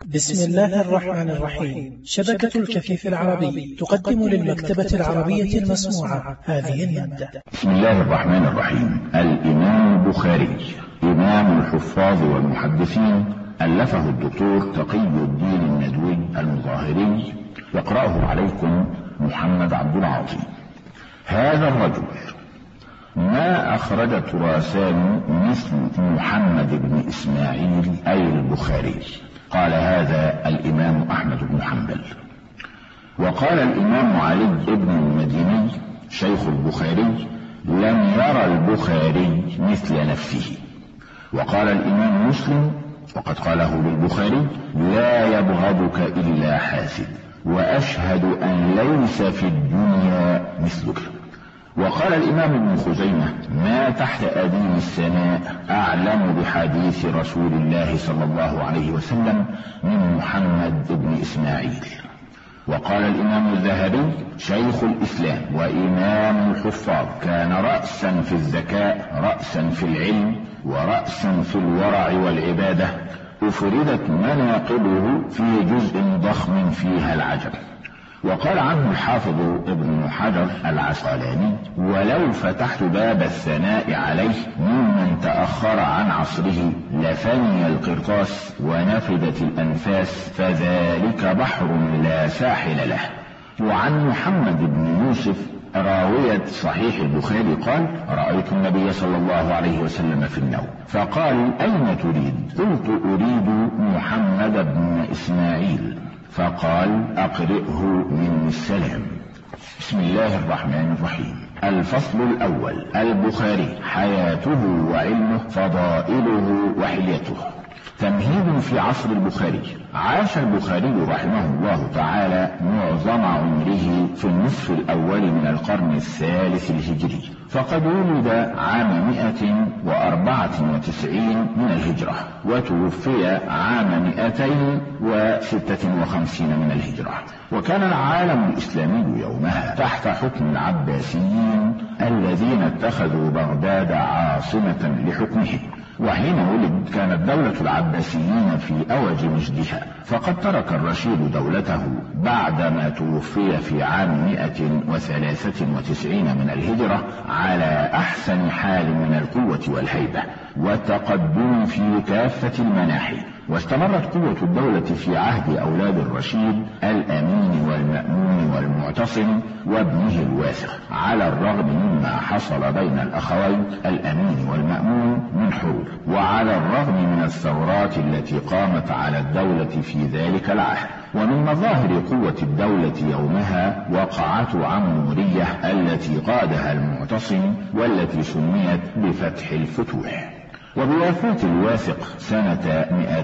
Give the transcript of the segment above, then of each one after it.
بسم الله الرحمن الرحيم. شبكة الكفيف العربي تقدم للمكتبة العربية المسموعة هذه المادة. بسم الله الرحمن الرحيم. الإمام البخاري إمام الحفاظ والمحدثين، ألفه الدكتور تقي الدين الندوي المظاهري، يقرأه عليكم محمد عبد العاطي. هذا الرجل ما أخرج تراسان مثل محمد بن إسماعيل أي البخاري. قال هذا الإمام أحمد بن حنبل. وقال الإمام علي بن المديني شيخ البخاري: لم يرى البخاري مثل نفسه. وقال الإمام مسلم وقد قاله للبخاري: لا يبغضك إلا حاسد، وأشهد أن ليس في الدنيا مثلك. وقال الإمام ابن خزيمة: ما تحت أديم السماء أعلم بحديث رسول الله صلى الله عليه وسلم من محمد بن إسماعيل. وقال الإمام الذهبي شيخ الإسلام وإمام الحفاظ، كان رأسا في الذكاء، رأسا في العلم، ورأسا في الورع والعبادة، أفردت مناقبه في جزء ضخم فيها العجب. وقال عنه الحافظ ابن حجر العسقلاني: ولو فتحت باب الثناء عليه ممن تأخر عن عصره لفني القرطاس ونفدت الأنفاس، فذلك بحر لا ساحل له. وعن محمد بن يوسف راوية صحيح البخاري قال: رأيت النبي صلى الله عليه وسلم في النوم فقال: أين تريد؟ قلت: أريد محمد بن إسماعيل. فقال: أقرئه مني السلام. بسم الله الرحمن الرحيم. الفصل الأول: البخاري، حياته وعلمه، فضائله وحليته. تمهيد في عصر البخاري. عاش البخاري رحمه الله تعالى معظم عمره في النصف الأول من القرن الثالث الهجري، فقد ولد عام 194 من الهجرة، وتوفي عام 256 من الهجرة. وكان العالم الإسلامي يومها تحت حكم العباسيين الذين اتخذوا بغداد عاصمة لحكمهم. وحين ولد كانت دولة العباسيين في أوج مجدها، فقد ترك الرشيد دولته بعدما توفي في عام 193 من الهجرة على أحسن حال من القوة والهيبة والتقدم في كافة المناحي. واستمرت قوة الدولة في عهد أولاد الرشيد الأمين والمأمون والمعتصم وابنه الواثق، على الرغم مما حصل بين الأخوين الأمين والمأمون من حروب، وعلى الرغم من الثورات التي قامت على الدولة في ذلك العهد. ومن مظاهر قوة الدولة يومها وقعة عمورية التي قادها المعتصم، والتي سميت بفتح الفتوح. وبوفاة الواثق سنة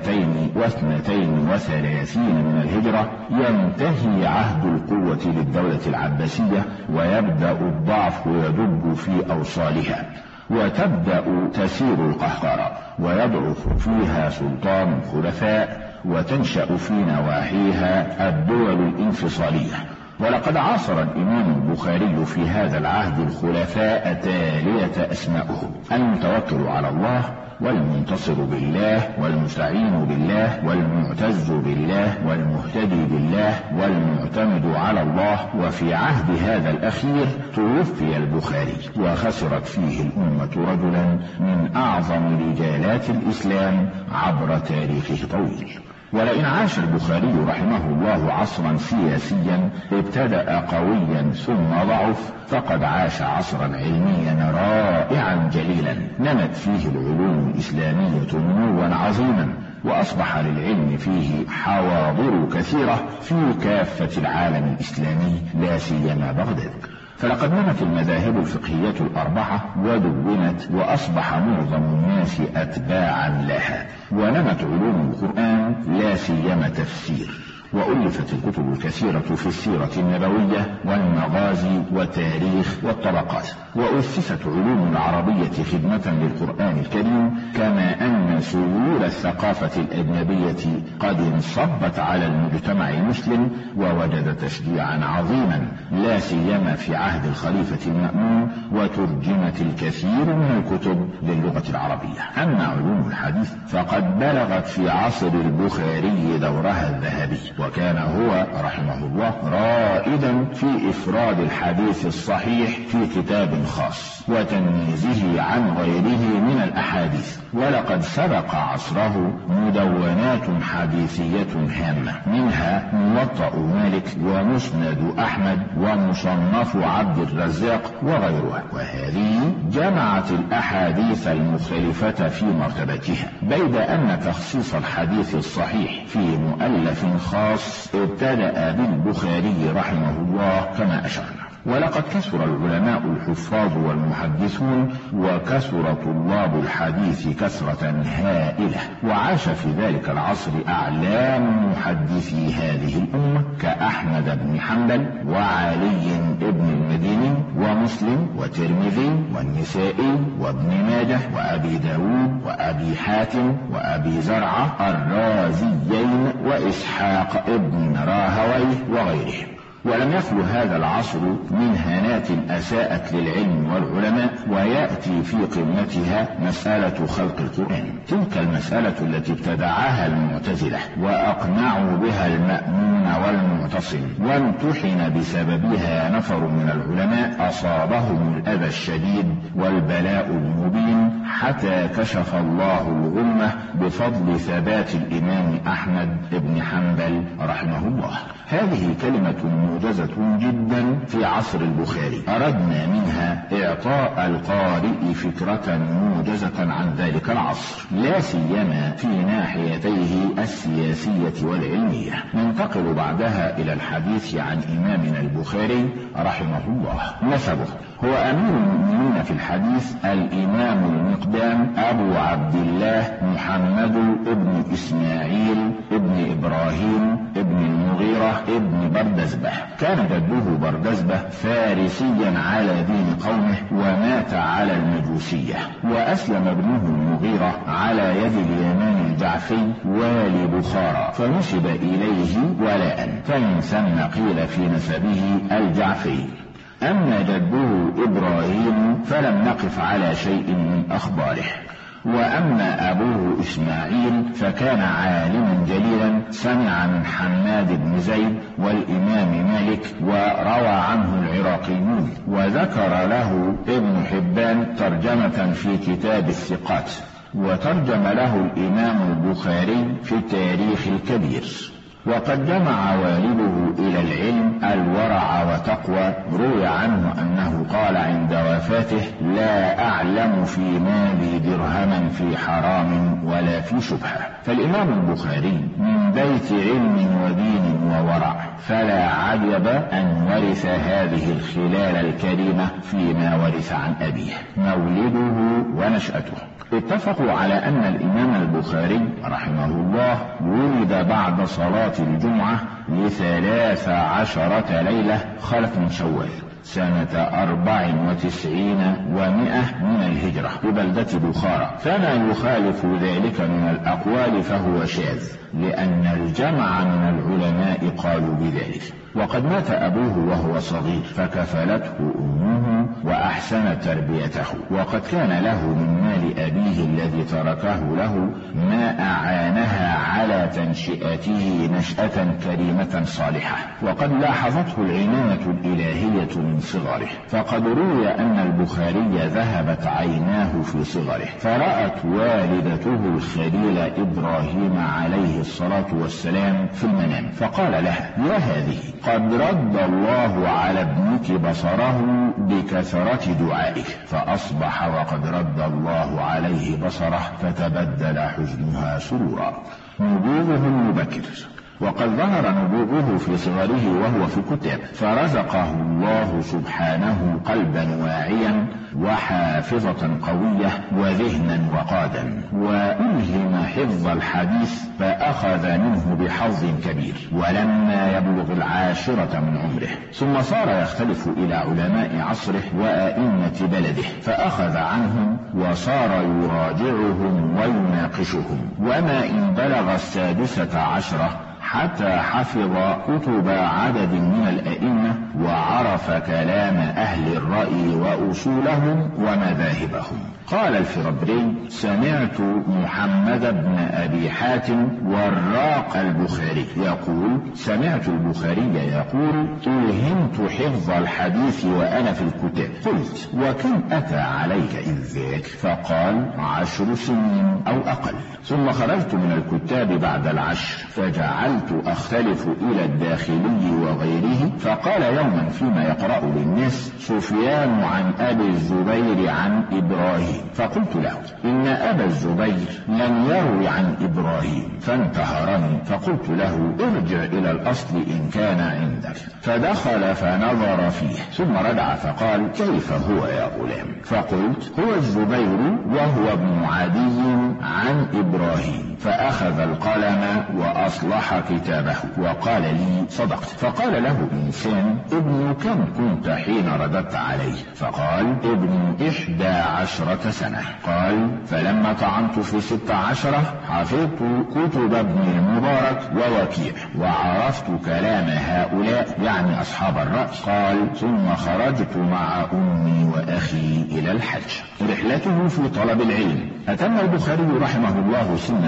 232 من الهجرة ينتهي عهد القوة للدولة العباسية، ويبدأ الضعف يدب في أوصالها، وتبدأ تسير القهقرة، ويضعف فيها سلطان الخلفاء، وتنشأ في نواحيها الدول الانفصالية. ولقد عاصر الإمام البخاري في هذا العهد الخلفاء تالية أسماؤهم: المتوكل على الله، والمنتصر بالله، والمستعين بالله، والمعتز بالله، والمهتدي بالله، والمعتمد على الله. وفي عهد هذا الأخير توفي البخاري، وخسرت فيه الأمة رجلا من أعظم رجالات الإسلام عبر تاريخه طويل. ولئن عاش البخاري رحمه الله عصرا سياسيا ابتدأ قويا ثم ضعف، فقد عاش عصرا علميا رائعا جليلا نمت فيه العلوم الإسلامية نموا عظيما، وأصبح للعلم فيه حواضر كثيرة في كافة العالم الإسلامي، لا سيما بغداد. فلقد نمت المذاهب الفقهية الأربعة ودونت، وأصبح معظم الناس أتباعا لها. ونمت علوم القرآن لا سيما تفسير، وألفت الكتب الكثيرة في السيرة النبوية والمغازي والتاريخ والطبقات، وأسست علوم العربية خدمة للقرآن الكريم، كما أن سيول الثقافة الأجنبية قد انصبت على المجتمع المسلم ووجد تشجيعا عظيما لا سيما في عهد الخليفة المأمون، وترجمت الكثير من الكتب للغة العربية. أما علوم الحديث فقد بلغت في عصر البخاري دورها الذهبي، وكان هو رحمه الله رائدا في إفراد الحديث الصحيح في كتاب خاص وتمييزه عن غيره من الأحاديث. ولقد سبق عصره مدونات حديثية هامة، منها موطأ مالك ومسند أحمد ومصنف عبد الرزاق وغيرها، وهذه جمعت الأحاديث المختلفة في مرتبتها، بيد أن تخصيص الحديث الصحيح في مؤلف خاص ابتدأ بالبخاري رحمه الله كما أشرنا. ولقد كثر العلماء الحفاظ والمحدثون، وكثر طلاب الحديث كثرة هائلة، وعاش في ذلك العصر أعلام محدثي هذه الأمة كأحمد بن حنبل وعلي بن المديني ومسلم والترمذي والنسائي وابن ماجه وأبي داود وأبي حاتم وأبي زرعة الرازيين وإسحاق ابن راهويه وغيرهم. ولم يخلو هذا العصر من هنات أساءت للعلم والعلماء، ويأتي في قمتها مسألة خلق القرآن، تلك المسألة التي ابتدعها المعتزلة وأقنعوا بها المأمون والمعتصم، وامتحن بسببها نفر من العلماء أصابهم الأذى الشديد والبلاء المبين، حتى كشف الله الغمة بفضل ثبات الإمام أحمد بن حنبل رحمه الله. هذه كلمة موجزة جدا في عصر البخاري، أردنا منها إعطاء القارئ فكرة موجزة عن ذلك العصر، لا سيما في ناحيتيه السياسية والعلمية. ننتقل بعدها إلى الحديث عن إمامنا البخاري رحمه الله. نسبه: هو أمير المؤمنين في الحديث الإمام المقدام أبو عبد الله محمد ابن إسماعيل ابن إبراهيم ابن المغيرة ابن بردزبة. كان جده بردزبة فارسيا على دين قومه، ومات على المجوسية، وأسلم ابنه المغيرة على يد اليمان الجعفي والي بخارى، فنسب إليه ولاء، فمن ثم قيل في نسبه الجعفي. أما جده إبراهيم فلم نقف على شيء من أخباره. وأما أبوه إسماعيل فكان عالما جليلا، سمع من حماد بن زيد والإمام مالك، وروى عنه العراقيون، وذكر له ابن حبان ترجمة في كتاب الثقات، وترجم له الإمام البخاري في التاريخ الكبير. وقد جمع والده إلى العلم الورع وتقوى، روي عنه أنه قال عند وفاته: لا أعلم في مالي درهما في حرام ولا في شبهة. فالإمام البخاري من بيت علم ودين وورع، فلا عجب أن ورث هذه الخلال الكريمة فيما ورث عن أبيه. مولده ونشأته: اتفقوا على أن الإمام البخاري رحمه الله ولد بعد صلاة الجمعة ل13 ليلة خلت من شوال سنة 94 و100 من الهجرة ببلدة بخارى، فما يخالف ذلك من الأقوال فهو شاذ، لأن الجمع من العلماء قالوا بذلك. وقد مات أبوه وهو صغير، فكفلته أمه وأحسن تربيته، وقد كان له من مال أبيه الذي تركه له ما أعانها على تنشئته نشأة كريمة صالحة، وقد لاحظته العناية الإلهية من صغره. فقد روي أن البخاري ذهبت عيناه في صغره، فرأت والدته الخليل إبراهيم عليه الصلاة والسلام في المنام، فقال لها: يا هذه، قد رد الله على ابنك بصره بكثرة دعائك، فأصبح وقد رد الله عليه بصره، فتبدل حزنها سرورا. نبوغه المبكر: وقد ظهر نبوغه في صغره وهو في الكتاب، فرزقه الله سبحانه قلبا واعيا وحافظة قوية وذهنا وقادا، وألهم حفظ الحديث فأخذ منه بحظ كبير ولما يبلغ 10 من عمره، ثم صار يختلف إلى علماء عصره وأئمة بلده فأخذ عنهم وصار يراجعهم ويناقشهم، وما إن بلغ 16 حتى حفظ كتب عدد من الأئمة وعرف كلام أهل الرأي وأصولهم ومذاهبهم. قال الفربري: سمعت محمد بن أبي حاتم وراق البخاري يقول: سمعت البخاري يقول: ألهمت حفظ الحديث وأنا في الكتاب. قلت: وكم أتى عليك إذ ذاك؟ فقال: 10 سنين أو أقل. ثم خرجت من الكتاب بعد 10 فجعلت أختلف إلى الداخلي وغيره، فقال يوما فيما يقرأ للناس: سفيان عن أبي الزبير عن إبراهيم. فقلت له: إن أبا الزبير لم يروي عن إبراهيم، فانتهرني، فقلت له: ارجع إلى الأصل إن كان عندك. فدخل فنظر فيه ثم رجع فقال: كيف هو يا غلام؟ فقلت: هو الزبير وهو ابن عدي عن إبراهيم. فأخذ القلم وأصلح كتابه وقال لي: صدقت. فقال له إنسان: ابن كم كنت حين رددت عليه؟ فقال: ابن 11 سنة. قال: فلما طعنت في 16 حفظت كتب ابن المبارك ووكيع وعرفت كلام هؤلاء يعني أصحاب الرأي. قال: ثم خرجت مع أمي وأخي إلى الحج. رحلته في طلب العلم. أتم البخاري رحمه الله سن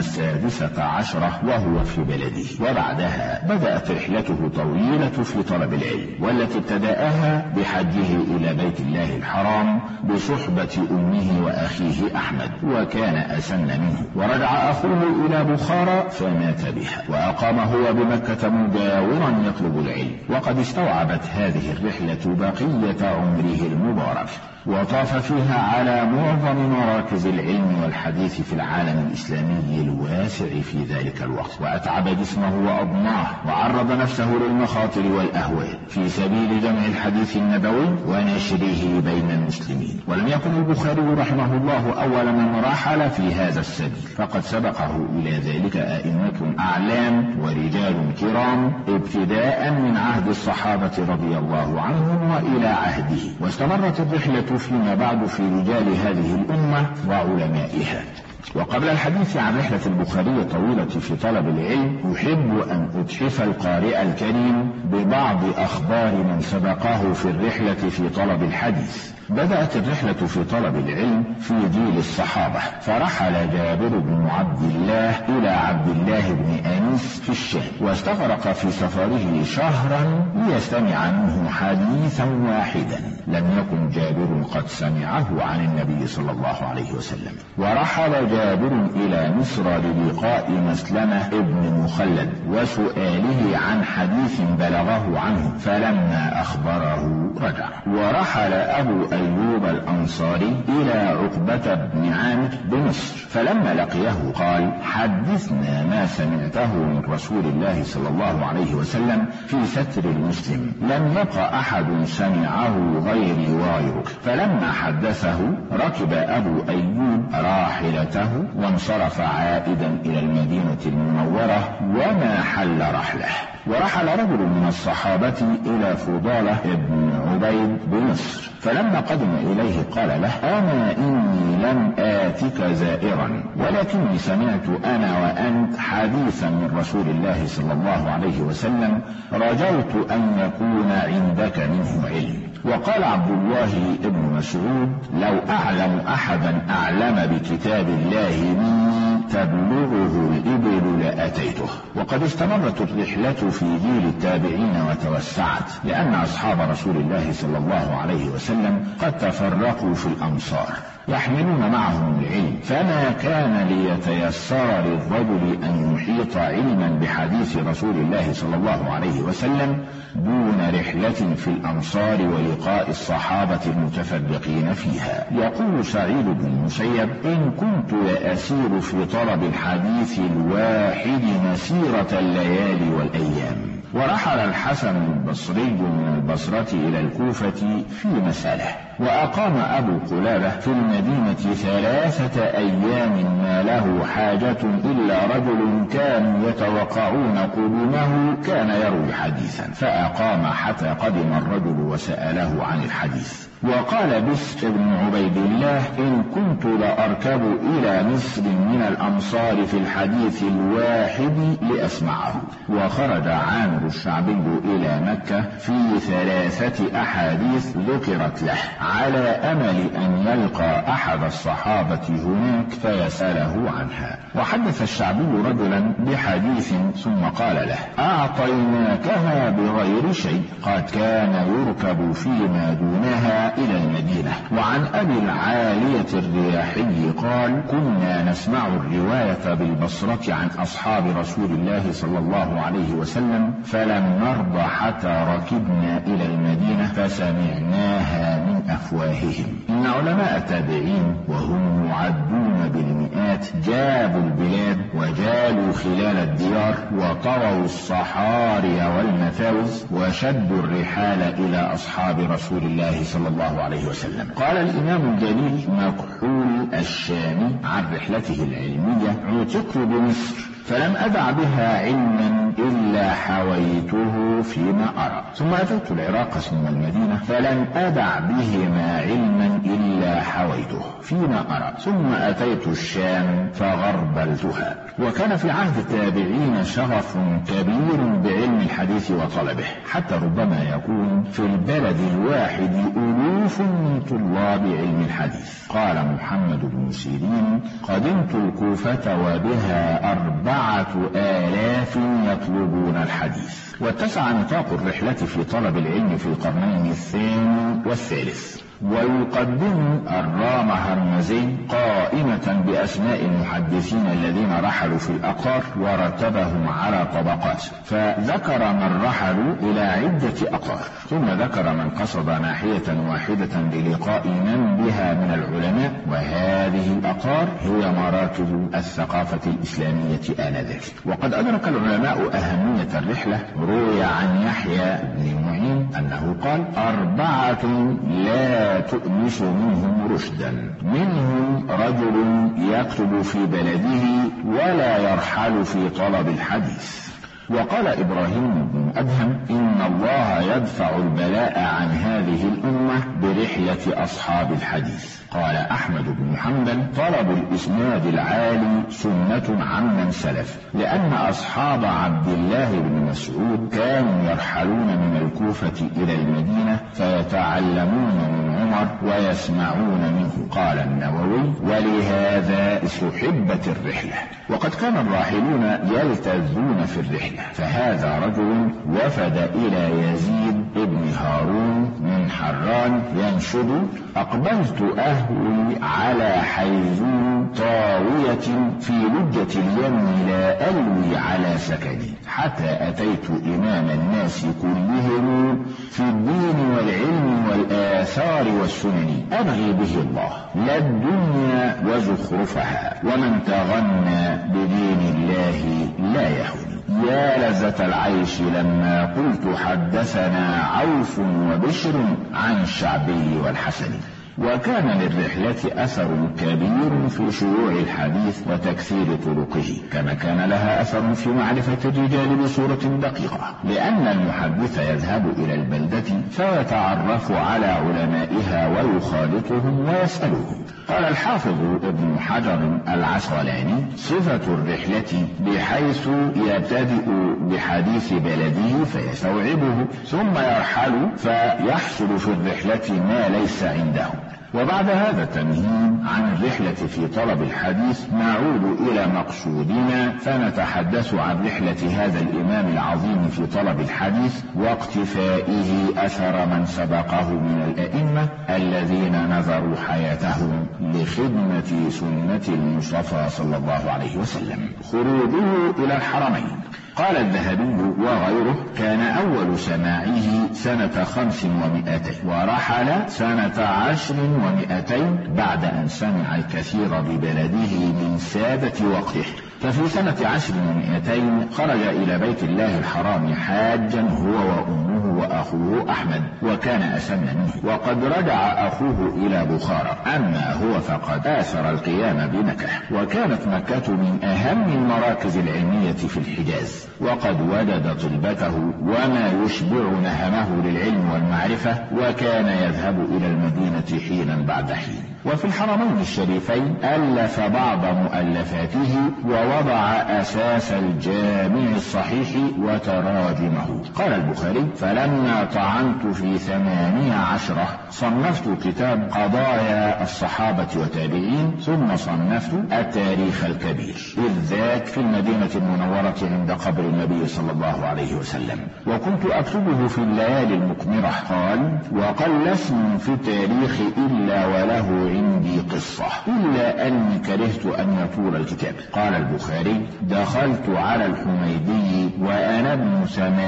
16 وهو في بلده، وبعدها بدأت رحلته طويلة في طلب العلم، والتي ابتدأها بحجه إلى بيت الله الحرام بصحبة أمه وأخيه أحمد، وكان أسن منه، ورجع أخوه إلى بخارى فمات بها، وأقام هو بمكة مجاورا يطلب العلم. وقد استوعبت هذه الرحلة بقية عمره المبارك، وطاف فيها على معظم مراكز العلم والحديث في العالم الإسلامي الواسع في ذلك الوقت، وأتعب جسمه وأضناه، وعرض نفسه للمخاطر والأهوال في سبيل جمع الحديث النبوي ونشره بين المسلمين. ولم يكن البخاري رحمه الله أول من رحل في هذا السبيل، فقد سبقه إلى ذلك أئمة أعلام ورجال كرام ابتداء من عهد الصحابة رضي الله عنهم وإلى عهده، واستمرت الرحلة فيما بعد في رجال هذه الأمة وعلمائها. وقبل الحديث عن رحلة البخاري الطويلة في طلب العلم، أحب أن أتحف القارئ الكريم ببعض أخبار من سبقه في الرحلة في طلب الحديث. بدأت الرحلة في طلب العلم في جيل الصحابة، فرحل جابر بن عبد الله إلى عبد الله بن أنيس في الشام، واستغرق في سفره شهرا ليستمع منه حديثا واحدا لم يكن جابر قد سمعه عن النبي صلى الله عليه وسلم. ورحل جابر إلى مصر للقاء مسلمة ابن مخلد وسؤاله عن حديث بلغه عنه، فلما أخبره رجع. ورحل أبو أيوب الأنصاري إلى عقبة بن عامر بمصر، فلما لقيه قال: حدثنا ما سمعته من رسول الله صلى الله عليه وسلم في ستر المسلم، لم يبق أحد سمعه غيري وغيرك. فلما حدثه ركب أبو أيوب راحلته وانصرف عائدا إلى المدينة المنورة وما حل رحله. ورحل رجل من الصحابة إلى فضالة بن عبيد بمصر، فلما قدم إليه قال له: أنا إني لم آتك زائرا، ولكني سمعت أنا وأنت حديثا من رسول الله صلى الله عليه وسلم، رجوت أن يكون عندك منه علم. وقال عبد الله بن مسعود: لو أعلم أحدا أعلم بكتاب الله مني تبلغه الإبل لأتيته. وقد استمرت الرحلة في جيل التابعين وتوسعت، لأن أصحاب رسول الله صلى الله عليه وسلم قد تفرقوا في الأمصار، يحملون معهم العلم، فما كان ليتيسر للرجل أن يحيط علما بحديث رسول الله صلى الله عليه وسلم دون رحلة في الأمصار ولقاء الصحابة المتفرقين فيها. يقول سعيد بن المسيب: إن كنت لأسير في طلب الحديث الواحد مسيرة الليالي والأيام. ورحل الحسن البصري من البصرة إلى الكوفة في مسألة، وأقام أبو قلابة في المدينة 3 أيام ما له حاجة إلا رجل كانوا يتوقعون قدومه كان يروي حديثا، فأقام حتى قدم الرجل وسأله عن الحديث. وقال بسر بن عبيد الله: إن كنت لأركب إلى مصر من الأمصار في الحديث الواحد لأسمعه. وخرج عامر الشعبي إلى مكة في 3 أحاديث ذكرت له، على أمل أن يلقى أحد الصحابة هناك فيسأله عنها. وحدث الشعبي رجلا بحديث ثم قال له: أعطيناكها بغير شيء، قد كان يركب فيما دونها إلى المدينة. وعن أبي العالية الرياحي قال: كنا نسمع الرواية بالبصرة عن أصحاب رسول الله صلى الله عليه وسلم، فلم نرضى حتى ركبنا إلى المدينة فسمعناها من أفواههم. إن علماء التابعين وهم يعدون بالمئات جابوا البلاد وجالوا خلال الديار وطووا الصحاري والمفاوز وشدوا الرحال إلى أصحاب رسول الله صلى الله عليه وسلم. قال الإمام الجليل مكحول الشامي عن رحلته العلمية: عتقت بمصر فلم أدع بها علما إلا حويته فيما أرى، ثم أتيت العراق ثم المدينة فلم أدع بهما علما إلا حويته فيما أرى، ثم أتيت الشام فغربلتها. وكان في عهد التابعين شغف كبير بعلم الحديث وطلبه، حتى ربما يكون في البلد الواحد ألوف من طلاب علم الحديث. قال محمد بن سيرين: قدمت الكوفة وبها 4,000 يطلبون الحديث. واتسع نطاق الرحلة في طلب العلم في القرنين الثاني والثالث. ويقدم الرام هرمزي قائمة بأسماء المحدثين الذين رحلوا في الأقطار ورتبهم على طبقات، فذكر من رحلوا إلى عدة أقطار، ثم ذكر من قصد ناحية واحدة للقاء من بها من العلماء. وهذه الأقطار هي مراتب الثقافة الإسلامية آنذاك. وقد أدرك العلماء أهمية الرحلة. روي عن يحيى بن معين أنه قال: 4 لا تؤنس منهم رشدا، منهم رجل يكتب في بلده ولا يرحل في طلب الحديث. وقال إبراهيم بن أدهم: إن الله يدفع البلاء عن هذه الأمة برحلة أصحاب الحديث. قال أحمد بن حنبل: طلب الإسناد العالي سنة عمن سلف، لأن أصحاب عبد الله بن مسعود كانوا يرحلون من الكوفة إلى المدينة فيتعلمون من عمر ويسمعون منه. قال النووي: ولهذا استحبت الرحلة. وقد كان الراحلون يلتذون في الرحلة، فهذا رجل وفد إلى يزيد ابن هارون من حران ينشد: أقبلت أهوي على حيزوم طاوية في لجة اليمن لا ألوي على سكني، حتى أتيت إمام الناس كلهم في الدين والعلم والآثار والسنن، أبغي به الله لا الدنيا وزخرفها، ومن تغنى بدين الله لا يهون. يا لذة العيش لما قلت حدثنا عوف وبشر عن الشعبي والحسن. وكان للرحلة أثر كبير في شيوع الحديث وتكثير طرقه، كما كان لها أثر في معرفة الرجال بصورة دقيقة، لأن المحدث يذهب إلى البلدة فيتعرف على علمائها ويخالطهم ويسألهم. قال الحافظ ابن حجر العسقلاني: صفة الرحلة بحيث يبتدئ بحديث بلده فيستوعبه، ثم يرحل فيحصل في الرحلة ما ليس عنده. وبعد هذا التمهيد عن الرحلة في طلب الحديث نعود إلى مقصودنا، فنتحدث عن رحلة هذا الإمام العظيم في طلب الحديث واقتفائه أثر من سبقه من الأئمة الذين نذروا حياتهم لخدمة سنة المصطفى صلى الله عليه وسلم. خروجه إلى الحرمين. قال الذهبي وغيره: كان أول سماعه سنة 500 ورحل سنة 10 بعد أن سمع الكثير ببلده من سادة وقته. ففي سنة 10 خرج إلى بيت الله الحرام حاجا هو وأمه وأخوه أحمد، وكان أسن منه، وقد رجع أخوه إلى بخارى. أما هو فقد آثر القيام بمكة، وكانت مكة من أهم المراكز العلمية في الحجاز، وقد وجد طلبته وما يشبع نهمه للعلم والمعرفة، وكان يذهب إلى المدينة حينا بعد حين. وفي الحرمين الشريفين ألف بعض مؤلفاته ووضع أساس الجامع الصحيح وتراجمه. قال البخاري: فلما طعنت في 18 صنفت كتاب قضايا الصحابة والتابعين، ثم صنفت التاريخ الكبير، إذ ذاك في المدينة المنورة عند قبر النبي صلى الله عليه وسلم، وكنت أكتبه في الليالي المقمرة. قال: وقل اسم في التاريخ إلا وله عندي قصة، إلا أني كرهت أن يطول الكتاب. قال البخاري: دخلت على الحميدي وأنا ابن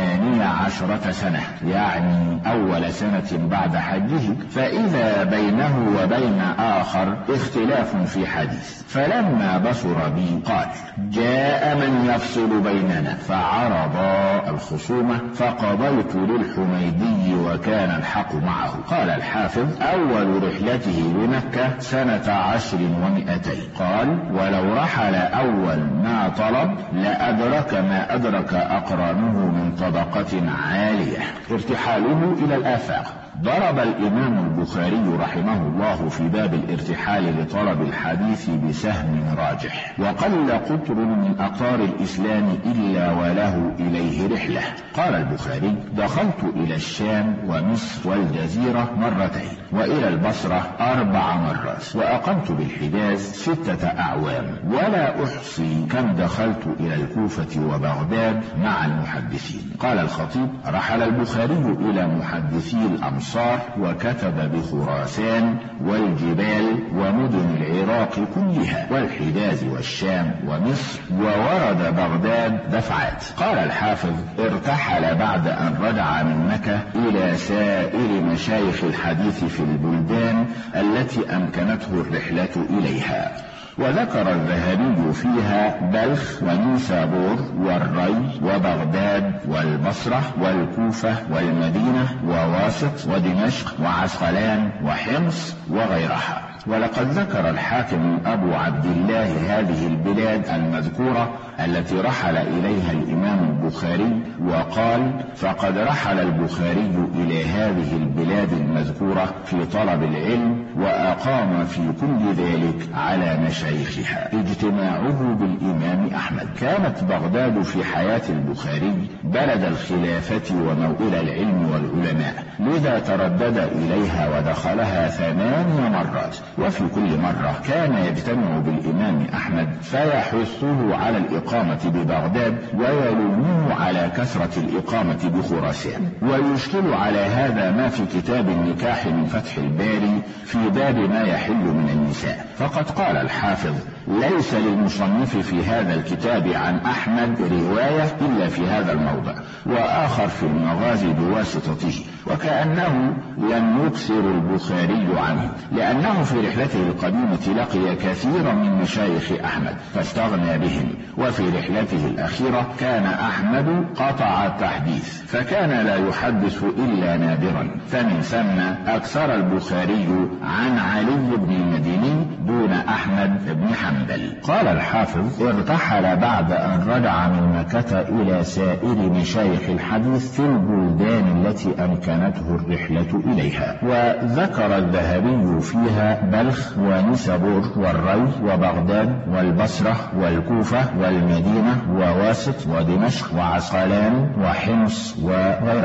18 سنة، يعني أول سنة بعد حجه، فإذا بينه وبين آخر اختلاف في حديث، فلما بصر بي قال: جاء من يفصل بيننا، فعرض الخصومة فقضيت للحميدي وكان الحق معه. قال الحافظ: أول رحلته لمكة سنة 10 قال: ولو رحل أول ما طلب لأدرك ما أدرك أقرانه من طبقة عالية. ارتحاله إلى الآفاق. ضرب الإمام البخاري رحمه الله في باب الارتحال لطلب الحديث بسهم راجح، وقل قطر من أقطار الإسلام إلا وله إليه رحلة. قال البخاري: دخلت إلى الشام ومصر والجزيرة 2 وإلى البصرة 4 مرات، وأقمت بالحجاز 6 أعوام، ولا أحصي كم دخلت إلى الكوفة وبغداد مع المحدثين. قال الخطيب: رحل البخاري إلى محدثي الأمصار وكتب بخراسان والجبال ومدن العراق كلها والحجاز والشام ومصر، وورد بغداد دفعات. قال الحافظ: ارتحل بعد أن رجع من مكة إلى سائر مشايخ الحديث في البلدان التي أمكنته الرحلة إليها. وذكر الذهبي فيها بلخ ونيسابور والري وبغداد والبصرة والكوفة والمدينة وواسط ودمشق وعسقلان وحمص وغيرها. ولقد ذكر الحاكم أبو عبد الله هذه البلاد المذكورة التي رحل إليها الإمام البخاري، وقال: فقد رحل البخاري إلى هذه البلاد المذكورة في طلب العلم، وأقام في كل ذلك على مشايخها. اجتماعه بالإمام أحمد. كانت بغداد في حياة البخاري بلد الخلافة وموئل العلم والعلماء، لذا تردد إليها ودخلها 8 مرات، وفي كل مرة كان يجتمع بالإمام أحمد فيحثه على الإقامة ببغداد ويلومه على كثرة الإقامة بخراسان. ويشكل على هذا ما في كتاب النكاح من فتح الباري في باب ما يحل من النساء، فقد قال الحافظ: ليس للمصنف في هذا الكتاب عن أحمد رواية إلا في هذا الموضع، وآخر في المغازي بواسطته، وكأنه لم يكثر البخاري عنه، لأنه في رحلته القديمة لقي كثيرا من مشايخ أحمد فاستغنى بهم، وفي رحلته الأخيرة كان أحمد قطع التحديث، فكان لا يحدث إلا نادرا، فمن ثم أكثر البخاري عن علي بن المديني دون أحمد بن حنبل. قال الحافظ: ارتحل بعد أن رجع من مكة إلى سائر مشايخ الحديث في البلدان التي أمكنته الرحلة إليها. وذكر الذهبي فيها بلخ ونيسابور والري وبغداد والبصرة والكوفة والمدينة وواسط ودمشق وعسقلان وحمص وغيرها.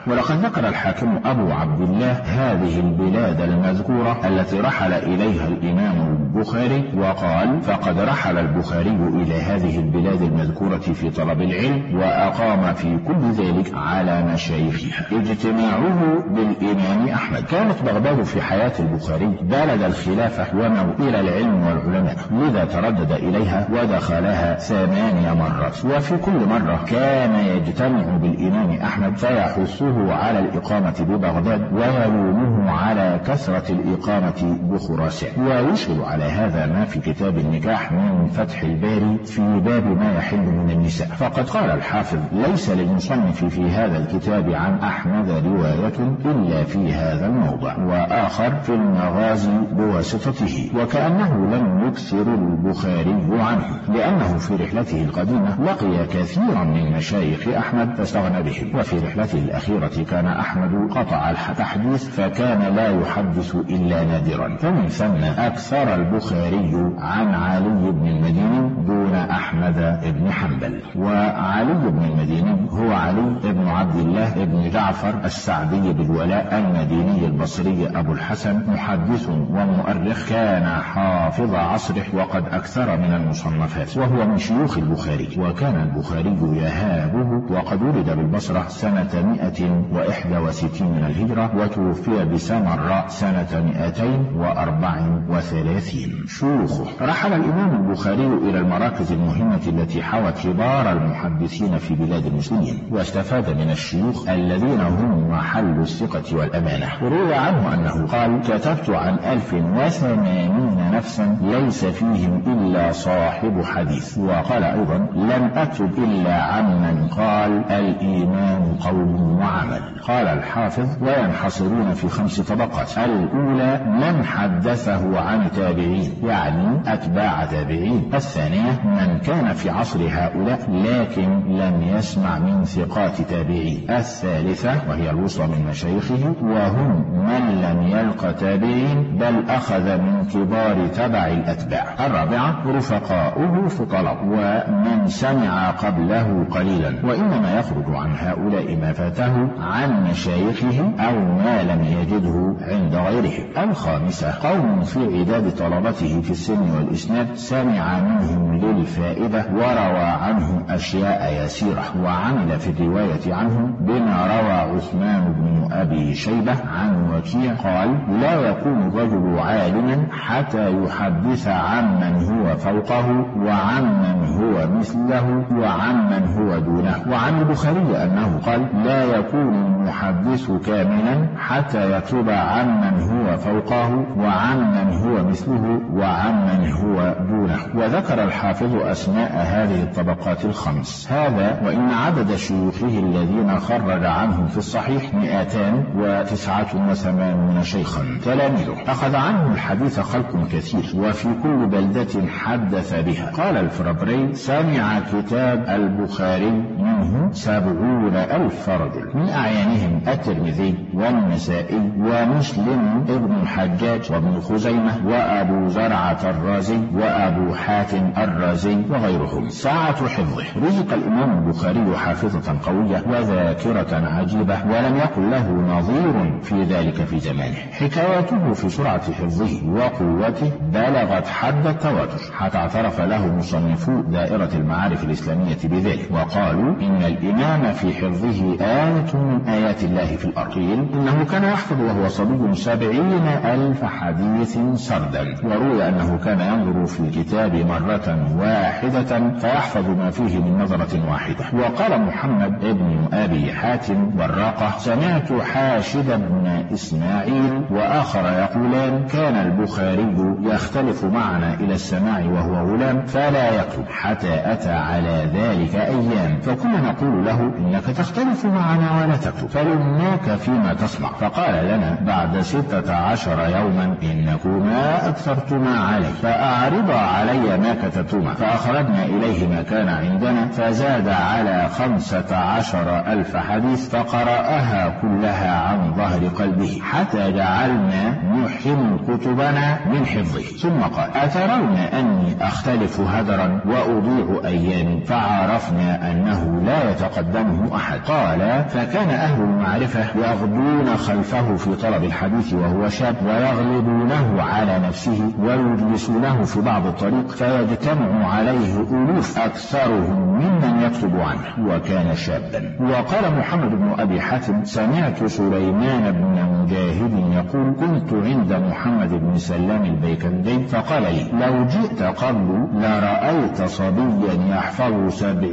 ولقد ذكر الحاكم أبو عبد الله هذه البلاد المذكورة التي رحل إليها الإمام البخاري، وقال: فقد رحل البخاري إلى هذه البلاد المذكورة في طلب العلم، وأقام في كل ذلك على مشايخها. اجتماعه بالإمام أحمد. كانت بغداد في حياة البخاري بلد الخلافة وموئل العلم والعلماء، لذا تردد إليها ودخلها 8 مرات، وفي كل مرة كان يجتمع بالإمام أحمد فيحثه على الإقامة ببغداد ويلومه على كثرة الإقامة بخراسان. ويشهد على هذا ما في كتاب النكاح من فتح الباري في باب ما يحل من النساء، فقد قال الحافظ: ليس للمصنف في هذا الكتاب عن أحمد رواية إلا في هذا الموضع، وآخر في المغازي بواسطته، وكأنه لم يكثر البخاري عنه، لأنه في رحلته القديمة لقي كثيرا من مشايخ أحمد فاستغنى بهم، وفي رحلته الأخيرة كان أحمد قطع التحديث فكان لا يحدث إلا نادرا، فمن ثم أكثر البخاري عن علي بن المديني دون أحمد بن حنبل. وعلي بن المديني هو علي بن عبد الله بن جعفر السعدي بالولاء المديني البصري أبو الحسن، محدث ومؤرخ، كان حافظ عصره وقد أكثر من المصنفات، وهو من شيوخ البخاري. وكان البخاري يهابه، وقد ولد بالبصرة سنة 161 من الهجرة، وتوفي بسمراء سنة 234. شيوخه. رحل الإمام البخاري إلى المراكز المهمة التي حوت كبار المحدثين في بلاد المسلمين، واستفاد من الشيوخ الذين هم محل الثقة والأمانة. روي عنه أنه قال: كتبت عن 1080 نفسا ليس فيهم إلا صاحب حديث. وقال أيضا: لم أكتب إلا عمن قال الإيمان قول وعمل. قال الحافظ: وينحصرون في 5 طبقات. الأولى من حدثه عن تابعين، يعني أتباع تابعين. الثانية من كان في عصر هؤلاء لكن لم يسمع من ثقات تابعين. الثالثة وهي الوسطى من مشايخه، وهم من لم يلق تابعين بل أخذ من كبار تبع الأتباع. الرابعة رفقاؤه في طلب، ومن سمع قبله قليلا، وإنما يخرج عن هؤلاء ما فاته عن مشايخه أو ما لم يجده عند غيرهم. الخامسة قوم في عداد طلبته في السن والإسناد سمع منهم للفائدة وروى عنهم أشياء يسيرة، وعمل في الرواية عنهم بما روى عثمان بن أبي شيبة عن وكيع قال: لا يكون الرجل عالما حتى يحدث عمن هو فوقه وعمن هو مثله وعمن هو دونه. وعن البخاري أنه قال: لا يكون المحدث كاملا حتى يكتب عمن هو فوقه وعمن هو مثله وعمن هو دونه. وذكر الحافظ أسماء هذه الطبقات ال5. هذا وإن عدد شيوخه الذين خرج عنهم في الصحيح 289 شيخا تلاميذه. أخذ عنه الحديث خلق كثير، وفي كل بلدة حدث بها. قال الفرابري: سمع كتاب البخاري منه 70,000 رجل، من أعيانهم الترمذي والنسائي ومسلم ابن الحجاج وابن خزيمة وأبو زرعة الرازي وأبو حاتم الرازي وغيرهم. ساعة حفظه. رزق الإمام البخاري حافظة قوية وذاكرة عجيبة، ولم يكن له نظير في ذلك في زمانه. حكاياته في سرعة حفظه وقوته بلغت حد التواتر، حتى اعترف له مصنفو دائرة المعارف الإسلامية بذلك، وقالوا إن الإمام في حفظه آية من آيات الله في الأرض. قيل إنه كان يحفظ وهو صبي 70,000 حديث سردا، وروي أنه كان ينظر في الكتاب مرة واحدة فيحفظ ما فيه من نظرة واحدة. وقال محمد ابن أبي حاتم والراقة: سمعت حاشد بن إسماعيل وآخر يقولان: كان البخاري يختلف معنا إلى السماع وهو غلام فلا يكتب، حتى أتى على ذلك أيام فكنا نقول له: إنك تختلف معنا ولا تكتب، فلمناك فيما تصنع. فقال لنا بعد 16 يوما: إنكما أكثرتما علي، فأعرض علي ما كتبتما. فأخرجنا إليه ما كان عندنا، فزاد على 15 10,000 حديث فقرأها كلها عن ظهر قلبه حتى جعلنا نحم كتبنا من حفظه. ثم قال: أترون أني أختلف هدرا وأضيع أيام؟ فعرفنا أنه لا يتقدمه أحد. قال: فكان أهل المعرفة يغدون خلفه في طلب الحديث وهو شاب، ويغلبونه على نفسه ويجلسونه في بعض الطريق، فيجتمع عليه ألوف أكثرهم ممن يكتب عنه، وكان شابا. وقال محمد بن أبي حاتم: سمعت سليمان بن مجاهد يقول: كنت عند محمد بن سلام البيكندي فقال لي: لو جئت قبل لرأيت صبيا يحفظ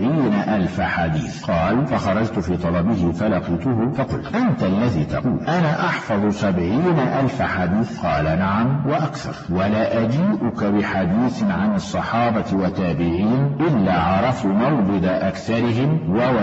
70,000 حديث. قال: فخرجت في طلبه فلقيته فقلت: أنت الذي تقول أنا أحفظ 70,000 حديث؟ قال: نعم وأكثر، ولا أجيئك بحديث عن الصحابة وتابعين إلا عرفت مولد أكثرهم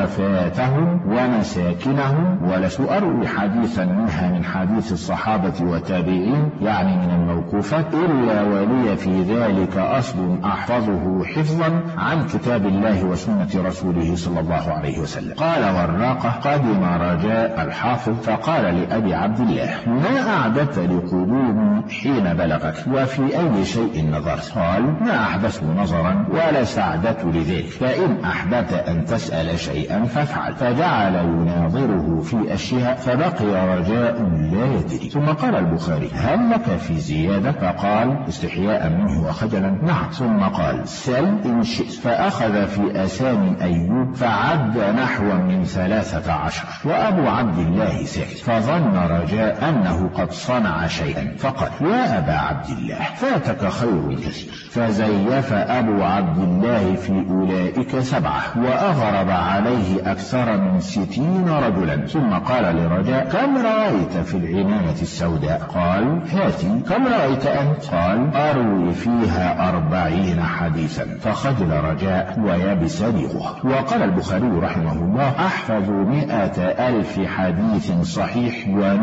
ووفاتهم ومساكنهم، ولست أروي حديثا منها من حديث الصحابة وتابعين يعني من الموقوفات إلا ولي في ذلك أصل أحفظه حفظا عن كتاب الله وسنة رسوله صلى الله عليه وسلم. قال وراقة: قدم رجاء الحافظ فقال لأبي عبد الله: ما أعددت لقدومي حين بلغك، وفي أي شيء نظرت؟ قال: ما أحدثت نظرا ولا سعدت لذلك، فإن أحببت أن تسأل شيئا فافعل. فجعل يناظره في أشياء فبقي رجاء لا يدري. ثم قال البخاري: هل لك في زيادة؟ فقال استحياء منه وخجلا: نعم. ثم قال: سل إن شئت. فأخذ في أسامي أيوب فعد نحو من 13. وأبو عبد الله سكت، فظن رجاء أنه قد صنع شيئا فقال: يا أبا عبد الله فاتك خير كثير. فزيف أبو عبد الله في أولئك 7 وأغرب عليه أكثر من 60 رجلا. ثم قال لرجاء: كم رأيت في العمامة السوداء؟ قال: هاتي. كم رأيت أنت؟ قال: أروي فيها 40 حديثا. فخجل رجاء ويبس ريقه. وقال البخاري رحمه الله: أحفظ 100,000 حديث صحيح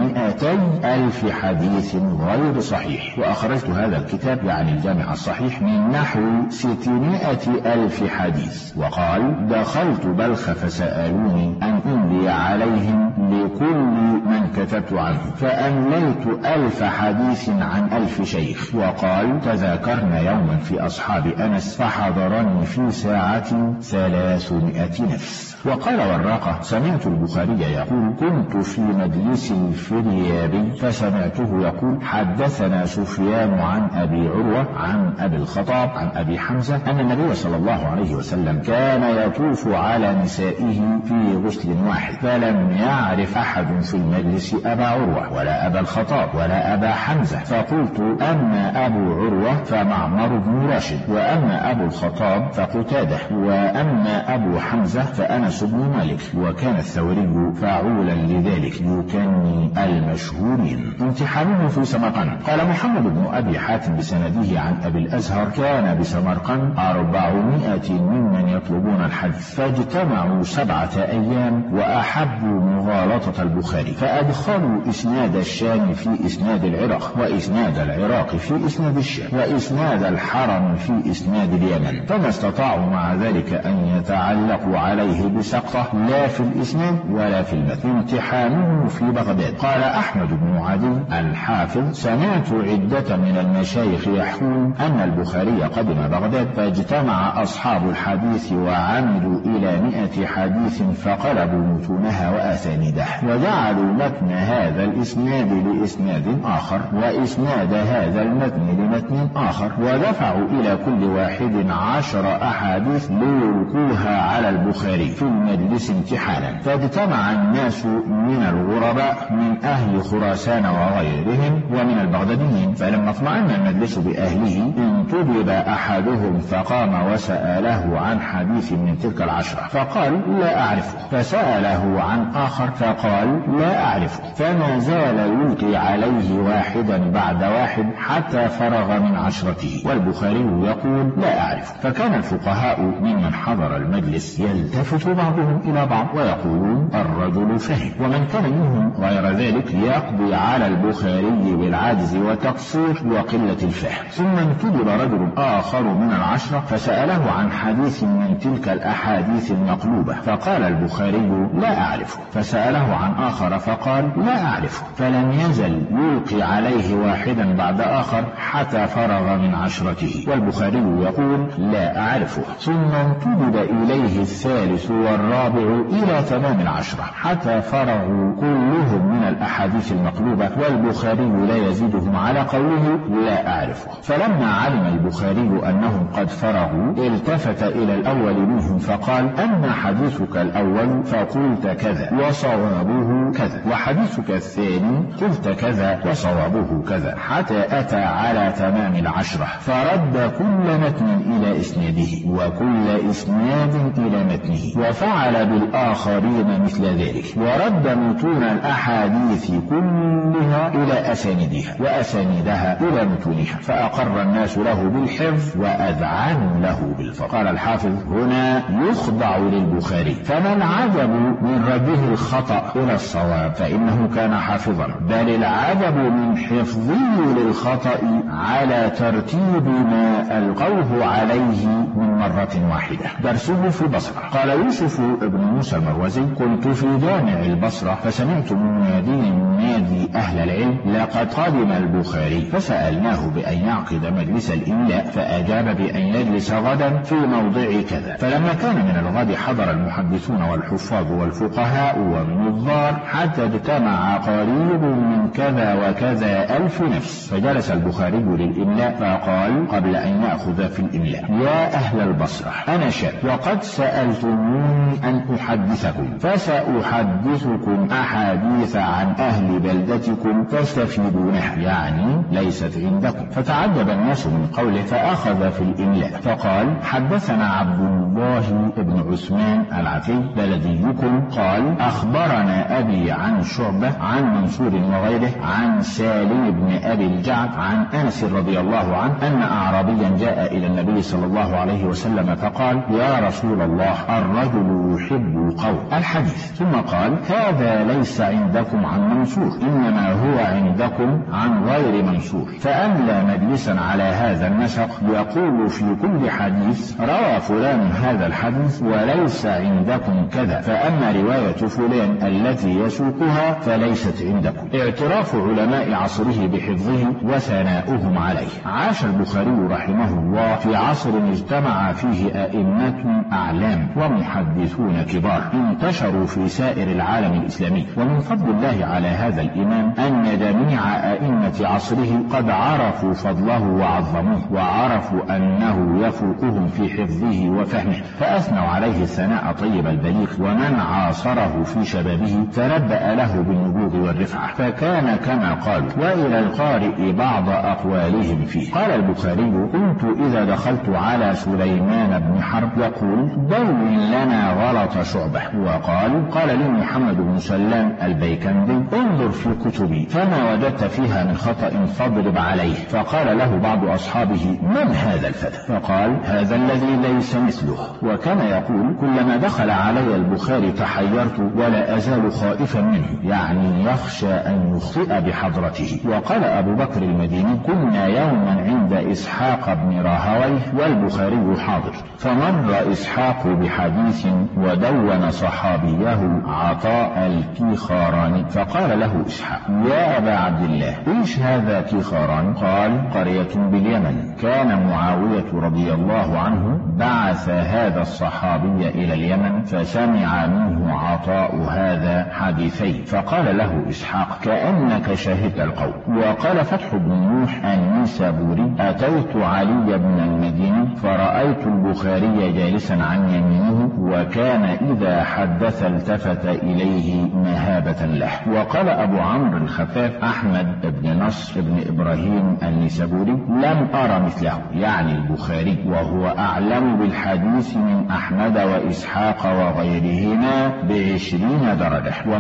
و200,000 حديث غير صحيح. وأخرجت هذا الكتاب يعني الجامع الصحيح من نحو 600,000 حديث. وقال: دخلت بلخ فسألوني أن أملي عليهم لكل من كتبت عنه، فأمليت 1000 حديث عن 1000 شيخ. وقال: تذاكرنا يوما في أصحاب أنس فحضرني في ساعة 300 نفس. وقال وراقة: سمعت البخاري يقول: كنت في مجلس الفريابي فسمعته يقول: حدثنا سفيان عن أبي عروة عن أبي الخطاب عن أبي حمزة أن النبي صلى الله عليه وسلم كان يطوف على نسائه في غسل واحد، فلم يعرف أحد في المجلس أبا عروة ولا أبا الخطاب ولا أبا حمزة. فقلت: أما أبو عروة فمعمر بن راشد، وأما أبو الخطاب فقتادة، وأما أبو حمزة فأنس بن مالك. وكان الثوري فعولا لذلك يكني المشهورين. امتحانه في سمرقند. قال محمد بن أبي حاتم بسنده عن أبي الأزهر: كان بسمرقند 400 ممن يطلبون الحديث، فاجتمعوا 7 أيام وأحبوا مغالطة البخاري، فأدخلوا إسناد الشام في إسناد العراق، وإسناد العراق في إسناد الشام، وإسناد الحرم في إسناد اليمن، فما استطاعوا مع ذلك أن يتعلقوا عليه بسقطة لا في الإسناد ولا في المتن. امتحانه في بغداد. قال أحمد بن عدي الحافظ: سمعت عدة من المشايخ يحكون أن البخاري قدم بغداد فاجتمع أصحاب الحديث وعمدوا إلى 100 حديث فقلبوا متونها وأسانيدها، وجعلوا متن هذا الإسناد لإسناد آخر، وإسناد هذا المتن لمتن آخر، ودفعوا إلى كل واحد 10 أحاديث ليلقوها على البخاري في المجلس امتحانا. فاجتمع الناس من الغرباء من أهل خراسان وغيرهم ومن البغداديين، فلما اطمأن المجلس بأهله انتدب أحدهم فقام وسأله عن حديث من تلك 10 فقال: لا أعرفه. فسأله عن آخر فقال: لا أعرفه. أعرفه، فما زال يلقي عليه واحدا بعد واحد حتى فرغ من عشرته. والبخاري يقول لا أعرفه. فكان الفقهاء ممن حضر المجلس يلتفت بعضهم إلى بعض ويقولون الرجل فهم، ومن كان منهم غير ذلك يقضي على البخاري بالعجز وتقصير وقلة الفهم. ثم انتدب رجل آخر من العشرة فسأله عن حديث من تلك الأحاديث المقلوبة، فقال البخاري لا أعرفه. فسأله عن آخر فقال لا أعرفه، فلم يزل يلقي عليه واحدا بعد آخر حتى فرغ من عشرته. والبخاري يقول لا أعرفه. ثم انتدب إليه الثالث والرابع إلى تمام العشرة حتى فرغوا كلهم من الأحاديث المقلوبة، والبخاري لا يزيدهم على قوله لا أعرفه. فلما علم البخاري أنهم قد فرغوا التفت إلى الأول منهم فقال أما حديثك الأول فقلت كذا وصوابه كذا، وحديثك الثاني قلت كذا وصوابه كذا، حتى أتى على تمام العشرة فرد كل متن إلى إسناده وكل إسناد إلى متنه، وفعل بالآخرين مثل ذلك، ورد متون الأحاديث كلها إلى أسانيدها وأسانيدها إلى متونها، فأقر الناس له بالحفظ وأذعنوا له بالفضل. قال الحافظ هنا يخضع للبخاري، فما العجب من رده الخطأ إلى الصواب فإنه كان حافظا، بل العجب من حفظه للخطأ على ترتيب ما ألقوه عليه من مرة واحدة. درسه في البصرة. قال يوسف ابن موسى المروزي كنت في جامع البصرة فسمعت منادي ينادي أهل العلم لقد قدم البخاري، فسألناه بأن يعقد مجلس الإملاء فأجاب بأن يجلس غدا في موضع كذا. فلما كان من الغد حضر المحدثون والحفاظ والفقهاء والنظار حتى اجتمع قريب من كذا وكذا 1000 نفس، فجلس البخاري للإملاء فقال قبل أن يأخذ في الإملاء يا أهل البصرة أنا شاب وقد سألتموني أن أحدثكم، فسأحدثكم أحاديث عن أهل بلدتكم تستفيدونها، يعني ليست عندكم. فتعجب الناس من قوله فأخذ في الإملاء فقال حدثنا عبد الله بن عثمان العتي بلديكم قال أخبرنا أبي عن شعبة عن منصور وغيره عن سالم بن أبي الجعد عن أنس رضي الله عنه أن أعرابيا جاء إلى النبي صلى الله عليه وسلم فقال يا رسول الله الرجل يحب القوم الحديث، ثم قال هذا ليس عندكم عن منصور إنما هو عندكم عن غير منصور، فأملى مجلسا على هذا النسق يقول في كل حديث روى فلان هذا الحديث وليس عندكم كذا، فأما رواية فلان التي يسوقها فليست عندكم. اعتراف علماء عصره بحفظه وثناؤهم عليه. عاش البخاري رحمه الله في عصر اجتمع فيه أئمة أعلام ومحدثون كبار انتشروا في سائر العالم الإسلامي، ومن فضل الله على هذا الإمام أن جميع أئمة عصره قد عرفوا فضله وعظموه وعرفوا أنه يفوقهم في حفظه وفهمه، فأثنوا عليه الثناء طيب البليغ، ومن عاصره في شبابه تنبأ له بالنبوغ والرفعة، فكان كما قالوا. وإلى القارئ بعض أقوالهم فيه. قال البخاري كنت إذا دخلت على سليمان بن حرب يقول دون لنا غلط شعبة، قال لي محمد بن سلام البيكندي انظر في كتبي فما وجدت فيها من خطأ فاضرب عليه، فقال له بعض أصحابه من هذا الفتى؟ فقال هذا الذي ليس مثله. وكان يقول كلما دخل علي البخاري تحيرت ولا أزال خائفا منه، يعني يخشى أن يخطئ بحضرته. وقال أبو بكر المديني كنا يوما عند إسحاق بن راهويه والبخاري حاضر، فمر إسحاق بحديث ودون صحابيه عطاء الكيخاراني، فقال له إسحاق يا أبا عبد الله إيش هذا كيخاران؟ قال قرية باليمن، كان معاوية رضي الله عنه بعث هذا الصحابي إلى اليمن فسمع منه عطاء هذا حديثين، فقال له إسحاق كأنك شهدت القول. وقال فتح بن نوح النيسابوري أتيت علي بن المديني فرأيت البخاري جالسا عن يمينه وكان إذا حدث التفت إليه مهابة له. وقال أبو عمرو الخفاف أحمد بن نصر بن إبراهيم النيسابوري لم أرى مثله، يعني البخاري، وهو أعلم بالحديث من أحمد وإسحاق وغيرهما ب20 درجة. ومن قال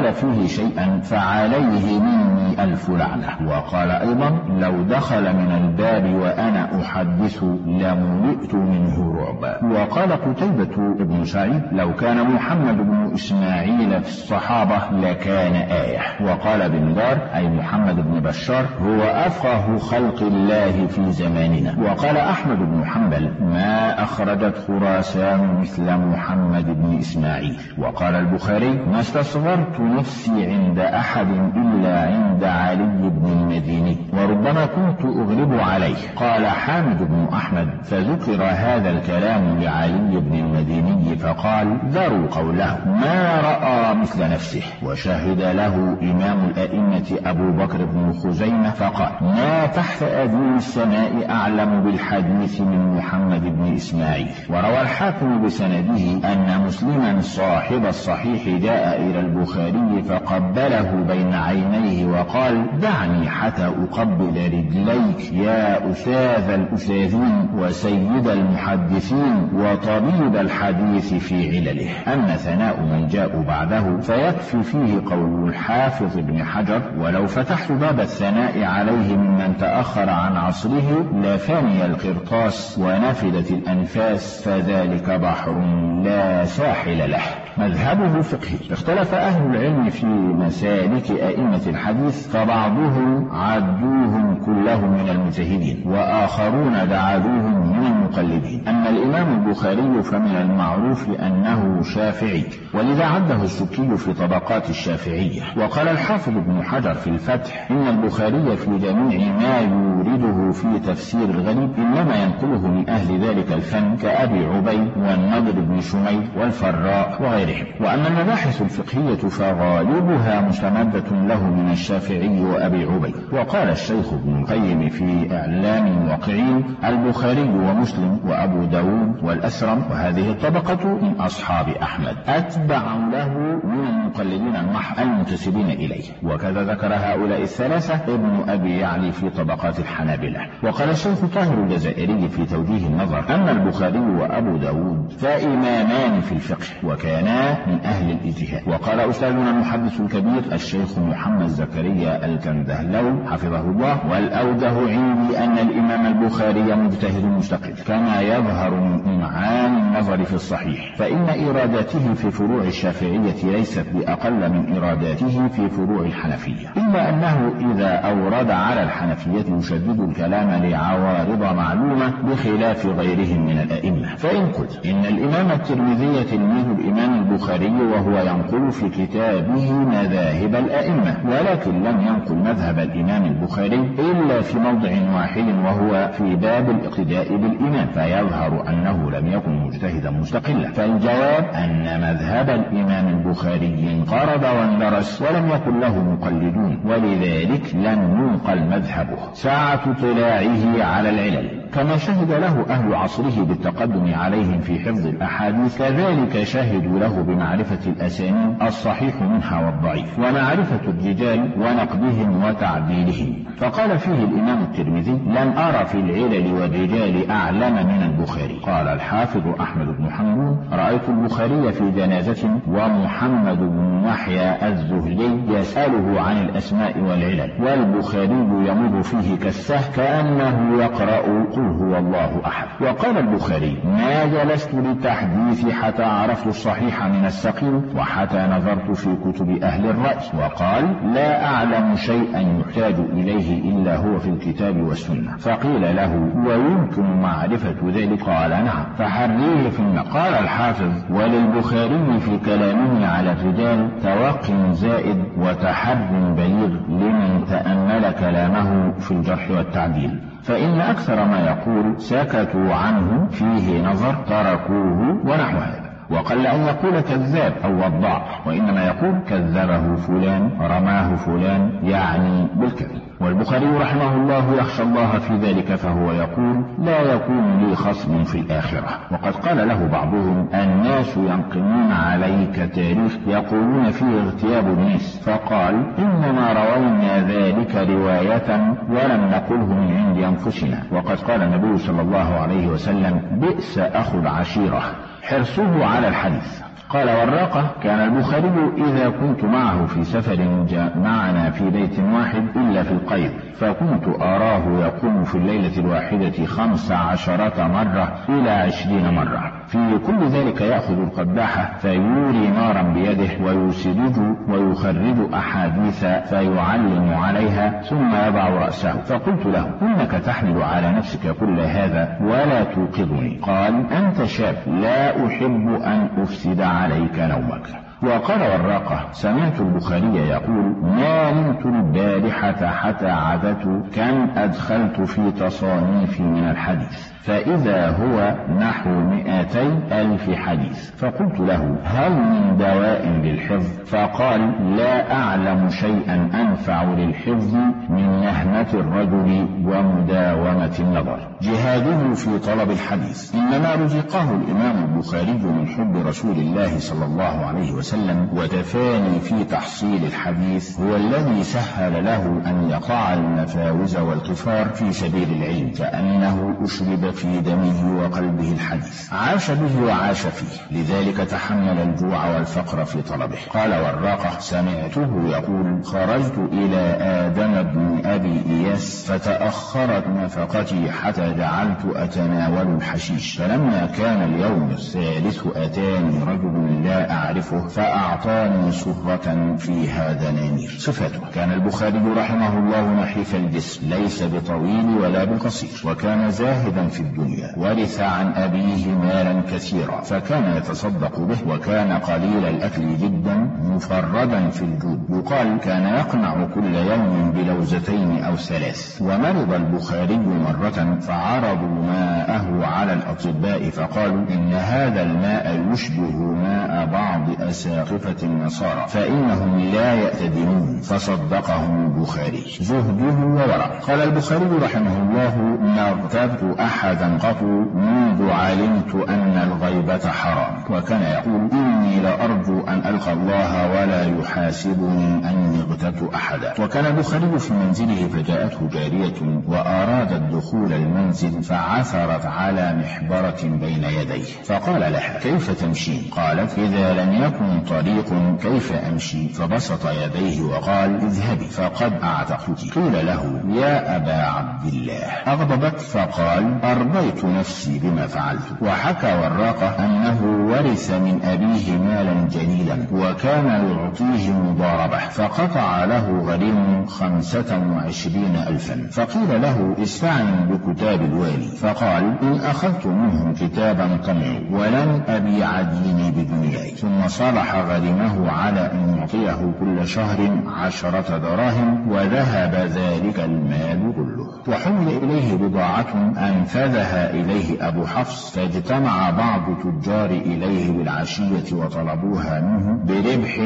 قال فيه شيئا فعليه مني 1000 لعنة. وقال أيضا لو دخل من الباب وأنا أحدث لملئت منه رعبا. وقال قتيبة بن سعيد لو كان محمد بن إسماعيل في الصحابة لكان آية. وقال بن دار أي محمد بن بشار هو أفقه خلق الله في زماننا. وقال أحمد بن حنبل ما أخرجت خراسان مثل محمد بن إسماعيل. وقال البخاري ما استصغرت نفسي عند أحد إلا عند علي بن المديني وربما كنت أغلب عليه. قال حامد بن أحمد فذكر هذا الكلام لعلي بن المديني فقال ذروا قوله ما رأى مثل نفسه. وشهد له إمام الأئمة أبو بكر بن خزيمة فقال ما تحت أديم السماء أعلم بالحديث من محمد بن إسماعيل. وروى الحاكم بسنده أن مسلما صاحب الصحيح جاء إلى البخاري فقبله بين عينيه وقال دعني حتى أقبل رجليك يا أستاذ الأستاذين وسيد المحدثين وطبيب الحديث في علله. أما ثناء من جاء بعده فيكفي فيه قول الحافظ ابن حجر ولو فتحت باب الثناء عليه ممن تأخر عن عصره لفاني القرطاس ونفدت الأنفاس فذلك بحر لا ساحل له. مذهبه فقهي. اختلف أهل العلم في مسالك أئمة الحديث فبعضهم عدوهم كلهم من المجتهدين وآخرون جعلوهم من المقلدين. أما الإمام البخاري فمن المعروف أنه شافعي ولذا عده السكي في طبقات الشافعية. وقال الحافظ ابن حجر في الفتح إن البخاري في جميع ما يورده في تفسير الغريب إنما ينقله من أهل ذلك الفن كأبي عبيد والنضر بن شميل والفراء وغيرهم. وأما المباحث الفقهية فغالبها مستمدة له من الشافعي وأبي عبيد. وقال الشيخ ابن القيم في إعلام الموقعين البخاري ومسلم وأبو داود والأسرم وهذه الطبقة من أصحاب أحمد أتبع له من المقلدين المحض المنتسبين إليه. وكذا ذكر هؤلاء الثلاثة ابن أبي يعلي في طبقات الحنابلة. وقال الشيخ طاهر الجزائري في توجيه النظر أما البخاري وأبو داود فإمامان في الفقه وكانا من أهل الاجتهاد. وقال أستاذنا المحدث الكبير الشيخ محمد زكريا الكندهلوي حفظه الله والأوجه عندي أن الإمام البخاري مجتهد مستقل كما يظهر من إمعان النظر في الصحيح فإن إراداته في فروع الشافعية ليست بأقل من إراداته في فروع الحنفية إلا أنه إذا أورد على الحنفية يشدد الكلام لعوارض معلومة بخلاف غيرهم من الأئمة. فإن قلت إن الإمام الترمذي تلميذ الإمام البخاري وهو ينقل في كتابه مذاهب الأئمة ولكن لم ينقل مذهب الإمام البخاري إلا في موضع واحد وهو في باب الاقتداء بالإمام فيظهر أنه لم يكن مجتهدا مستقلا. فالجواب أن مذهب الإمام البخاري انقرض واندرس ولم يكن له مقلدون ولذلك لم ينقل مذهبه ساعة اطلاعه على العلل كما شهد له أهل عصره بالتقدم عليهم في حفظ الأحاديث كذلك شهدوا له بمعرفة الأسانيد الصحيح منها والضعيف ومعرفة الرجال ونقدهم وتعديلهم. فقال فيه الإمام الترمذي لم أرى في العلل والرجال أعلم من البخاري. قال الحافظ أحمد بن حنبل رأيت البخاري في جنازة ومحمد بن يحيى الزهلي يسأله عن الأسماء والعلل والبخاري يمر فيه كالسهم كأنه يقرأ قل هو الله أحد. وقال البخاري ما جلست للتحديث حتى عرفت الصحيح من السقيم وحتى نظرت في كتب أهل الرأي. وقال لا أعلم شيئا يحتاج إليه إلا هو في الكتاب والسنة. فقيل له ويمكن معرفة ذلك؟ قال نعم فحريه في قال الحافظ وللبخاري في كلامه على الرجال توق زائد وتحر بليغ لمن تأمل كلامه في الجرح والتعديل فإن أكثر ما يقول سكتوا عنه فيه نظر تركوه ونحو هذا. وقل أن يقول كذاب أو وضاع وإنما يقول كذبه فلان رماه فلان يعني بالكذب. والبخاري رحمه الله يخشى الله في ذلك فهو يقول لا يكون لي خصم في الآخرة. وقد قال له بعضهم الناس ينقمون عليك تاريخ يقولون فيه اغتياب الناس فقال إنما روينا ذلك رواية ولم نقله من عند أنفسنا. وقد قال النبي صلى الله عليه وسلم بئس أخو العشيرة حرصه على الحديث قال وراقة: كان البخاري إذا كنت معه في سفر جاء معنا في بيت واحد إلا في القيض، فكنت أراه يقوم في الليلة الواحدة 15 مرة إلى 20 مرة، في كل ذلك يأخذ القداحة فيوري نارا بيده ويسدج ويخرج أحاديث فيعلم عليها ثم يضع رأسه. فقلت له: إنك تحمل على نفسك كل هذا ولا توقظني. قال: أنت شاب، لا أحب أن أفسد عليك نومك. وقال وراقة: سمعت البخاري يقول: ما نمت البارحة حتى عدت كم أدخلت في تصانيف من الحديث، فإذا هو نحو 200,000 حديث. فقلت له: هل من دواء للحفظ؟ فقال: لا أعلم شيئا أنفع للحفظ من نهمة الرجل ومداومة النظر. جهاده في طلب الحديث إنما رزقه الإمام البخاري من حب رسول الله صلى الله عليه وسلم وتفاني في تحصيل الحديث، هو الذي سهل له أن يقع المفاوز والكفار في سبيل العلم، كأنه أشرب في دمه وقلبه الحديث، عاش به وعاش فيه، لذلك تحمل الجوع والفقر في طلبه. قال وراقة: سمعته يقول: خرجت إلى آدم بن أبي إياس فتأخرت نفقتي حتى جعلت أتناول الحشيش، فلما كان اليوم الثالث أتاني رجل لا أعرفه فأعطاني سرة فيها دنانير. صفته: كان البخاري رحمه الله نحيف الجسم، ليس بطويل ولا بقصير، وكان زاهدا في الدنيا، ورث عن أبيه مالا كثيرا فكان يتصدق به، وكان قليل الأكل جدا مفردا في الجود، يقال كان يقنع كل يوم بلوزتين أو 3. ومرض البخاري مرة فعرضوا ماءه على الأطباء فقالوا: إن هذا الماء يشبه ماء بعض أساقفة النصارى فإنهم لا يأتدمون، فصدقهم البخاري. زهده وورع. قال البخاري رحمه الله: ما اغتبت أحدا قط منذ علمت أن الغيبة حرام، وكان يقول: إني لأرجو أن ألقى الله ولا يحاسبني أني اغتبت أحدا. وكان البخاري في منزله فجاءته جارية وأرادت دخول المنزل فعثرت على محبرة بين يديه، فقال لها: كيف تمشين؟ قالت: إذا لم يكن طريق كيف أمشي؟ فبسط يديه وقال: اذهبي فقد أعتقتك. قيل له: يا أبا عبد الله أغضبك؟ فقال: أرضيت نفسي بما فعلت. وحكى وراقة أنه ورث من أبيه مالا جليلا وكان يعطيه مضاربة، فقطع له غريم 25,000. فقيل له: استعن بكتاب الوالي. فقال: إن أخذت منهم كتابا طمعوا ولن أبيع ديني بدنياي. ثم صالح غريمه على أن يعطيه كل شهر 10 دراهم، وذهب ذلك المال كله. وحمل إليه بضاعة أنفذها إليه أبو حفص، فاجتمع بعض تجار إليه بالعشية وطلبوها منه بربح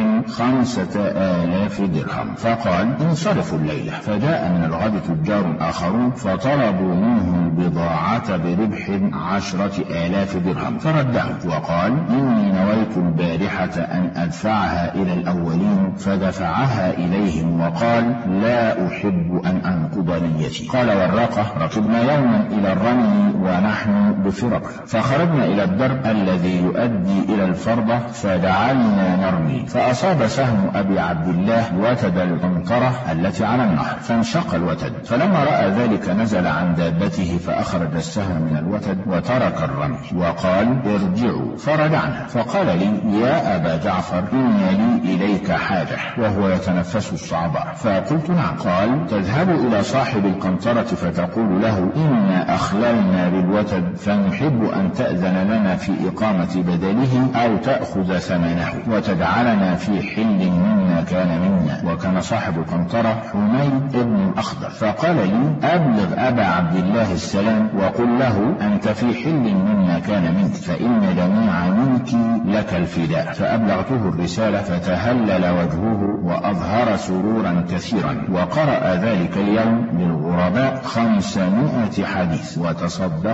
5,000 درهم، فقال: انصرفوا الليلة. فجاء من الغد تجار آخرون فطلبوا منه البضاعة بربح 10,000 درهم، فردهم وقال: إني نويت البارحة أن أدفعها إلى الأولين، فدفعها إليهم وقال: لا أحب أن أنقض نيتي. قال وراقة: ركبنا يوما إلى الرمي ونحن بفرق، فخرجنا إلى الدرب الذي يؤدي إلى الفرضة فجعلنا نرمي، فأصاب سهم أبي عبد الله وتد القنطرة التي على النهر فانشق الوتد، فلما رأى ذلك نزل عن دابته فأخرج السهم من الوتد وترك الرمي وقال: ارجعوا. فرجعنا، فقال لي: يا أبا جعفر إن لي إليك حاجة، وهو يتنفس الصعباء. فقلت: نعم. قال: تذهب إلى صاحب القنطرة فتقول له: إنا أخللنا بالوتد فنحب أن تأذن لنا في إقامة بدله أو تأخذ ثمنه وتجعلنا في حل مما كان منا. وكان صاحب القنطرة حميد ابن الأخضر، فقال لي: أبلغ أبا عبد الله السلام وقل له: أنت في حل مما كان منك، فإن جميع منك لك الفداء. فأبلغته الرسالة فتهلل وجهه وأظهر سرورا كثيرا، وقرأ ذلك اليوم للغرباء 500 حديث وتصدق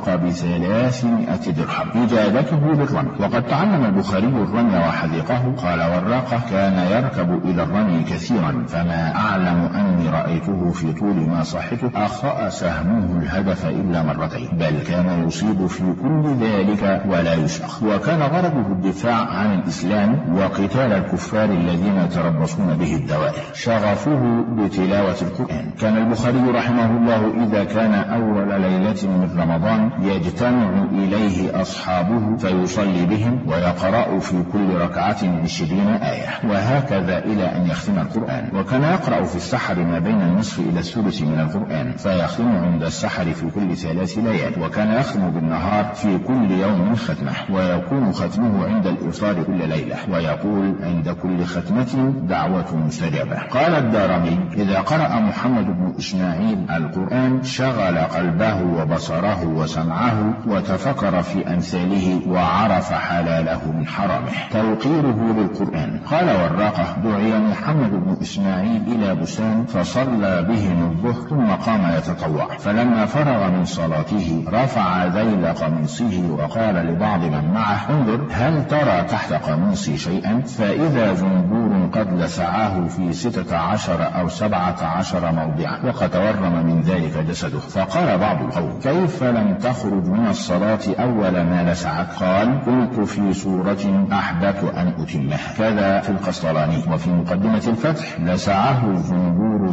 ب300 درهم إجابته للرمي. وقد تعلم البخاري الرمي وحذقه. قال والراقة كان يركب إلى الرمي كثيرا، فما أعلم أني رأيته في طول ما صحته أخطأ سهمه الهدف إلا مرتين، بل كان يصيب في كل ذلك ولا يشق. وكان غرضه الدفاع عن الإسلام وقتال الكفار الذين يتربصون به الدوائر. شغفه بتلاوة القرآن. كان البخاري رحمه الله إذا كان أول ليلة من رمضان يجتمع إليه أصحابه فيصلي بهم ويقرأ في كل ركعة 20 آية، وهكذا إلى أن يختم القرآن. وكان يقرأ في السحر ما بين النصف إلى الثلث من القرآن، فيختم عند السحر في كل 3 ليال. وكان يختم بالنهار في كل يوم ختمة، ويكون ختمه عند الإفطار كل ليلة، ويقول عند كل ختمة دعوة مستجابة. قال الدارمي إذا قرأ محمد بن إسماعيل القرآن شغل قلبه وبصره وسمعه وتفكر في أمثاله وعرف حلاله من حرامه. توقيره للقرآن. قال والراقة دعي محمد بن إسماعيل إلى بستان فصلى بهم الظهر ثم قام يتطوع، فلما فرغ من صلاته رفع ذيل قميصه وقال لبعض من معه انظر هل ترى تحت قميصي شيئا؟ فإذا زنبور قد لسعاه في 16 أو 17 موضعا وقد تورم من ذلك جسده. فقال بعض القوم كيف لم تخرج من الصلاة أول ما لسعك؟ قال كنت في سورة أحببت أن أتمها. كذا في القسطلاني. وفي مقدمة الفتح لسعه الزنبور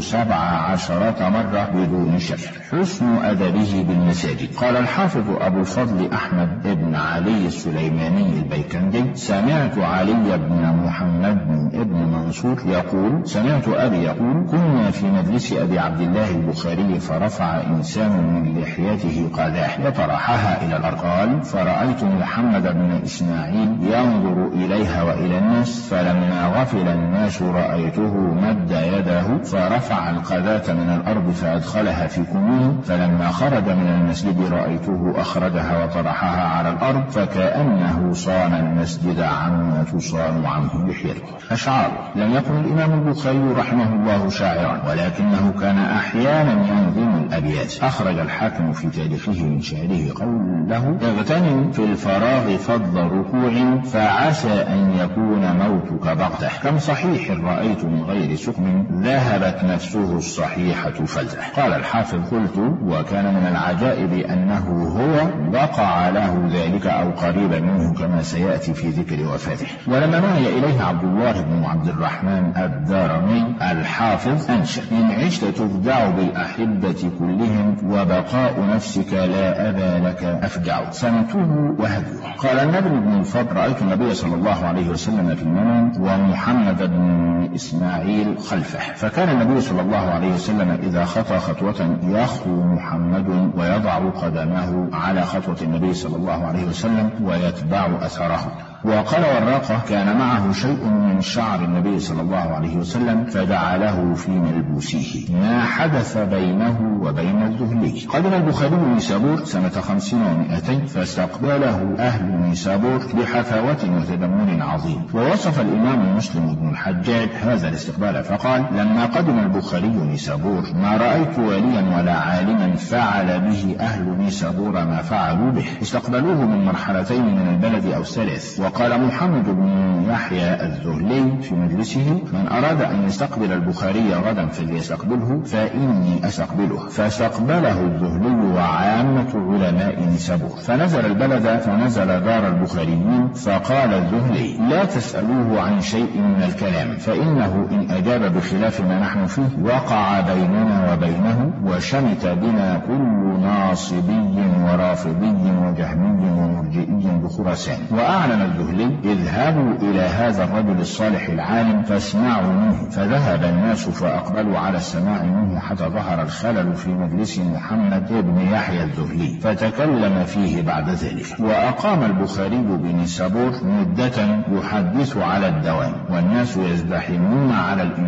17 مرة بدون شك. حسن أدبه بالمساجد. قال الحافظ أبو الفضل أحمد بن علي السليماني البيكندي سمعت علي بن محمد بن منصور يقول سمعت أبي يقول كنا في مجلس أبي عبد الله البخاري فرفع إنسان من لحيته قداح وطرحها إلى الأرض. قال فرأيت محمد بن إسماعيل ينظر إليها وإلى الناس، فلما غفل الناس رأيته مد يده فرفع القذاة من الأرض فأدخلها في كمه، فلما خرج من المسجد رأيته أخرجها وطرحها على الأرض فكأنه صان المسجد عما تصان عنه لحيته. أشعار. لم يكن الإمام البخاري رحمه الله شاعرا، ولكنه كان أحيانا ينظم الأبيات. أخرج الحاكم في تاريخه من شعره قول له اغتنم في الفراغ فضل ركوع فعسى أن يكون موتك بغتة، كم صحيح رأيت من غير سقم ذهبت نفسه الصحيحة فلتة. قال الحافظ قلت وكان من العجائب أنه هو وقع له ذلك أو قريبا منه كما سيأتي في ذكر وفاته. ولما نهي إليه عبد الله بن عبد الرحمن الدارمي الحافظ أنشأ إن عشت تفجع بالأحبة كلهم وبقاء نفسك لا أبا لك أفجع سنته وهديه. قال النبي بن الفضل رأيت النبي صلى الله عليه وسلم في المنام ومحمد بن إسماعيل خلفه، فكان النبي صلى الله عليه وسلم إذا خطى خطوة يخطو محمد ويضع قدمه على خطوة النبي صلى الله عليه وسلم ويتبع أثره. وقال والراقة كان معه شيء من شعر النبي صلى الله عليه وسلم فجعله في ملبوسيه، ما حدث بينه وبين الذهلي. قدم البخاري نيسابور سنة 50 و200 فاستقبله أهل نيسابور بحفاوة وتدمر عظيم. ووصف الإمام مسلم بن الحجاج هذا الاستقبال فقال لما قدم البخاري نيسابور ما رأيت وليا ولا عالما فعل به أهل نيسابور ما فعلوا به. استقبلوه من مرحلتين من البلد أو 3. وقال محمد بن يحيى الذهلي في مجلسه من أراد أن يستقبل البخاري غدا فليستقبله فإني أستقبله. فاستقبله الذهلي وعامة علماء نيسابور. فنزل البلد فنزل دار البخاريين فقال الذهلي لا تسألوه عن شيء من الكلام فإنه إن أجاب بخلاف ما نحن فيه وقع بيننا وبينه وشمت بنا كل ناصبي ورافضي وجهمي ومرجئي بخراسان. وأعلن الذهلي اذهبوا إلى هذا الرجل الصالح العالم فاسمعوا منه. فذهب الناس فأقبلوا على السماع منه حتى ظهر الخلل في مجلس محمد بن يحيى الذهلي فتكلم فيه بعد ذلك. وأقام البخاري بنيسابور مدة يحدث على الدوام والناس يزدحمون على الإمام البخاري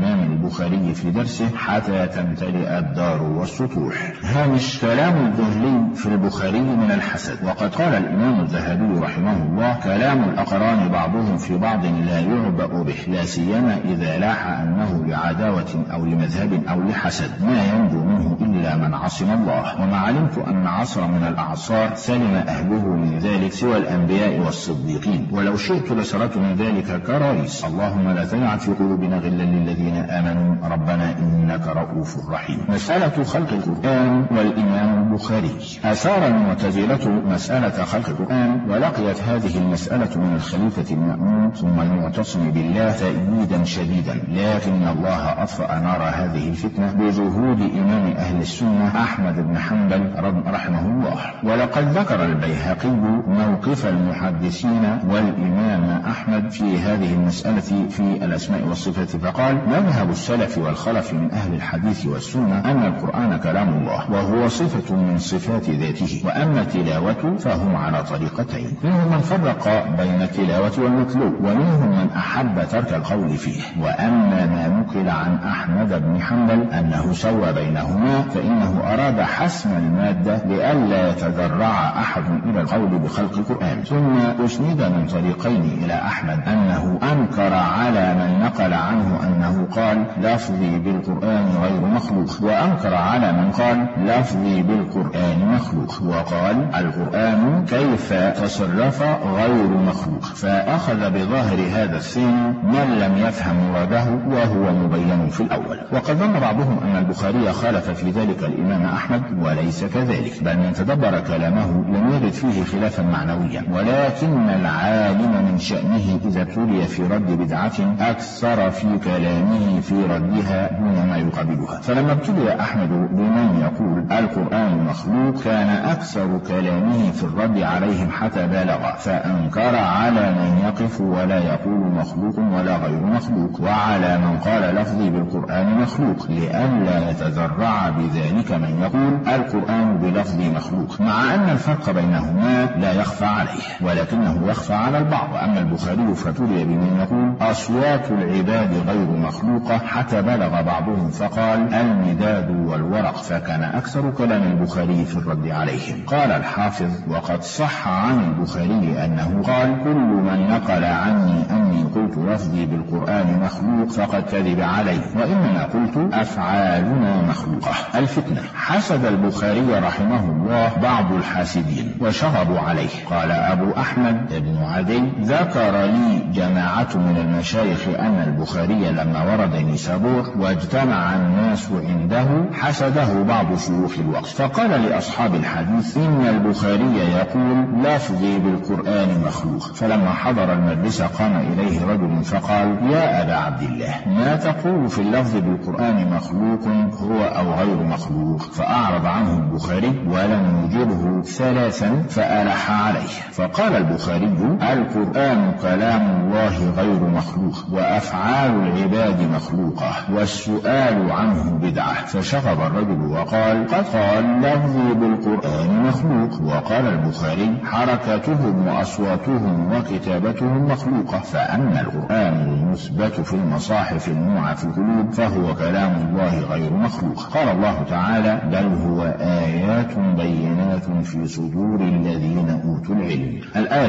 البخاري في درسه حتى تمتلئ الدار والسطوح. هامش: كلام الذهلي في البخاري من الحسد. وقد قال الإمام الذهبي رحمه الله: كلام الأقران بعضهم في بعض لا يعبأ به، لا سيما إذا لاح أنه لعداوة أو لمذهب أو لحسد، ما ينجو منه إلا من عصم الله. وما علمت أن عصر من الأعصار سلم أهله من ذلك سوى الأنبياء والصديقين، ولو شئت لسرت من ذلك كراريس. اللهم لا تجعل في قلوبنا غلا للذين آمنوا ربنا إنك رؤوف رحيم. مسألة خلق القرآن والإمام البخاري. أثار المعتزلة مسألة خلق القرآن، ولقيت هذه المسألة من الخليفة المأمون ثم المعتصم بالله تأييدا شديدا، لكن الله أطفأ نار هذه الفتنة بجهود إمام أهل السنة أحمد بن حنبل رحمه الله. ولقد ذكر البيهقي موقف المحدثين والإمام أحمد في هذه المسألة في الأسماء والصفات، فقال: مذهب السلف والخلف من أهل الحديث والسنة أن القرآن كلام الله وهو صفة من صفات ذاته، وأما التلاوة فهم على طريقتين: منهم من فرق بين التلاوة والمتلو، ومنهم من أحب ترك القول فيه. وأما ما نقل عن أحمد بن حنبل أنه سوى بينهما فإنه أراد حسم المادة لئلا يتذرع أحد إلى القول بخلق القرآن. ثم أسند من طريقين إلى أحمد أنه أنكر على من نقل عنه أنه قال: لفظي بالقرآن غير مخلوق، وأنكر على من قال: لفظي بالقرآن مخلوق، وقال: القرآن كيف تصرف غير مخلوق. فأخذ بظاهر هذا الثاني من لم يفهم مراده وهو مبين في الأول. وقد ظن بعضهم أن البخاري خالف في ذلك الإمام أحمد، وليس كذلك، بل من تدبر كلامه لم يرد فيه خلافا معنويا، ولكن العالم من شأنه إذا ابتلي في رد بدعة أكثر في كلامه في ردها دون ما يقابلها. فلما ابتلي أحمد بمن يقول القرآن مخلوق كان أكثر كلامه في الرد عليهم حتى بالغ، فأنكر على من يقف ولا يقول مخلوق ولا غير مخلوق، وعلى من قال لفظي بالقرآن مخلوق، لئلا يتذرع بذلك من يقول القرآن بلفظ مخلوق، مع أن الفرق بينهما لا يخفى عليه، ولكنه يخفى على البعض. أما البخاري فتولي بمن يقول أصوات العباد غير مخلوقة، حتى بلغ بعضهم فقال المداد والورق، فكان أكثر كلام البخاري في الرد عليهم. قال الحافظ: وقد صح عن البخاري أنه قال: كل من نقل عني أني قلت لفظي بالقرآن مخلوق فقد كذب علي، وإنما قلت أفعالنا مخلوقة. الفتنة. حسد البخاري رحمه الله بعض الحاسدين وشغبوا عليه. قال أبو أحمد بن عدي: ذكر لي جماعة من المشايخ أن البخاري لما ورد نيسابور واجتمع الناس عنده حسده بعض شيوخ الوقت، فقال لأصحاب الحديث: إن البخاري يقول لفظي بالقرآن مخلوق. فلما حضر المجلس قام إليه رجل فقال: يا أبا عبد الله، ما تقول في اللفظ بالقرآن مخلوق هو أو غير مخلوق؟ فأعرض عنه البخاري ولم يجبه ثلاثا فألح عليه. فقال البخاري: القرآن كلام الله غير مخلوق، وأفعال العباد مخلوقة، والسؤال عنه بدعة. فشغب الرجل وقال: قد قال لفظي بالقرآن مخلوق. وقال البخاري: حركتهم وأصواتهم وكتابتهم مخلوقة، فأما القرآن المثبت في المصاحف الموعى في القلوب فهو كلام الله غير مخلوق. قال الله تعالى: بل هو آيات بينات في صدور الذين أوتوا العلم. الآية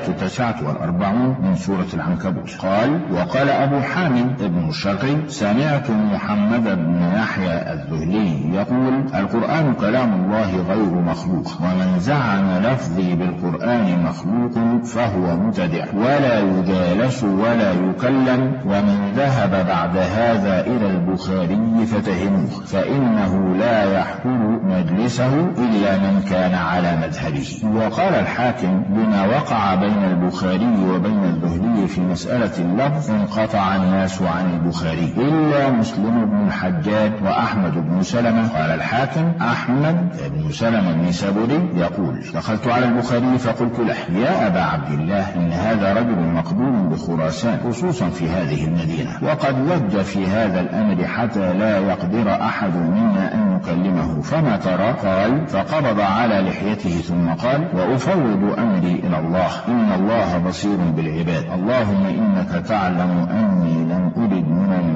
49 من سورة العنكبوت. قال: وقال أبو حامد ابن الشرقي: سمعت محمد بن يحيى الذهلي يقول: القرآن كلام الله غير مخلوق، ومن زعم لفظي بالقرآن مخلوق فهو مبتدع ولا يجالس ولا يكلم، ومن ذهب بعد هذا إلى البخاري فتهموه، فإنه لا يحضر مجلسه إلا من كان على مذهبه. وقال الحاكم: بما وقع بين البخاري وبين الذهلي في مسألة اللفظ انقطع الناس عن البخاري إلا مسلم بن الحجاج وأحمد بن سلمة. قال الحاكم: أحمد بن سلمة النيسابوري يقول: دخلت على البخاري فقلت له: يا أبا عبد الله، إن هذا رجل مقبول بخراسان خصوصا في هذه المدينة، وقد لج في هذا الأمر حتى لا يقدر أحد منا أن نكلمه، فما ترى؟ قال: فقبض على لحيته ثم قال: وأفوض أمري إلى الله، إن الله بصير بالعباد، اللهم إنك تعلم أني لم أرد من المقام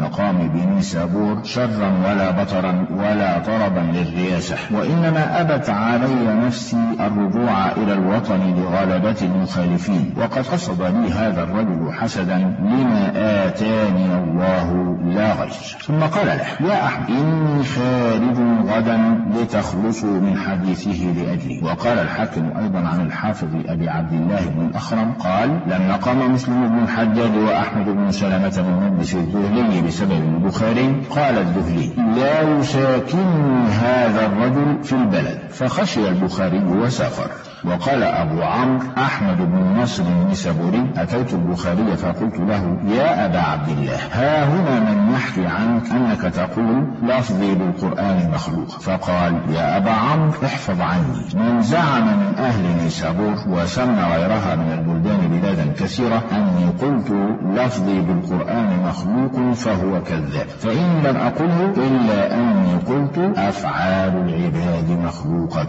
بنيسابور شرا ولا بطرا ولا طلبا للرياسة، وإنما أبت علي نفسي الرجوع إلى الوطن لغلبة المخالفين، وقد قصد لي هذا الرجل حسدا لما آتاني الله لا غير. ثم قال له: يا أحمد، إني خارج غدا لتخلصوا من حديثه لأجلي. وقال الحاكم أيضا عن الحافظ أبي عبد الله بن الأخرم قال: لما قام مسلم بن الحجاج وأحمد بن سلمة بن مجلس الذهلي بسبب البخاري، قال الذهلي: لا يساكنني هذا الرجل في البلد، فخشي البخاري وسافر. وقال أبو عمرو أحمد بن نصر النيسابوري: أتيت البخاري فقلت له: يا أبا عبد الله، ها هنا من يحكي عنك أنك تقول لفظي بالقرآن مخلوق. فقال: يا أبا عمرو، احفظ عني، من زعم من أهل نيسابور وسمى غيرها من البلدان بلادا كثيرة أني قلت لفظي بالقرآن مخلوق فهو كذاب، فإن لم أقله إلا أني قلت أفعال العباد مخلوقة.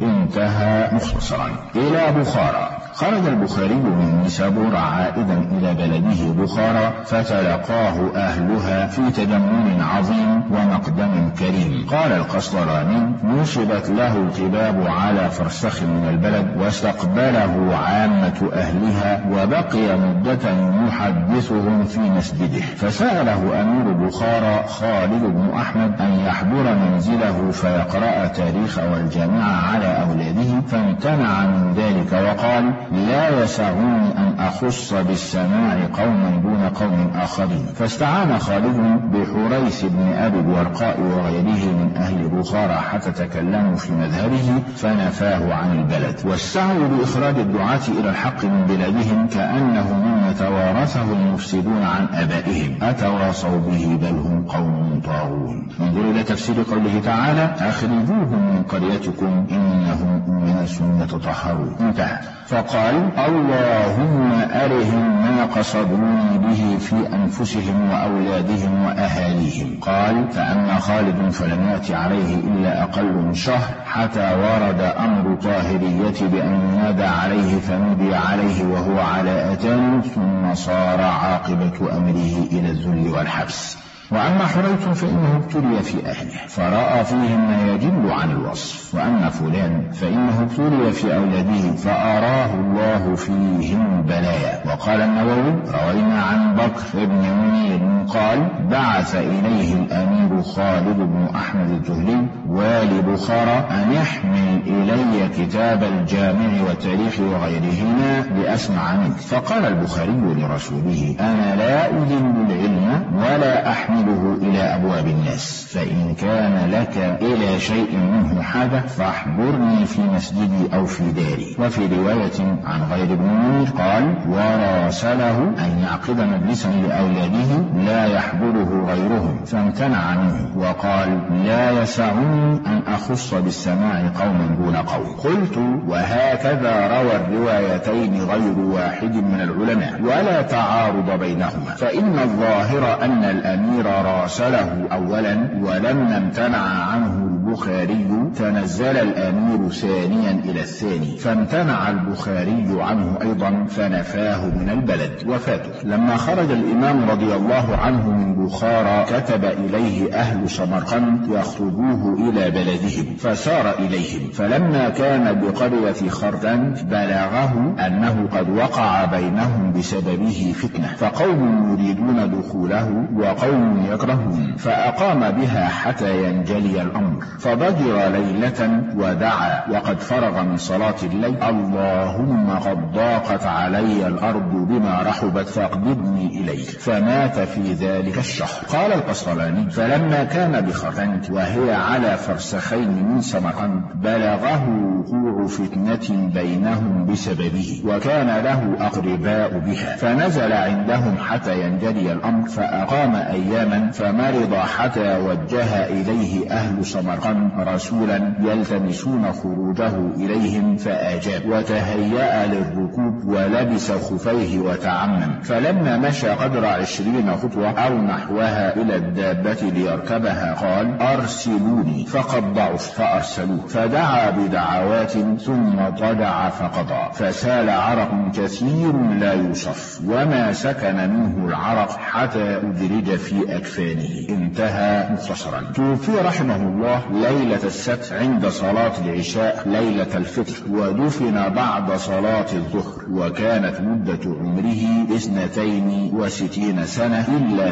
انتهى مختصرا. إلى بخارى. خرج البخاري من نيسابور عائدا إلى بلده بخارى، فتلقاه أهلها في تجمل عظيم ومقدم كريم. قال القسطلاني: نصبت له القباب على فرسخ من البلد، واستقبله عامة أهلها، وبقي مدة يحدثهم في مسجده. فسأله أمير بخارى خالد بن أحمد أن يحضر منزله فيقرأ تاريخ والجامعة على أولاده، فامتنع من ذلك وقال: لا يسعني أن أخص بالسماع قوما دون قوم آخرين. فاستعان خالد بحريث بن أبي الورقاء وغيره من أهل بخارى حتى تكلموا في مذهبه فنفاه عن البلد، واستعوا بإخراج الدعاة إلى الحق من بلادهم كأنه مما توارثه المفسدون عن آبائهم، أتواصوا به بل هم قوم طاغون. انظر إلى تفسير قوله تعالى: أخرجوهم من قريتكم إنهم أناس يتطهرون. انتهى. فقال: اللهم أرهم ما قصدوني به في أنفسهم وأولادهم وأهاليهم. قال: فأما خالد فلم يأتي عليه إلا أقل من شهر حتى ورد أمر طاهرية بأن ينادى عليه، فنودي عليه وهو على أتان، ثم صار عاقبة أمره إلى الذل والحبس. وأما حريث فإنه ابتلي في أهله فرأى فيهم ما يجل عن الوصف، وأما فلان فإنه ابتلي في أولاده فأراه الله فيهم بلايا. وقال النووي: روينا عن بكر بن منير قال: بعث إليه الأمير خالد بن أحمد الذهلي والي بخارى أن يحمل إلي كتاب الجامع والتاريخ وغيرهما لأسمع منك. فقال البخاري لرسوله: أنا لا أذل العلم ولا أحمله إلى أبواب الناس، فإن كان لك إلى شيء منه حاجة فاحضرني في مسجدي أو في داري. وفي رواية عن غير ابن منير قال: وراسله أن يعقد مجلسا لأولاده لا يحضره غيرهم، فامتنع منه وقال: لا يسعني أن أخص بالسماع قوما دون قوم. قلت: وهكذا روى الروايتين غير واحد من العلماء ولا تعارض بينهما، فإن الظاهر أن الأمير راسله أولا ولم نمتنع عنه البخاري، تنزل الأمير ثانيا إلى الثاني، فامتنع البخاري عنه أيضا فنفاه من البلد وفاته. لما خرج الإمام رضي الله عنه من بخارى كتب إليه أهل سمرقند يخرجوه إلى بلدهم، فسار إليهم، فلما كان بقرية خردند بلغه أنه قد وقع بينهم بسببه فتنة، فقوم يريدون دخوله وقوم يكرهون، فأقام بها حتى ينجلي الأمر. فضجر ليلة ودعا وقد فرغ من صلاة الليل: اللهم قد ضاقت علي الأرض بما رحبت فاقبضني إليك، فمات في ذلك الشهر. قال القسطلاني: فلما كان بخردند وهي على فرسخين من سمرقند بلغه وقوع فتنة بينهم بسببه، وكان له أقرباء بها، فنزل عندهم حتى ينجلي الأمر، فأقام أياما فمرض حتى وجه إليه أهل سمرقند فريقا رسولا يلتمسون خروجه إليهم فأجاب وتهيأ للركوب ولبس خفيه وتعمم، فلما مشى قدر 20 خطوة أو نحوها إلى الدابة ليركبها قال أرسلوني، فقد ضعف فأرسلوه، فدعا بدعوات ثم طلع فقضى، فسال عرق كثير لا يوصف، وما سكن منه العرق حتى أدرج في أكفانه. انتهى مختصرا. توفي رحمه الله ليلة السبت عند صلاة العشاء ليلة الفطر، ودفن بعد صلاة الظهر، وكانت مدة عمره 62 سنة إلا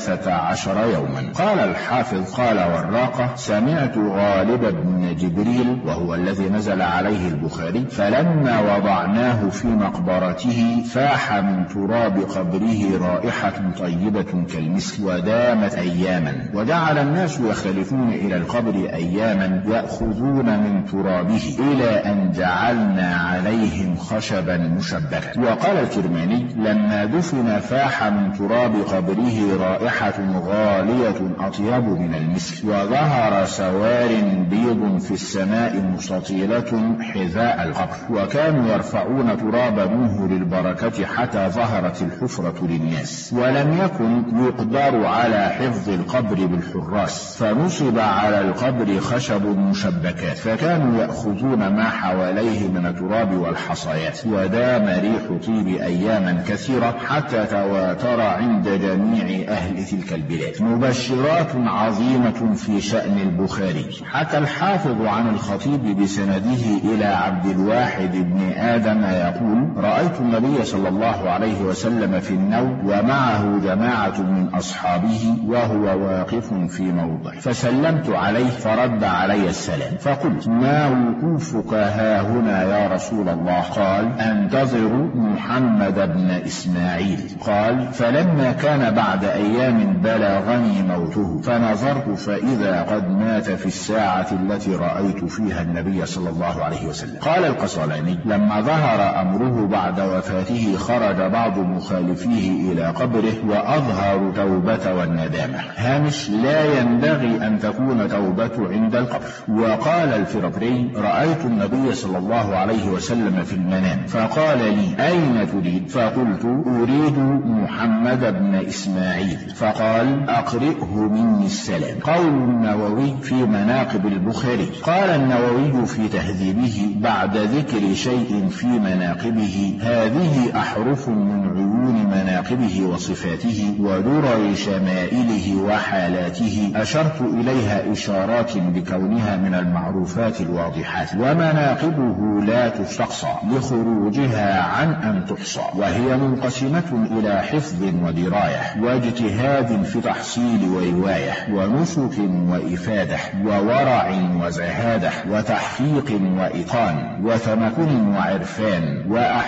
13 يوما. قال الحافظ قال وراقة سمعت غالب بن جبريل وهو الذي نزل عليه البخاري فلما وضعناه في مقبرته فاح من تراب قبره رائحة طيبة كالمسك ودامت أياما، وجعل الناس يختلفون إلى القبر أياما يأخذون من ترابه إلى أن جعلنا عليهم خشبا مشبكا. وقال الكرماني لما دفن فاح من تراب قبره رائحة غالية أطيب من المسك، وظهر سوار بيض في السماء مستطيلة حذاء القبر، وكانوا يرفعون تراب منه للبركة حتى ظهرت الحفرة للناس، ولم يكن يقدر على حفظ القبر بالحراس، فنصب على القبر خشب مشبكات، فكانوا يأخذون ما حواليه من التراب والحصيات، ودام ريح طيب أياما كثيرة حتى تواتر عند جميع أهل تلك البلاد. مبشرات عظيمة في شأن البخاري. حتى الحافظ عن الخطيب بسنده إلى عبد الواحد بن آدم يقول رأيت النبي صلى الله عليه وسلم في النوم ومعه جماعة من أصحابه وهو واقف في موضع، فسلمت عليه فرد علي السلام، فقلت ما وقوفك هاهنا يا رسول الله؟ قال أنتظر محمد بن إسماعيل. قال فلما كان بعد أيام بلغني موته فنظرت فإذا قد مات في الساعة التي رأيت فيها النبي صلى الله عليه وسلم. قال القصلاني لما ظهر أمره بعد وفاته خرج بعض مخالفيه إلى قبره وأظهر توبة والندامة. هامش لا ينبغي أن تكون توبة عند القبر. وقال الفربري رأيت النبي صلى الله عليه وسلم في المنام فقال لي أين تريد؟ فقلت أريد محمد بن إسماعيل، فقال أقرئه مني السلام. قول النووي في مناقب البخاري. قال النووي في تهذيبه بعد ذكر شيء في مناقبه هذه أحرف من عيون مناقبه وصفاته ودرر شمائله وحالاته أشرت إليها إشارات بكونها من المعروفات الواضحات، ومناقبه لا تستقصى لخروجها عن أن تحصى، وهي منقسمة إلى حفظ ودراية واجتهاد في تحصيل ورواية ونسك وإفادة وورع وزهادة وتحقيق وإتقان وتمكن وعرفان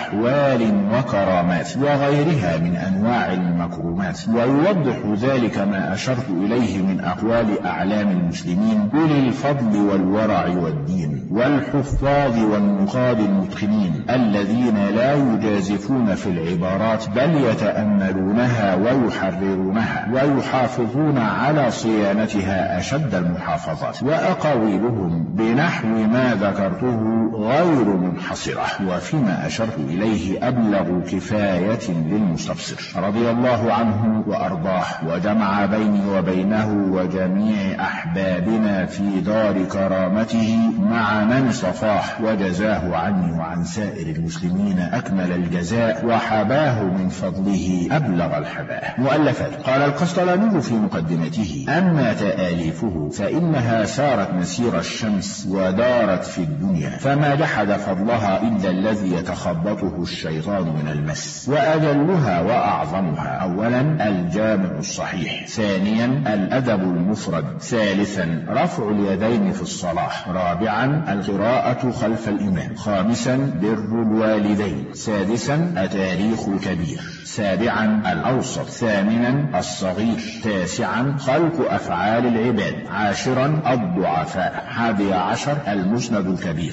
وأحوال وكرامات وغيرها من أنواع المكرمات. ويوضح ذلك ما أشرت إليه من أقوال أعلام المسلمين أولي الفضل والورع والدين والحفاظ والنقاد المتقنين الذين لا يجازفون في العبارات بل يتأملونها ويحررونها ويحافظون على صيانتها أشد المحافظات. وأقاويلهم بنحو ما ذكرته غير منحصرة، وفيما أشرت إليه أبلغ كفاية للمستبصر رضي الله عنه وأرضاه، وجمع بيني وبينه وجميع أحبابنا في دار كرامته مع من صفاه، وجزاه عني وعن سائر المسلمين أكمل الجزاء، وحباه من فضله أبلغ الحباء. مؤلفات. قال القسطلاني في مقدمته أما تآليفه فإنها سارت مسير الشمس ودارت في الدنيا، فما جحد فضلها إلا الذي يتخبطه الشيطان من المس. وأجلها وأعظمها أولا الجامع الصحيح، ثانيا الأدب المفرد، ثالثا رفع اليدين في الصلاة، رابعا القراءة خلف الإمام، خامسا بر الوالدين، سادسا التاريخ الكبير، سابعا الأوسط، ثامنا الصغير، تاسعا خلق أفعال العباد، عاشرا الضعفاء، 11 المسند الكبير،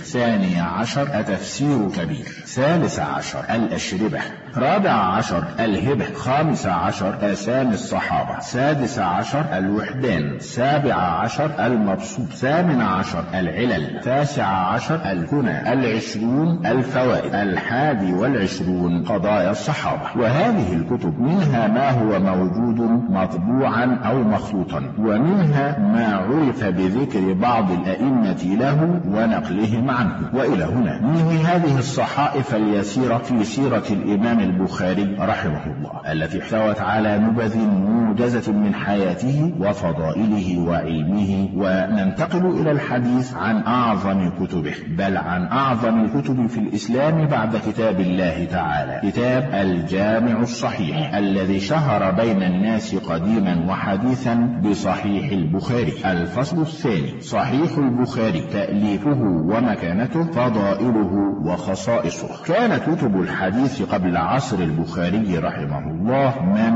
12 التفسير كبير، 13 الأشربة، 14 الهبة، 15 أسامي الصحابة، 16 الوحدان، 17 المبسوط 18 العلل، 19 الكنى، 20 الفوائد، 21 قضايا الصحابة. وهذه الكتب منها ما هو موجود مطبوعا أو مخطوطا، ومنها ما عرف بذكر بعض الأئمة له ونقلهم عنه. وإلى هنا ننهي هذه الصحائف اليسيرة في سيرة الإمام البخاري رحمه الله، التي احتوت على نبذ موجزة من حياته وفضائله وعلمه، وننتقل إلى الحديث عن أعظم كتبه، بل عن أعظم الكتب في الإسلام بعد كتاب الله تعالى، كتاب الجامع الصحيح الذي شهر بين الناس قديما وحديثا بصحيح البخاري. الفصل الثاني: صحيح البخاري، تأليفه ومكانته، فضائله وخصائصه. كانت كتب الحديث قبل عصر البخاري رحمه الله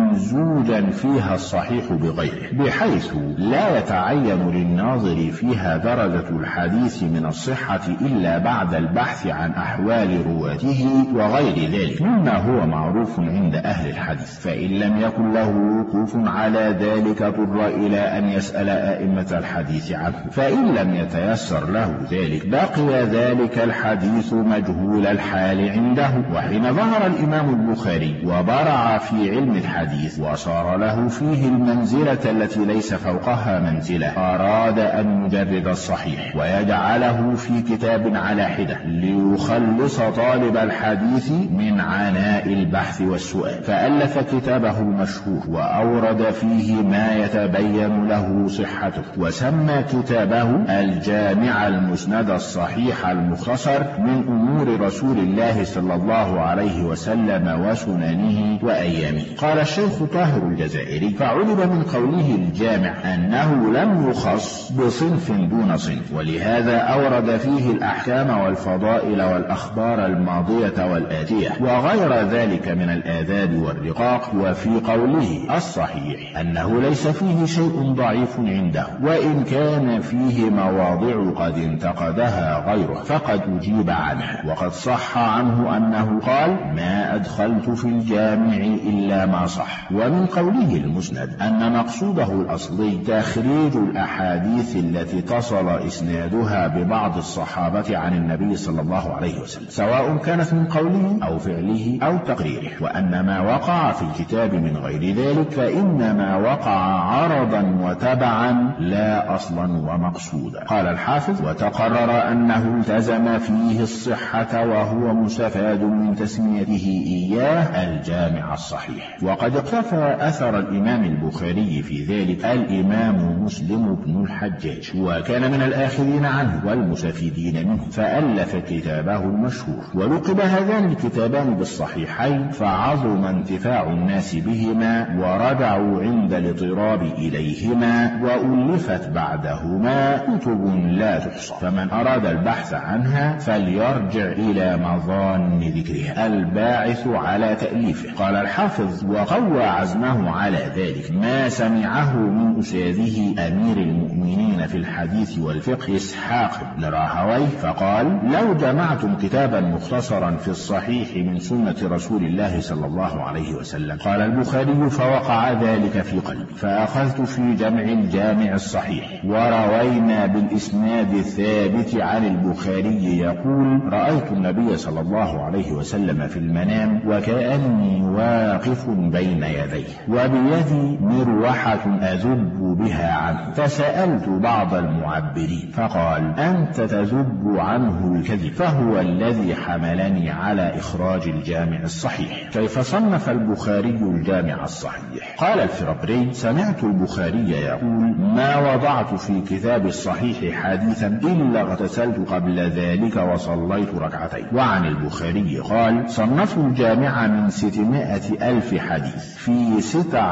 ممزوجا فيها الصحيح بغيره، بحيث لا يتعين للناظر فيها درجة الحديث من الصحة إلا بعد البحث عن أحوال رواته وغير ذلك مما هو معروف عند أهل الحديث، فإن لم يكن له وقوف على ذلك اضطر إلى أن يسأل أئمة الحديث عنه، فإن لم يتيسر له ذلك بقي ذلك الحديث مجهول الحال عنده. وحين ظهر الإمام البخاري وبرع في علم الحديث وصار له فيه المنزلة التي ليس فوقها منزلة، أراد أن يجرد الصحيح ويجعله في كتاب على حدة ليخلص طالب الحديث من عناء البحث والسؤال، فألف كتابه المشهور وأورد فيه ما يتبين له صحته، وسمى كتابه الجامع المسند الصحيح المختصر من أمور رسول الله صلى الله عليه وسلم وسننه وأيامه. قال الشيخ طاهر الجزائري: فعلم من قوله الجامع أنه لم يخص بصنف دون صنف، ولهذا أورد فيه الأحكام والفضائل والأخبار الماضية والآتية وغير ذلك من الآداب والرقاق. وفي قوله الصحيح أنه ليس فيه شيء ضعيف عنده، وإن كان فيه مواضع قد انتقدها غيره فقد أجيب عنها. وقد صح عنه أنه قال: ما أدخلت في الجامع إلا ما صح. ومن قوله المسند أن مقصوده الأصلي تخريج الأحاديث التي تصل إسنادها ببعض الصحابة عن النبي صلى الله عليه وسلم، سواء كانت من قوله أو فعله أو تقريره، وأن ما وقع في الكتاب من غير ذلك فإنما وقع عرضا وتبعا لا أصلا ومقصودا. قال الحافظ: وتقرر أنه التزم فيه الصحة، وهو مستفاد من تسميته إياه الجامع الصحيح. وقد اقتفى أثر الإمام البخاري في ذلك الإمام مسلم بن الحجاج، وكان من الآخذين عنه والمستفيدين منه، فألف كتابه المشهور. ولقب هذان الكتابان بالصحيحين فعظم انتفاع الناس بهما ورجعوا عند الاضطراب إليهما، وألفت بعدهما كتب لا تحصى، فمن أراد البحث عنها فليرجع إلى مظان ذكرها الباعث على تأليفه. قال الحافظ: وقوى عزمه على ذلك ما سمعه من أستاذه أمير المؤمنين في الحديث والفقه إسحاق بن راهويه، فقال: لو جمعتم كتابا مختصرا في الصحيح من سنة رسول الله صلى الله عليه وسلم. قال البخاري: فوقع ذلك في قلبي، فأخذت في جمع الجامع الصحيح، وروينا بالإسناد الثابت عن البخاري يقول: رأيت النبي صلى الله عليه وسلم في المنام وكأني واقف بين يديه، وبيدي مروحة أذب بها عنه، فسألت بعض المعبرين فقال: أنت تذب عنه الكذب، فهو الذي حملني على إخراج الجامع الصحيح. كيف صنف البخاري الجامع الصحيح؟ قال الفرابري: سمعت البخاري يقول: ما وضعت في كتاب الصحيح حديثا إلا اغتسلت قبل ذلك وصليت ركعتين. وعن البخاري قال: صنفت الجامع من 600,000 حديث في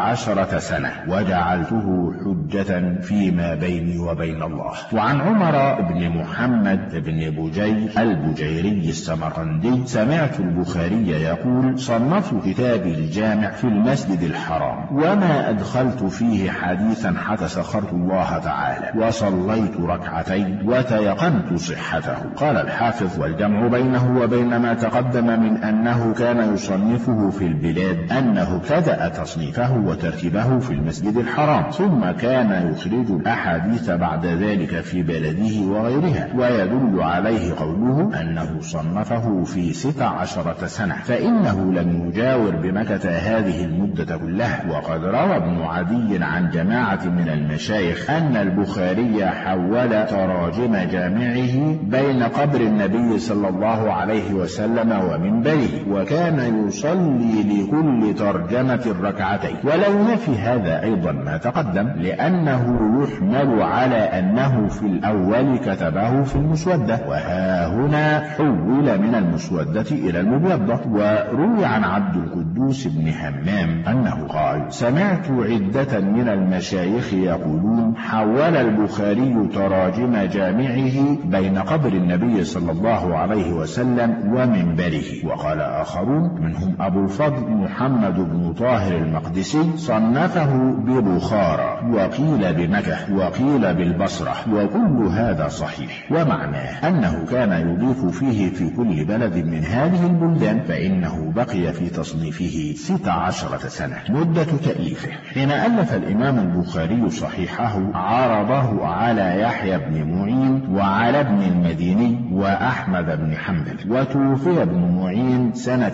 16 سنة، وجعلته حجة فيما بيني وبين الله. وعن عمر بن محمد بن بجير البجيري السمرقندي: سمعت البخاري يقول: صنفت كتابي الجامع في المسجد الحرام، وما أدخلت فيه حديثا حتى سخرت الله تعالى وصليت ركعتين وتيقنت صحته. قال الحافظ: والجمع بينه وبين ما تقدم من أنه كان يصنفه في البلاد أنه ابتدأ تصنيفه وترتيبه في المسجد الحرام، ثم كان يخرج الأحاديث بعد ذلك في بلده وغيرها. ويدل عليه قوله أنه صنفه في 16 سنة، فإنه لم يجاور بمكة هذه المدة كلها. وقد روى ابن عدي عن جماعة من المشايخ أن البخاري حول تراجم جامعه بين قبر النبي صلى الله عليه وسلم ومنبره، وكان يصلي لكل ترجمة ركعتين. ولا ينافي هذا أيضا ما تقدم، لأنه يحمل على أنه في الأول كتبه في المسودة، وها هنا حول من المسودة إلى المبيضة. وروي عن عبد القدوس بن همام أنه قال: سمعت عدة من المشايخ يقولون حول البخاري تراجم جامعه بين قبر النبي صلى الله عليه وسلم ومنبره. وقال آخرون منهم أبو الفضل محمد بن طاهر المقدسي صنفه ببخارى، وقيل بمكة، وقيل بالبصرة، وكل هذا صحيح. ومعناه أنه كان يضيف فيه في كل بلد من هذه البلدان، فإنه بقي في تصنيفه 16 سنة مدة تأليفه. حين ألف الإمام البخاري صحيحه عرضه على يحيى بن معين وعلى ابن المديني وأحمد بن حنبل. وتوفي ابن معين سنة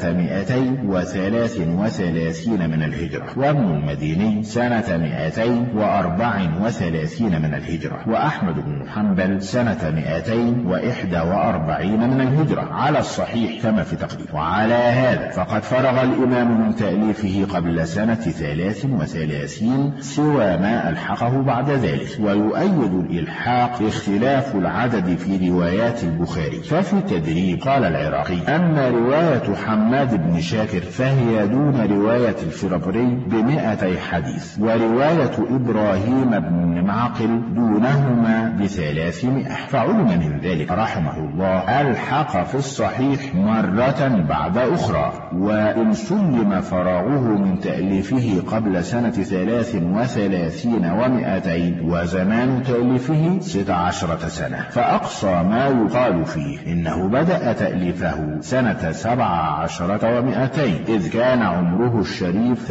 233 من الهجرة، وابن المديني سنة 234 من الهجرة، وأحمد بن حنبل سنة 241 من الهجرة على الصحيح كما في تقديم. وعلى هذا فقد فرغ الإمام من تأليفه قبل سنة 33 سوى ما ألحقه بعد ذلك. ويؤيد الإلحاق اختلاف العدد في روايات البخاري. ففي التدريب قال العراقي: أما رواية حماد بن شاكر فهي دون رواية الفربري ب200 حديث، ورواية إبراهيم بن معقل دونهما ب300. فعلم من ذلك رحمه الله ألحق في الصحيح مرة بعد أخرى. وإن سلم فراغه من تأليفه قبل سنة 33 و200 وزمان تأليفه 16 سنة، فأقصى ما يقال فيه إنه بدأ تأليفه سنة 17 و200 إذ كان عمره الشريف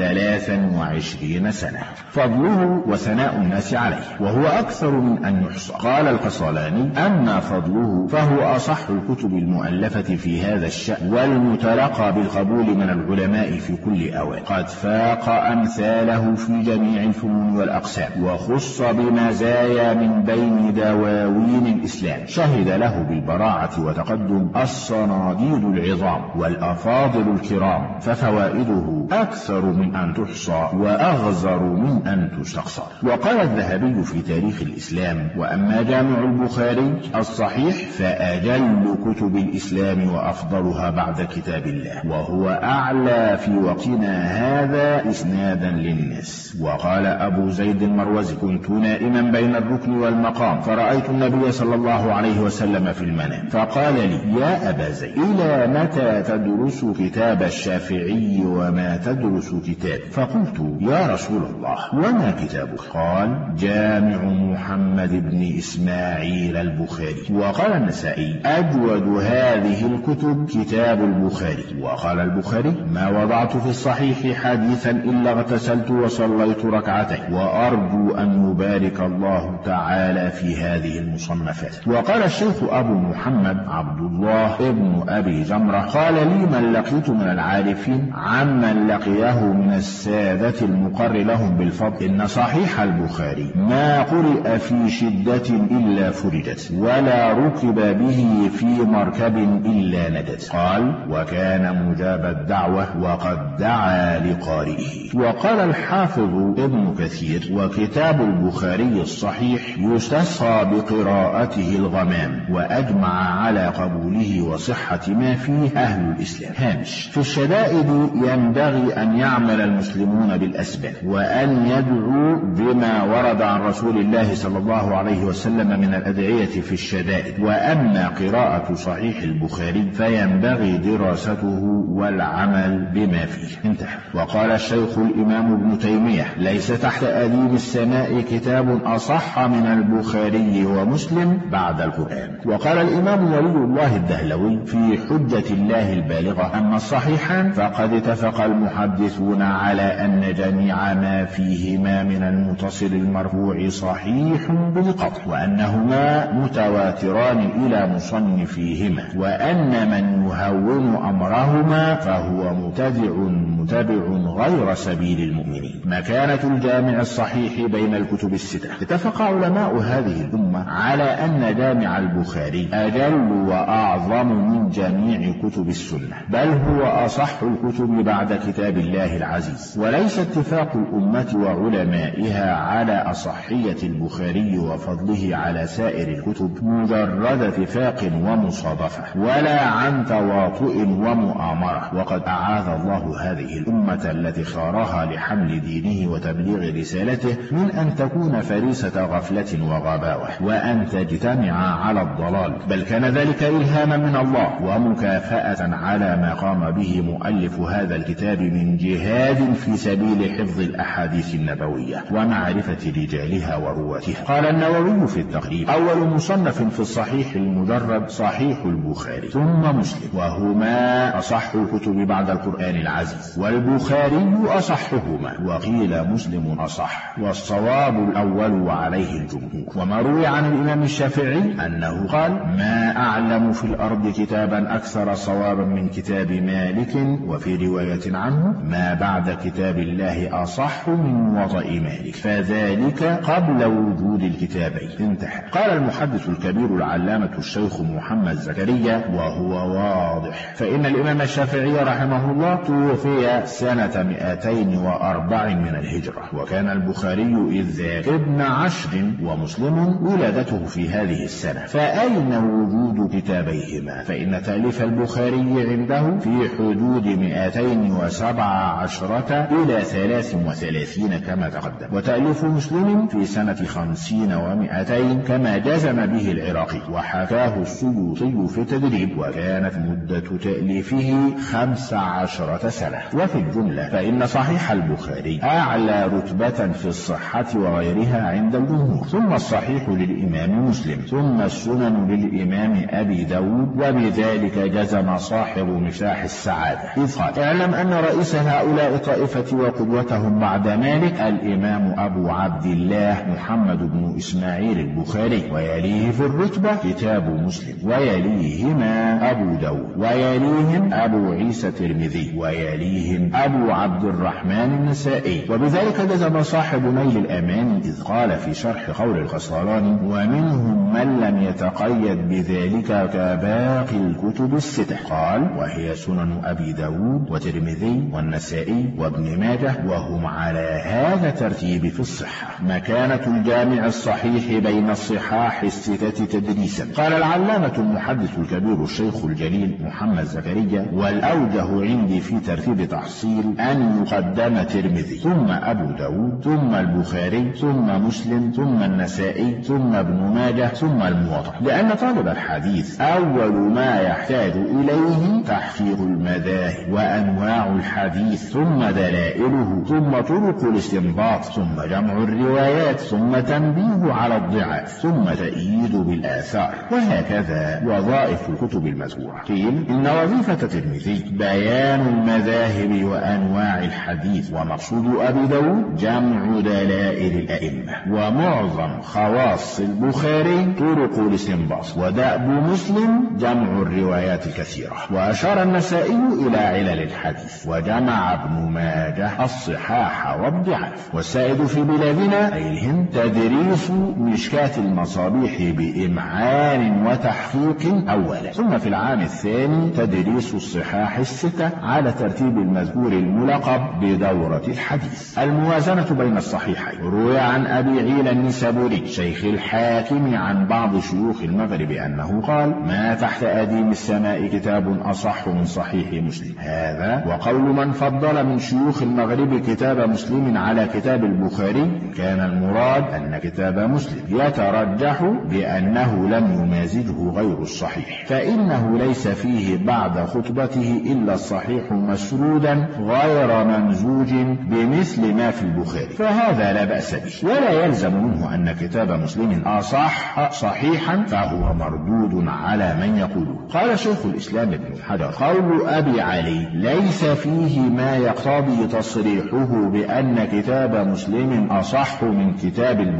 23 سنة. فضله وثناء الناس عليه، وهو أكثر من أن يحصى. قال القصلاني: أما فضله فهو أصح الكتب المؤلفة في هذا الشأن، والمتلقى بالقبول من العلماء في كل أوان. قد فاق أمثاله في جميع الفنون والأقسام، وخص بمزايا من بين دواوين الإسلام شهد له بالبراعة وتقدم الصناديد العظام والأفاضل الكرام، ففوائده أكثر من أن تحصى وأغزر من أن تستقصى. وقال الذهبي في تاريخ الإسلام: وأما جامع البخاري الصحيح فأجل كتب الإسلام وأفضلها بعد كتاب الله، وهو أعلى في وقتنا هذا إسنادا للناس. وقال أبو زيد المروزي: كنت نائما بين الركن والمقام فرأيت النبي صلى الله عليه وسلم في المنام، فقال لي: يا أبا زيد، إلى متى تدرس كتاب الشافعي وما تدرس كتاب؟ فقلت: يا رسول الله، وما كتابك؟ قال: جامع محمد بن إسماعيل البخاري. وقال النسائي: أجود هذه الكتب كتاب البخاري. وقال البخاري: ما وضعت في الصحيح حديثا إلا اغتسلت وصليت ركعتين، وأرجو أن يبارك الله تعالى في هذه المصنفات. وقال الشيخ أبو محمد عبد الله ابن أبي جمرة: قال لي من لقيت من العارفين عمن لقيه من السادة المقر لهم بالفضل إن صحيح البخاري ما قرئ في شدة إلا فرجت، ولا ركب به في مركب إلا ندت. قال: وكان مجاب الدعوة وقد دعا لقارئه. وقال الحافظ ابن كثير: وكتاب البخاري الصحيح يستسقى بقراءته الغمام، وأجمع على قبوله وصحة ما فيه أهل الإسلام. هامش: في الشدائد ينبغي أن يعمل المسلمون بالأسباب، وأن يدعوا بما ورد عن رسول الله صلى الله عليه وسلم من الأدعية في الشدائد. وأما قراءة صحيح البخاري فينبغي دراسته والعمل بما فيه. انتهى. وقال الشيخ الإمام ابن تيمية: ليس تحت أديم السماء كتاب أصح من البخاري ومسلم بعد القرآن. وقال الإمام ولي الله الدهلوي في حجة الله البالغة: أما الصحيحان فقد اتفق المحدثون على أن جميع ما فيهما من المتصل المرفوع صحيح بالقطع، وأنهما متواتران إلى مصنفيهما، وأن من يهون أمرهما فهو متبع غير سبيل المؤمنين. مكانة الجامع الصحيح بين الكتب الستة. اتفق علماء هذه الأمة على أن جامع البخاري أجل وأعظم من جميع كتب السنة، بل هو أصح الكتب بعد كتاب الله العزيز. وليس اتفاق الأمة وعلمائها على أصحية البخاري وفضله على سائر الكتب مجرد اتفاق ومصادفة، ولا عن تواطؤ ومؤامرة. وقد أعاذ الله هذه الأمة التي اختارها لحمل دينه وتبليغ رسالته من أن تكون فريسة غفلة وغباوة، وأن تجتمع على الضلال، بل كان ذلك إلهاما من الله ومكافأة على ما قام به مؤلف هذا الكتاب من جهاد في سبيل حفظ الأحاديث النبوية ومعرفة رجالها ورواتها. قال النووي في التقريب: أول مصنف في الصحيح المجرد صحيح البخاري ثم مسلم، وهما أصح الكتب بعد القرآن العزيز، والبخاري أصحهما، وقيل مسلم أصح، والصواب الأول وعليه الجمهور. وما روي عن الإمام الشافعي أنه قال: ما أعلم في الأرض كتابا أكثر صوابا من كتاب مالك، وفي رواية عنه: ما بعد كتاب الله أصح من موطأ مالك، فذلك قبل وجود الكتابين. انتهى. قال المحدث الكبير العلامة الشيخ محمد زكريا: وهو واضح، فإن الإمام الشافعي رحمه الله توفي سنة 204 من الهجرة، وكان البخاري إذ ذاك ابن 10، ومسلم ولادته في هذه السنة، فأين وجود كتابيهما؟ فإن تأليف البخاري عنده في حدود 217 إلى 33 كما تقدم، وتأليف مسلم في سنة 50 و200 كما جزم به العراقي، وحكاه السيوطي في التدريب، وكانت مدة تأليفه 15 سنة. وفي الجملة فإن صحيح البخاري أعلى رتبة في الصحة وغيرها عند الجمهور، ثم الصحيح للإمام مسلم، ثم السنن للإمام أبي داود، وبذلك جزم صاحب مفتاح السعادة إذ قال: اعلم أن رئيس هؤلاء الطائفة وقدوتهم بعد مالك الإمام أبو عبد الله محمد بن إسماعيل البخاري، ويليه في الرتبة كتاب مسلم، ويليهما أبو داود، ويليهم أبو عيسى الترمذي، ويليهم أبو عبد الرحمن النسائي. وبذلك جزم صاحب نيل الأمان إذ قال في شرح قول الخصراني: ومنهم من لم يتقيد بذلك كباقي الكتب الستة، قال: وهي سنن أبي داود وترمذي والنسائي وابن ماجه، وهم على هذا الترتيب في الصحة. مكانة الجامع الصحيح بين الصحاح الستة تدريسا. قال العلامة المحدث الكبير الشيخ الجليل محمد زكريا: والأوجه عندي في ترتيب تحصيل أن يقدم ترمذي، ثم أبو داود، ثم البخاري، ثم مسلم، ثم النسائي، ثم ابن ماجه، ثم الموطأ، لأن طالب الحديث أول ما يحتاج إليه تحقيق المذاهب وأنواع الحديث، ثم دلائله، ثم طرق الاستنباط، ثم جمع الروايات، ثم تنبيه على الضعاف، ثم تأييد بالآثار، وهكذا وظائف الكتب المذكورة. قيل إن وظيفة الترمذي بيان المذاهب وأنواع الحديث، ومقصود أبي داود جمع دلائل الأئمة، ومعظم خواص البخاري طرق الاستنباط، ودأب مسلم جمع الروايات الكثيرة. وأشار النسائي إلى علل الحديث، وجمع ابن ماجه الصحاح والضعاف. والسائد في بلادنا أي الهند تدريس مشكاة المصابيح بإمعان وتحقيق أولا، ثم في العام الثاني تدريس الصحاح الستة على ترتيب المذكور الملقب بدورة الحديث. الموازنة بين الصحيحين. روي عن أبي عيلى النسابوري شيخ الحاكم عن بعض شيوخ المغرب أنه قال: ما تحت أديم السماء كتاب أصح من صحيح مسلم. هذا وقول من فضل من شيوخ المغرب كتاب مسلم على كتاب البخاري، كان المراد أن كتاب مسلم يترجح بأنه لم يمازجه غير الصحيح، فإنه ليس فيه بعد خطبته إلا الصحيح مسرودا غير ممزوج بمثل ما في البخاري، فهذا لا بأس به، ولا يلزم منه أن كتاب مسلم أصح صحيحا فهو مردود على من يقوله. قال شيخ الإسلام ابن حجر: قول أبي علي ليس فيه ما يقتضي تصريحه بأن كتاب مسلم أصح من كتاب البخاري،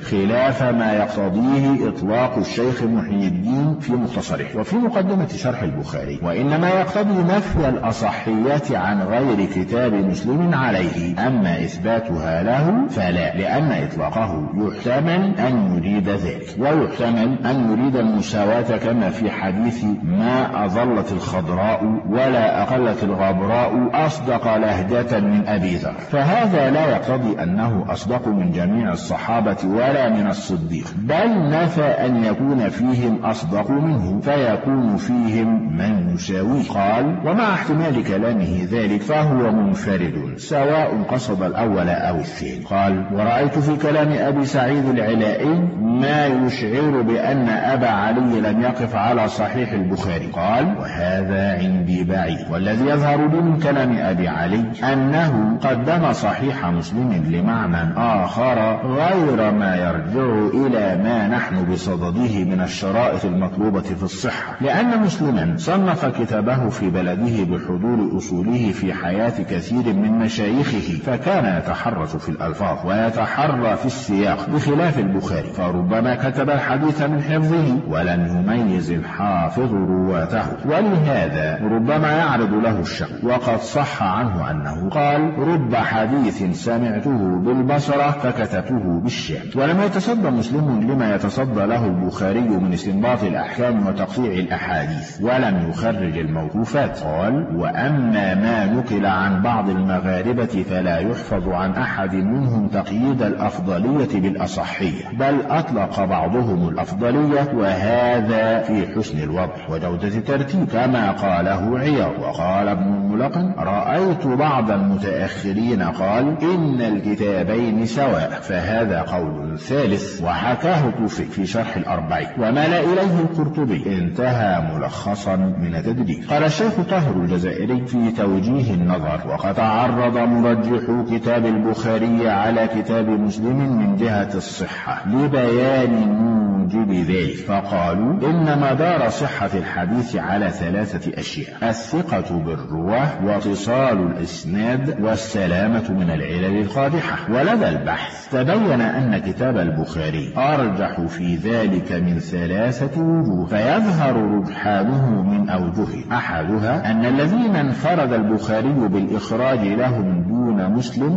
خلاف ما يقتضيه إطلاق الشيخ محي الدين في مختصره وفي مقدمة شرح البخاري، وإنما يقتضي نفي الأصحية عن غير كتاب مسلم عليه، أما إثباتها له فلا، لأن إطلاقه يحتمل أن يريد ذلك، ويحتمل أن يريد المساواة كما في حديث ما أظلت الخضراء ولا أقلت الغبراء أصدق لهجة من أبي ذر، فهذا لا يقتضي أنه أصدق من جميع الصحابة ولا من الصديق، بل نفى أن يكون فيهم أصدق منه فيكون فيهم من يساويه. قال: ومع احتمال كلامه ذلك فهو منفرد سواء قصد الأول أو الثاني. قال: ورأيت في كلام أبي سعيد العلائي ما يشعر بأن أبا علي لم يقف على صحيح البخاري. قال: وهذا عندي بعيد، والذي يظهر لي من كلام أبي علي أنه قدم صحيح مسلم لمعنى آخر غير ما يرجع إلى ما نحن بصدده من الشرائط المطلوبة في الصحة، لأن مسلما صنف كتابه في بلده بحضور أصوله في حياة كثير من مشايخه، فكان يتحرز في الألفاظ ويتحرى في السياق بخلاف البخاري، فربما كتب الحديث من حفظه ولن يميز الحافظ رواته، ولهذا ربما يعرض له الشك. وقد صح عنه أنه قال: رب حديث سمعته بالبصرة فكتبته بالشام. ولم يتصدى مسلم لما يتصدى له البخاري من استنباط الأحكام وتقطيع الأحاديث، ولم يخرج الموقوفات. قال: وأما ما نقل عن بعض المغاربة فلا يحفظ عن أحد منهم تقييد الأفضلية بالأصحية، بل أطلق بعضهم الأفضلية، وهذا في حسن الوضع وجودة الترتيب كما قاله عياض. وقال ابن الملقن: رأيت بعض المتأخرين قال إن الكتابين سواء، فهذا قول ثالث، وحكاه توفيق في شرح الأربعين، ومال إليه القرطبي. انتهى ملخصا من التدريج. قال الشيخ طاهر الجزائري في توجيه النظر: وقد تعرض مرجحو كتاب البخاري على كتاب مسلم من جهة الصحة لبيان موجب ذلك، فقالوا إن مدار صحة الحديث على ثلاثة أشياء: الثقة بالرواه، واتصال الإسناد، والسلامة من العلل القادحة. ولدى البحث تبين أن كتاب البخاري أرجح في ذلك من ثلاثة وجوه، فيظهر رجحانه من أوجه: أحدها أن الذين انفرد البخاري بالإخراج لهم دون مسلم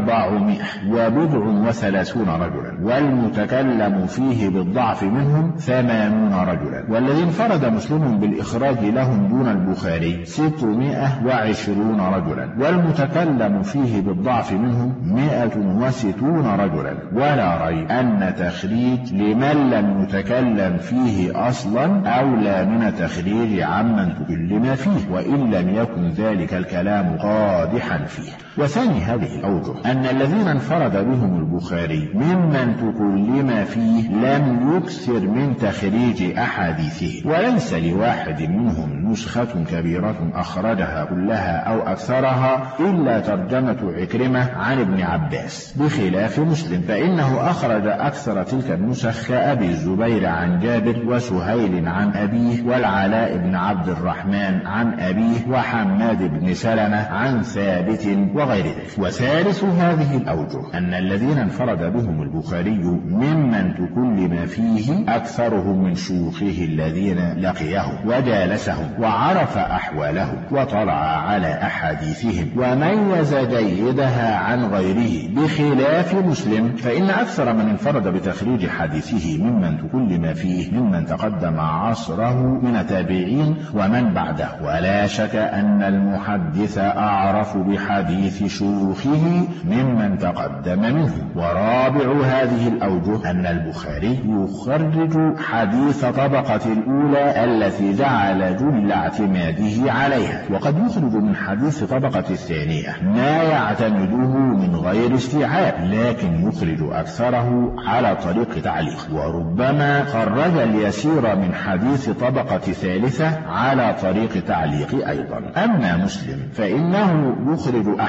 430 رجلا، والمتكلم فيه بالضعف منهم 80 رجلا، والذي انفرد مسلم بالإخراج لهم دون البخاري 620 رجلا، والمتكلم فيه بالضعف منهم 160 رجلا. ولا ريب أن تخريج لمن لم يتكلم فيه أصلا أولى من تخريج عمن تكلم فيه، وإن لم يكن ذلك الكلام قادحا فيه. وثاني هذه الأوجه أن الذين انفرد بهم البخاري ممن تكلم فيه لم يكثر من تخريج أحاديثه، وليس لواحد منهم نسخة كبيرة أخرجها كلها أو أكثرها إلا ترجمة عكرمة عن ابن عباس، بخلاف مسلم فإنه أخرج أكثر تلك النسخ كأبي الزبير عن جابر، وسهيل عن أبيه، والعلاء بن عبد الرحمن عن أبيه، وحماد بن سلمة عن ثابت، وغير ذلك. وثالث هذه الأوجه أن الذين انفرد بهم البخاري ممن تكلم فيه أكثرهم من شيوخه الذين لقيهم وجالسهم وعرف أحوالهم وطلع على أحاديثهم وميز جيدها عن غيره، بخلاف مسلم فإن أكثر من انفرد بتخريج حديثه ممن تكلم فيه ممن تقدم عصره من التابعين ومن بعده. ولا شك أن المحدث أعرف بحديث شيوخه ممن تقدم منه. ورابع هذه الأوجه أن البخاري يخرج حديث طبقة الأولى التي جعل جل اعتماده عليها، وقد يخرج من حديث طبقة الثانية ما يعتمده من غير استيعاب، لكن يخرج أكثره على طريق تعليق، وربما خرج اليسير من حديث طبقة ثالثة على طريق تعليق أيضا. أما مسلم فإنه يخرج أحاديث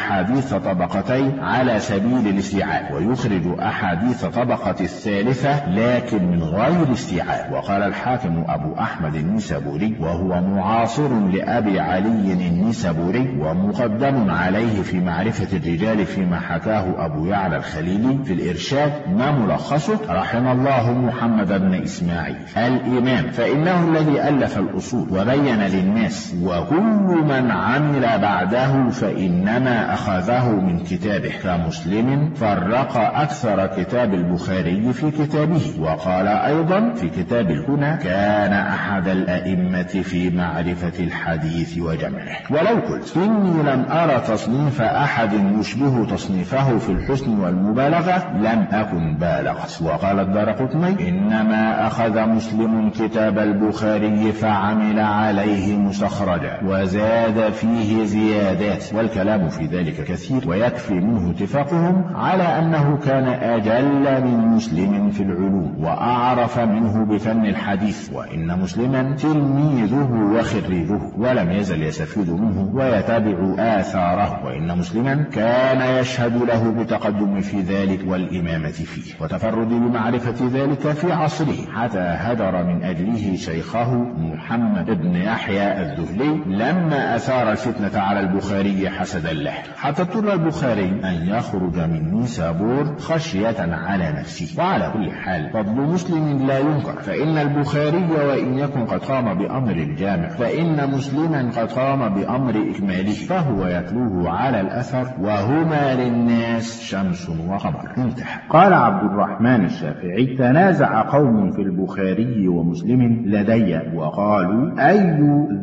أحاديث طبقتين على سبيل الاستيعاب، ويخرج أحاديث طبقة الثالثة لكن من غير استيعاب. وقال الحاكم أبو أحمد النسابوري وهو معاصر لأبي علي النسابوري ومقدم عليه في معرفة الرجال فيما حكاه أبو يعلى الخليلي في الإرشاد، ما ملخصه: رحم الله محمد بن إسماعيل الإمام، فإنه الذي ألف الأصول وبين للناس، وكل من عمل بعده فإنما أخذه من كتابه، كمسلم فرق أكثر كتاب البخاري في كتابه. وقال أيضا في كتاب الكنى: كان أحد الأئمة في معرفة الحديث وجمعه. ولو قلت إني لم أرى تصنيف أحد يشبه تصنيفه في الحسن والمبالغة لم أكن بالغت. وقال الدارقطني: إنما أخذ مسلم كتاب البخاري فعمل عليه مستخرجا وزاد فيه زيادات، والكلام في ذلك كثير، ويكفي منه اتفاقهم على أنه كان أجل من مسلم في العلوم وأعرف منه بفن الحديث، وإن مسلما تلميذه وخريجه ولم يزل يستفيد منه ويتابع آثاره، وإن مسلما كان يشهد له بتقدم في ذلك والإمامة فيه وتفرد بمعرفة ذلك في عصره، حتى هدر من أجله شيخه محمد بن يحيى الذهلي لما أثار الفتنة على البخاري حسدا له، حتى اضطر البخاري أن يخرج من نيسابور خشية على نفسه. وعلى كل حال فضل مسلم لا ينكر، فإن البخاري وإن يكن قد قام بأمر الجامع فإن مسلما قد قام بأمر إكماله، فهو يتلوه على الأثر، وهما للناس شمس وقمر. انتهى. قال عبد الرحمن الشافعي: تنازع قوم في البخاري ومسلم لدي وقالوا: أي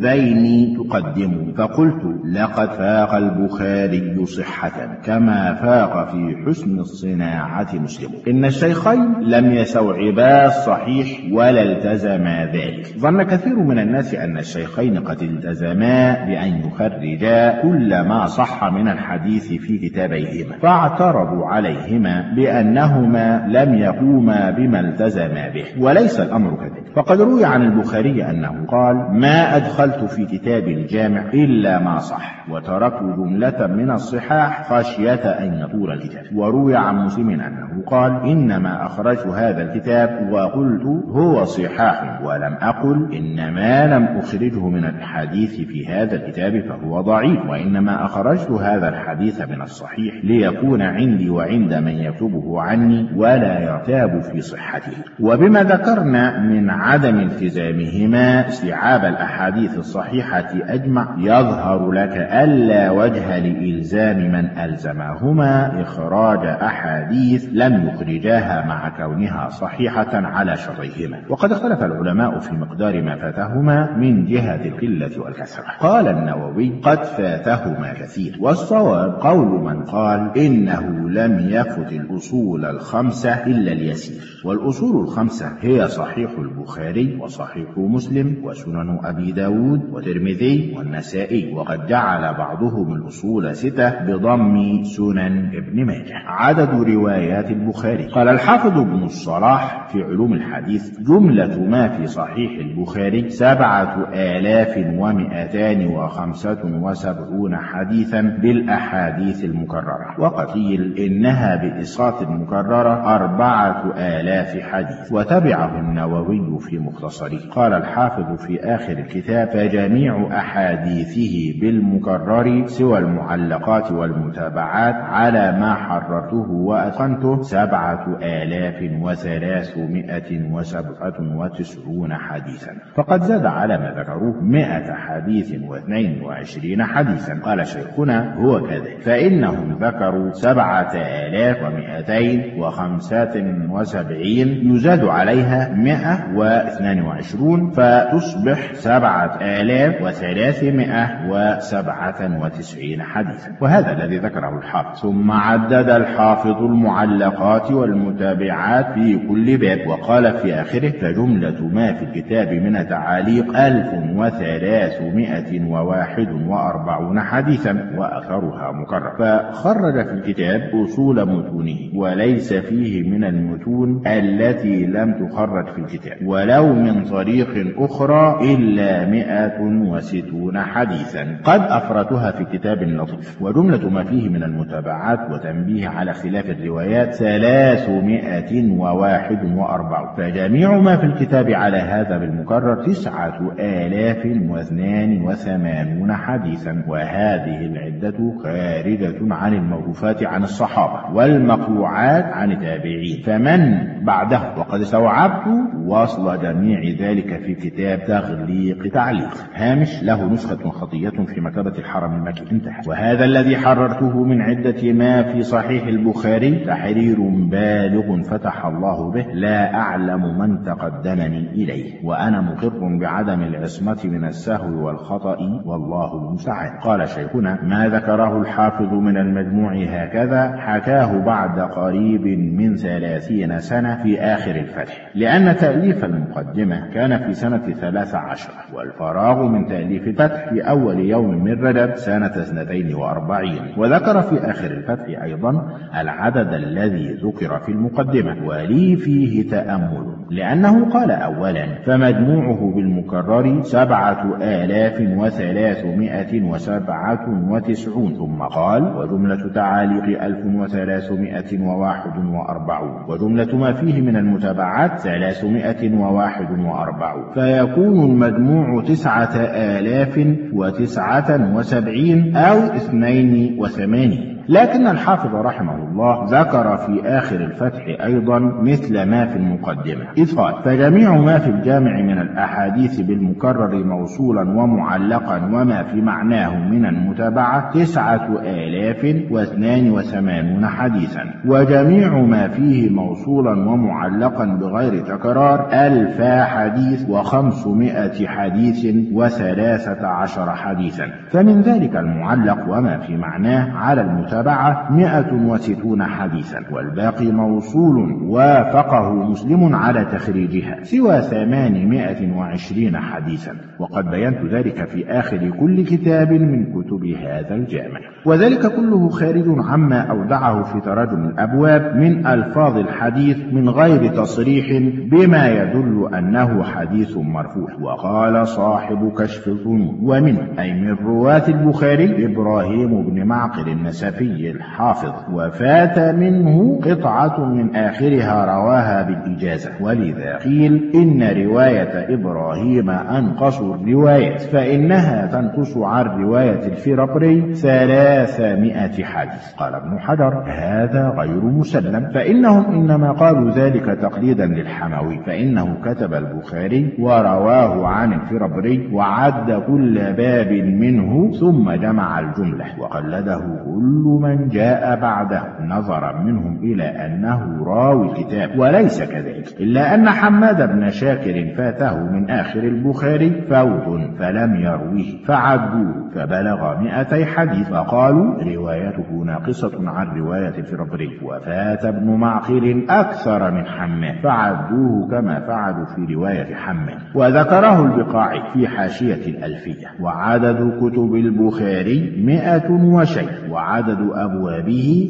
ذين تقدم؟ فقلت: لقد فاق البخاري صحة كما فاق في حسن الصناعة مسلم. إن الشيخين لم يستوعبا الصحيح ولا التزما ذلك. ظن كثير من الناس أن الشيخين قد التزما بأن يخرجا كل ما صح من الحديث في كتابيهما، فاعترضوا عليهما بأنهما لم يقوما بما التزما به، وليس الأمر كذلك. فقد روي عن البخاري أنه قال: ما أدخلت في كتاب الجامع إلا ما صح، وتركت جملة من الصحاح خشية أن يطول الكتاب. وروي عن مسلم أنه قال: إنما أخرجت هذا الكتاب وقلت هو صحاح، ولم أقل إنما لم أخرجه من الحديث في هذا الكتاب فهو ضعيف، وإنما أخرجت هذا الحديث من الصحيح ليكون عندي وعند من يكتبه عني ولا يرتاب في صحته. وبما ذكرنا من عدم التزامهما استيعاب الأحاديث الصحيحة أجمع، يظهر لك ألا وجه لإلزام من ألزمهما إخراج أحاديث لم يخرجاها مع كونها صحيحة على شرطيهما. وقد اختلف العلماء في مقدار ما فاتهما من جهة القلة والكثرة. قال النووي: قد فاتهما كثير، والصواب قول من قال إنه لم يفت الأصول الخمسة إلا اليسير. والأصول الخمسة هي صحيح البخاري وصحيح مسلم وسنن أبي داود والترمذي والنسائي، وقد جعل بعضهم الأصول 6 بضم سنن ابن ماجه. عدد روايات البخاري: قال الحافظ ابن الصلاح في علوم الحديث: جملة ما في صحيح البخاري 7275 حديثا بالأحاديث المكررة، وقيل إنها بإسقاط المكررة 4000 حديث. وتبعه النووي في مختصره. قال الحافظ في آخر الكتاب: فجميع أحاديثه بالمكرر سوى المعلقات والمتابعات على ما حررته وأتقنته 7397 حديثا، فقد زاد على ما ذكروه 100 حديث و22 حديثا. قال شيخنا: هو كذلك، فإنهم ذكروا 7275 يزاد عليها 122 فتصبح 7397 حديثا. وهذا الذي ذكره الحافظ. ثم عدد الحافظ المعلقات والمتابعات في كل باب، وقال في آخره: فجملة ما في الكتاب من التعاليق 1341 حديثا، وأكثرها مكرر. فخرج في الكتاب أصول متونه، وليس فيه من المتون التي لم تخرج في الكتاب ولو من طريق أخرى إلا 160 حديثا قد أفرتها في كتاب لطيف. وجملة وجملة ما فيه من المتابعات وتنبيه على اختلاف الروايات 341، فجميع ما في الكتاب على هذا بالمكرر 9082 حديثا، وهذه العدة خارجة عن الموقوفات عن الصحابة والمقطوعات عن التابعين، فمن بعده وقد استوعبت وصل جميع ذلك في كتاب تغليق تعليق هامش له نسخة خطية في مكتبة الحرم المكي انتهى. وهذا الذي حررته من عدة ما في صحيح البخاري تحرير بالغ فتح الله به، لا أعلم من تقدمني إليه، وأنا مقر بعدم العصمة من السهو والخطأ والله المستعان. قال شيخنا: ما ذكره الحافظ من المجموع هكذا حكاه بعد قريب من 30 سنة في آخر الفتح، لأن تأليف المقدمة كان في سنة 13 والفراغ من تأليف الفتح في أول يوم من رجب سنة 42. وذكر في آخر الفتح أيضا العدد الذي ذكر في المقدمة، ولي فيه تأمل، لأنه قال أولا: فمجموعه بالمكرر 7397، ثم قال: وجملة تعاليق 1341، وجملة ما فيه من المتابعات 341، فيكون المجموع 9079 أو 82. لكن الحافظ رحمه الله ذكر في آخر الفتح أيضا مثل ما في المقدمة، إذ قال: فجميع ما في الجامع من الأحاديث بالمكرر موصولا ومعلقا وما في معناه من المتابعة 9082 حديثا، وجميع ما فيه موصولا ومعلقا بغير تكرار 1000 حديث و500 حديث و13 حديثا، فمن ذلك المعلق وما في معناه على المتابعة 160 حديثا، والباقي موصول وافقه مسلم على تخريجها سوى 820 حديثا، وقد بينت ذلك في آخر كل كتاب من كتب هذا الجامع. وذلك كله خارج عما أودعه في تراجم الأبواب من ألفاظ الحديث من غير تصريح بما يدل أنه حديث مرفوع. وقال صاحب كشف الظنون: ومنه أي من رواة البخاري إبراهيم بن معقل النسفي الحافظ، وفات منه قطعة من آخرها رواها بالإجازة، ولذا قيل إن رواية إبراهيم أنقص الروايات، فإنها تنقص عن رواية الفرابري 300 حديث. قال ابن حجر: هذا غير مسلم، فإنهم إنما قالوا ذلك تقليدا للحموي، فإنه كتب البخاري ورواه عن الفرابري وعد كل باب منه ثم جمع الجملة، وقلده كل من جاء بعده نظرا منهم إلى أنه راوي الكتاب، وليس كذلك، إلا أن حماد بن شاكر فاته من آخر البخاري فوت فلم يرويه فعدوه فبلغ 200 حديث، فقالوا روايته ناقصة عن رواية الفرابري. وفات ابن معقل أكثر من حماد فعدوه كما فعلوا في رواية حماد. وذكره البقاعي في حاشية الألفية: وعدد كتب البخاري 100 وشيء، وعدد أبوابه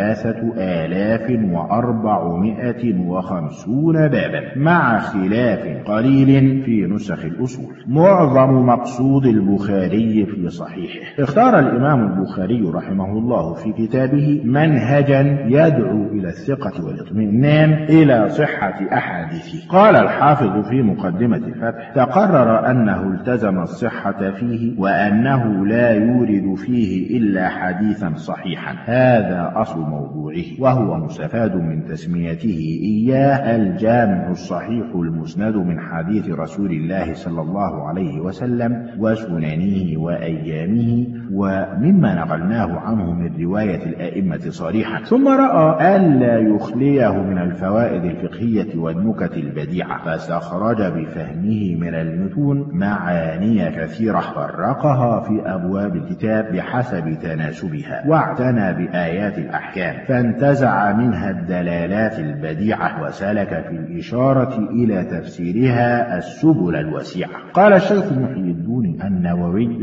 3450 بابا، مع خلاف قليل في نسخ الأصول. معظم مقصود البخاري في صحيحه. اختار الإمام البخاري رحمه الله في كتابه منهجا يدعو إلى الثقة والاطمئنان إلى صحة أحاديثه. قال الحافظ في مقدمة الفتح: تقرر أنه التزم الصحة فيه، وأنه لا يورد فيه إلا حديثا صحيحا، هذا أصل موضوعه، وهو مستفاد من تسميته إياه الجامع الصحيح المسند من حديث رسول الله صلى الله عليه وسلم وسننه وأيامه، ومما نقلناه عنه من رواية الأئمة صريحا. ثم رأى ألا يخليه من الفوائد الفقهية والنكت البديعة، فاستخرج بفهمه من المتون معاني كثيرة فرقها في أبواب الكتاب بحسب تناسبها، واعتنى بآيات الأحكام فانتزع منها الدلالات البديعة، وسلك في الإشارة إلى تفسيرها السبل الوسيعة. قال الشيخ محي الدين النووي: ليس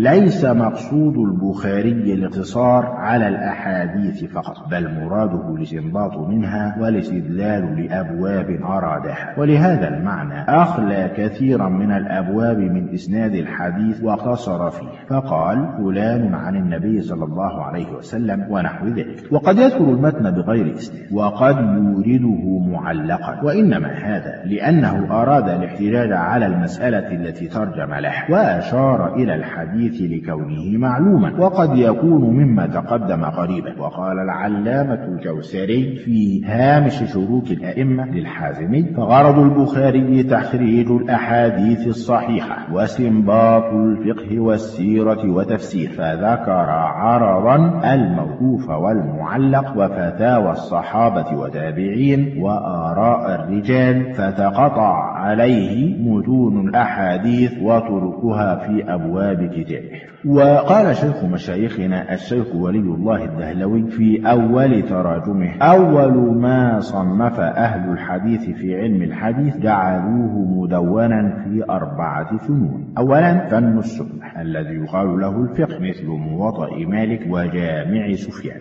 مقصود البخاري الاقتصار على الأحاديث فقط، بل مراده الاستنباط منها والاستدلال لأبواب أرادها. ولهذا المعنى أخلى كثيرا من الأبواب من إسناد الحديث واقتصر فيه، فقال فلان عن النبي صلى الله عليه وسلم ونحو ذلك. وقد يذكر المتن بغير إسناد، وقد يورده معلقا، وإنما هذا لأنه أراد الاحتجاج على المسألة التي ترجم لها، وأشار إلى الحديث لكونه معلوما وقد يكون مما تقدم قريبا. وقال العلامة الكوثري في هامش شروط الأئمة للحازمي: فغرض البخاري تخريج الأحاديث الصحيحة واستنباط الفقه والسيرة وتفسير، فذكر عرضا الموقوف والمعلق وفتاوى الصحابة وتابعين وآراء الرجال، فتقطع عليه متون الأحاديث وطرقها في أبواب كتابه. وقال شيخ مشايخنا الشيخ ولي الله الدهلوي في أول تراجمه: أول ما صنف أهل الحديث في علم الحديث جعلوه مدونا في 4 فنون. أولا فن السنة الذي يقال له الفقه مثل موطأ مالك وجامع سفيان،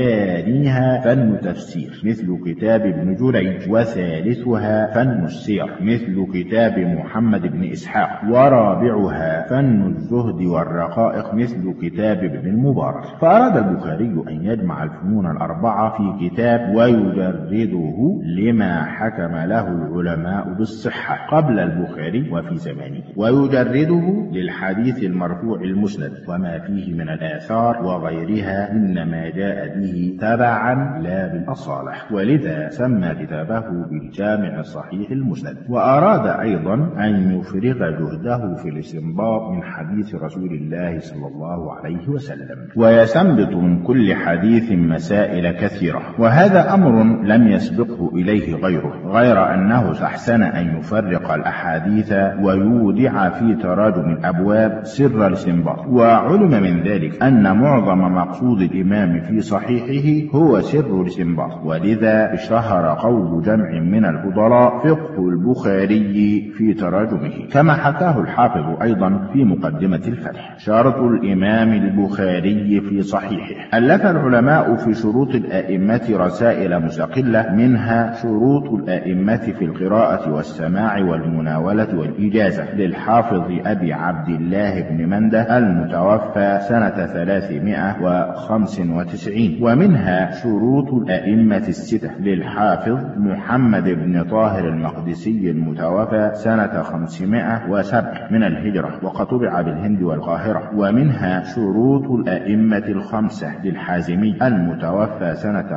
وثانيها فن تفسير مثل كتاب ابن جريج، وثالثها فن السير مثل كتاب محمد بن إسحاق، ورابعها فن الزهد والرقائق مثل كتاب ابن المبارك. فأراد البخاري أن يجمع الفنون ال4 في كتاب ويجرده لما حكم له العلماء بالصحة قبل البخاري وفي زمانه، ويجرده للحديث المرفوع المسند وما فيه من الآثار وغيرها إنما جاء به تبعا لا بالأصالة، ولذا سمى كتابه بالجامع الصحيح المسند. وأراد أيضا أن يفرغ جهده في الاستنباط من حديث رسول الله صلى الله عليه وسلم، ويستنبط من كل حديث مسائل كثيرة، وهذا أمر لم يسبقه إليه غيره، غير أنه استحسن أن يفرق الأحاديث ويودع في تراجم الأبواب سر الاستنباط. وعلم من ذلك أن معظم مقصود الإمام في صحيحه هو سر الاستنباط، ولذا اشتهر قول جمع من الفضلاء فقه البخاري في تراجمه، كما حكاه الحافظ أيضا في مقدمة الفتح: شرط الإمام البخاري في صحيحه. ألف العلماء في شروط الأئمة رسائل مستقلة، منها شروط الأئمة في القراءة والسماع والمناولة والإجازة للحافظ أبي عبد الله بن منده المتوفى سنة 395، ومنها شروط الأئمة 6 للحافظ محمد بن طاهر المقدسي المتوفى سنة 507 من الهجرة وقد طبع بالهند والقاهرة، ومنها شروط الأئمة 5 للحازمي المتوفى سنة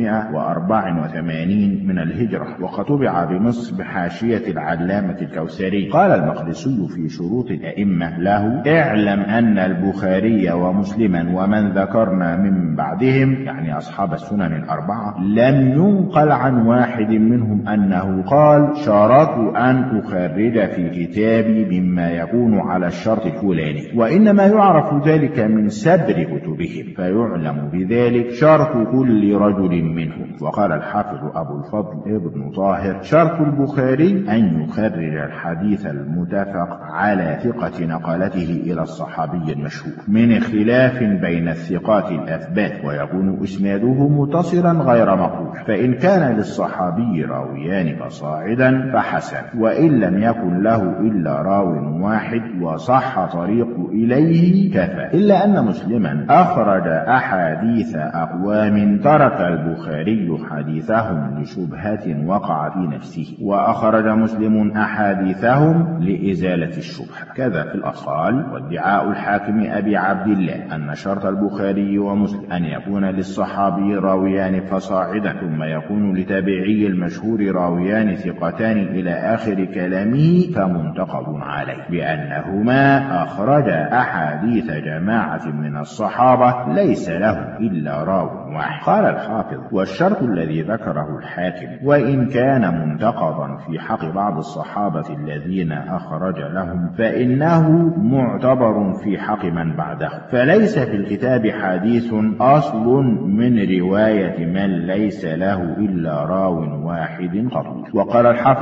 584 من الهجرة وقد طبع بمصر بحاشية العلامة الكوثري. قال المقدسي في شروط الأئمة له: اعلم أن البخاري ومسلما ومن ذكرنا من بعدهم، يعني أصحاب السنن ال4، لم ينقل عن واحد منهم أنه قال: شرطت أن أخرج في كتابي مما يكون على الشرط الفلاني، وإنما يعرف ذلك من سبر كتبهم، فيعلم بذلك شرط كل رجل منهم. وقال الحافظ أبو الفضل ابن طاهر: شرط البخاري أن يخرج الحديث المتفق على ثقة نقلته إلى الصحابي المشهور من خلاف بين الثقات الأثبات، ويكون إسناده متصلا غير مقطوع، فإن كان للصحابي راويان فصاعدا فحسن، وإن لم يكن له إلا راو واحد وصح طريق إليه كفى. إلا أن مسلما أخرج أحاديث أقوام ترك البخاري حديثهم لشبهة وقع في نفسه، وأخرج مسلم أحاديثهم لإزالة الشبهة. كذا في الأصال. وادعاء الحاكم أبي عبد الله أن شرط البخاري ومسلم أن يكون للصحابي راويان فصاعدا، ثم يكون لتابعي المشهور راويان ثقتان إلى آخر كلامه، فمنتقض عليه بأنهما أخرج أحاديث جماعة من الصحابة ليس له إلا راو واحد. قال الحافظ: والشرط الذي ذكره الحاكم وإن كان منتقضا في حق بعض الصحابة الذين أخرج لهم، فإنه معتبر في حق من بعده، فليس في الكتاب حديث أصل من رواية من ليس له إلا راو واحد قط. وقال الحافظ الحازمي: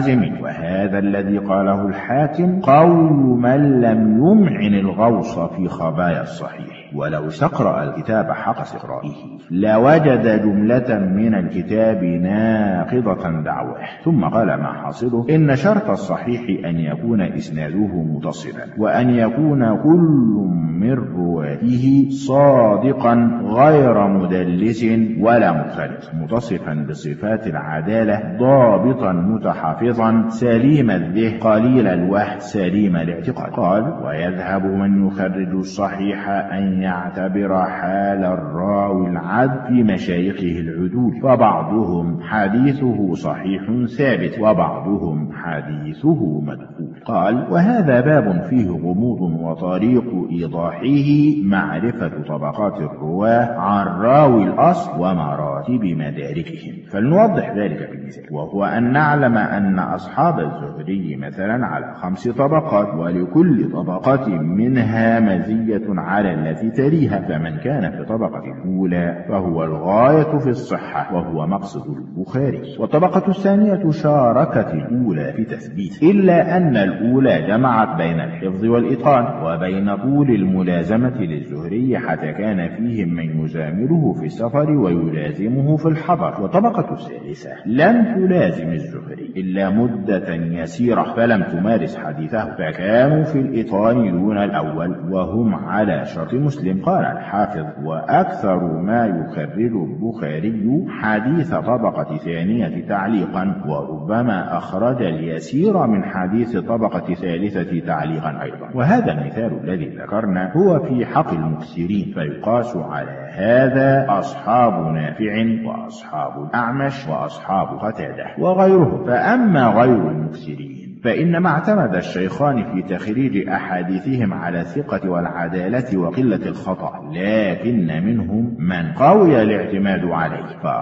الحازمي. وهذا الذي قاله الحاكم قول من لم يمعن الغوص في خبايا الصحيح، ولو استقرأ الكتاب حق استقرائه لوجد جملة من الكتاب ناقضة دعواه. ثم قال ما حاصله إن شرط الصحيح أن يكون إسناده متصلا، وأن يكون كل من رواته صادقا غير مدلس ولا مختلف، متصفا بصفات العدالة، ضابطا متحافظا، سليم الذهن، قليل الوهم، سليم الاعتقاد. قال ويذهب من يخرج الصحيح أن يعتبر حال الراوي العدل في مشايخه العدول، فبعضهم حديثه صحيح ثابت وبعضهم حديثه مدخول. قال وهذا باب فيه غموض، وطريق إيضاحه معرفة طبقات الرواة عن راوي الأصل ومراتب مداركهم. فلنوضح ذلك بمثال، وهو أن نعلم أن أصحاب الزهري مثلا على 5 طبقات، ولكل طبقة منها مزية على التي تليها، فمن كان في طبقة الأولى فهو الغاية في الصحة وهو مقصد البخاري، والطبقة الثانية شاركت الأولى في تثبيت، إلا أن الأولى جمعت بين الحفظ والإتقان وبين طول الملازمة للزهري حتى كان فيهم من يزامله في السفر ويلازمه في الحضر. والطبقة الثالثة لم تلازم الزهري إلا مدة يسيرة فلم تمارس حديثه، فكانوا في الإتقان دون الأول وهم على شرط مسلم. قال الحافظ وأكثر ما يخرج البخاري حديث طبقة ثانية تعليقا، وربما أخرج اليسير من حديث طبقة ثالثة تعليقا أيضا. وهذا المثال الذي ذكرنا هو في حق المكثرين، فيقاس على هذا أصحاب نافع وأصحاب الأعمش وأصحاب قتادة وغيرهم. فأما غير المكثرين فإنما اعتمد الشيخان في تخريج أحاديثهم على الثقة والعدالة وقلة الخطأ، لكن منهم من قوي الاعتماد عليه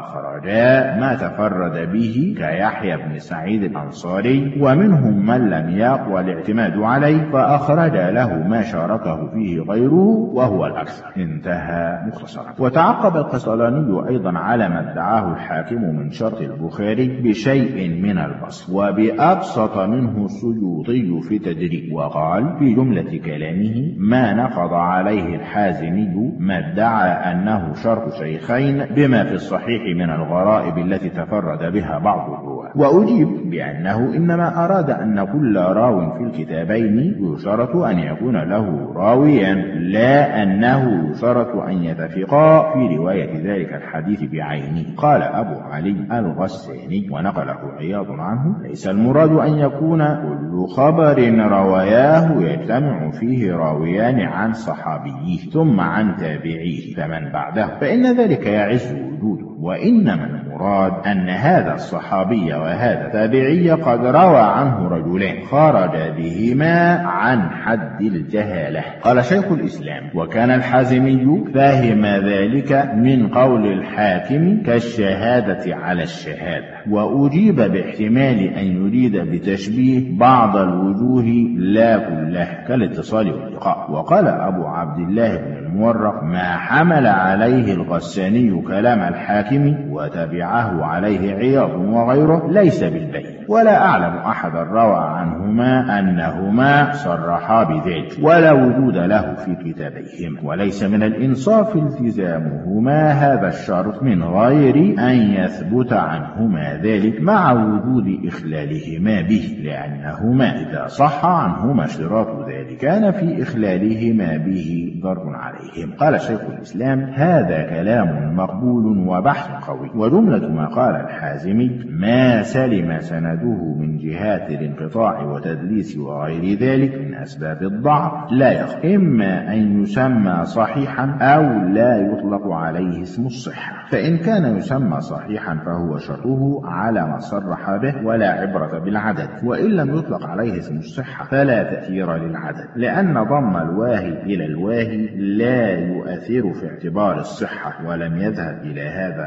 فأخرجا ما تفرد به كيحيى بن سعيد الأنصاري، ومنهم من لم يقوى الاعتماد عليه فأخرج له ما شاركه فيه غيره وهو الأكثر. انتهى مختصرا. وتعقب القسطلاني أيضا على ما ادعاه الحاكم من شرط البخاري بشيء من البسط، وبأبسط منه السيوطي في تدريب، وقال في جملة كلامه ما نقض عليه الحازمي ما ادعى أنه شرط شيخين بما في الصحيح من الغرائب التي تفرد بها بعض الرواة. وأجيب بأنه إنما أراد أن كل راو في الكتابين يشترط أن يكون له راويا، لا أنه يشترط أن يتفقا في رواية ذلك الحديث بعينه. قال أبو علي الغساني ونقله عياض عنه ليس المراد أن يكون كل خبر رواياه يجتمع فيه راويان عن صحابيه ثم عن تابعيه فمن بعده، فإن ذلك يعز وجوده، وإنما المراد أن هذا الصحابي وهذا التابعي قد روى عنه رجلين خرج بهما عن حد الجهالة. قال شيخ الإسلام وكان الحازمي فهم ذلك من قول الحاكم كالشهادة على الشهادة. وأجيب باحتمال أن يريد بتشبيه بعض الوجوه لا كلها كالاتصال واللقاء. وقال أبو عبد الله بن المورق ما حمل عليه الغساني كلام الحاكم وتبعه عليه عياض وغيره ليس بالبين، ولا أعلم أحد روى عنهما أنهما صرحا بذلك ولا وجود له في كتابيهما، وليس من الإنصاف التزامهما هذا الشرط من غير أن يثبت عنهما ذلك مع وجود إخلالهما به، لأنهما إذا صح عنهما اشتراط ذلك كان في إخلالهما به ضرب عليهم. قال شيخ الإسلام هذا كلام مقبول وبحث قوي، وجملة ما قال الحازمي ما سلم سنده من جهات الانقطاع وتدليس وغير ذلك من أسباب الضعف لا يخف، إما أن يسمى صحيحا أو لا يطلق عليه اسم الصحة، فإن كان يسمى صحيحا فهو شرطه على ما صرح به ولا عبرة بالعدد، وإن لم يطلق عليه اسم الصحة فلا تأثير للعدد، لأن ضم الواهي إلى الواهي لا يؤثر في اعتبار الصحة، ولم يذهب إلى هذا أحد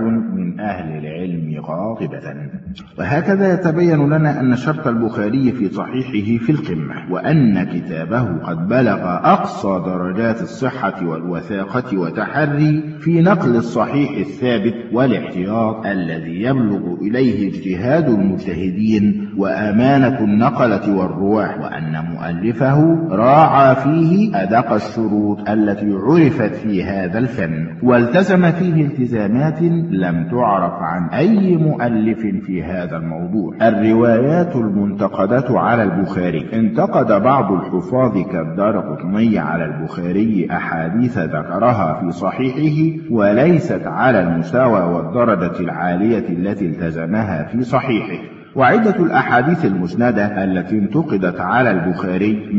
من أهل العلم قاطبة. وهكذا يتبين لنا أن شرط البخاري في صحيحه في القمة، وأن كتابه قد بلغ أقصى درجات الصحة والوثاقة وتحري في نقل الصحيح الثابت والاحتياط الذي يبلغ إليه اجتهاد المجتهدين وأمانة النقلة والرواة، وأن مؤلفه راعى فيه أدق الشروط التي عرفت في هذا الفن، والتزم فيه التزامات لم تعرف عن أي مؤلف في هذا الموضوع. الروايات المنتقدة على البخاري: انتقد بعض الحفاظ كالدارقطني على البخاري أحاديث ذكرها في صحيحه وليست على المستوى والدرجة العالية التي التزمها في صحيحه. وعدة الأحاديث المسندة التي انتقدت على البخاري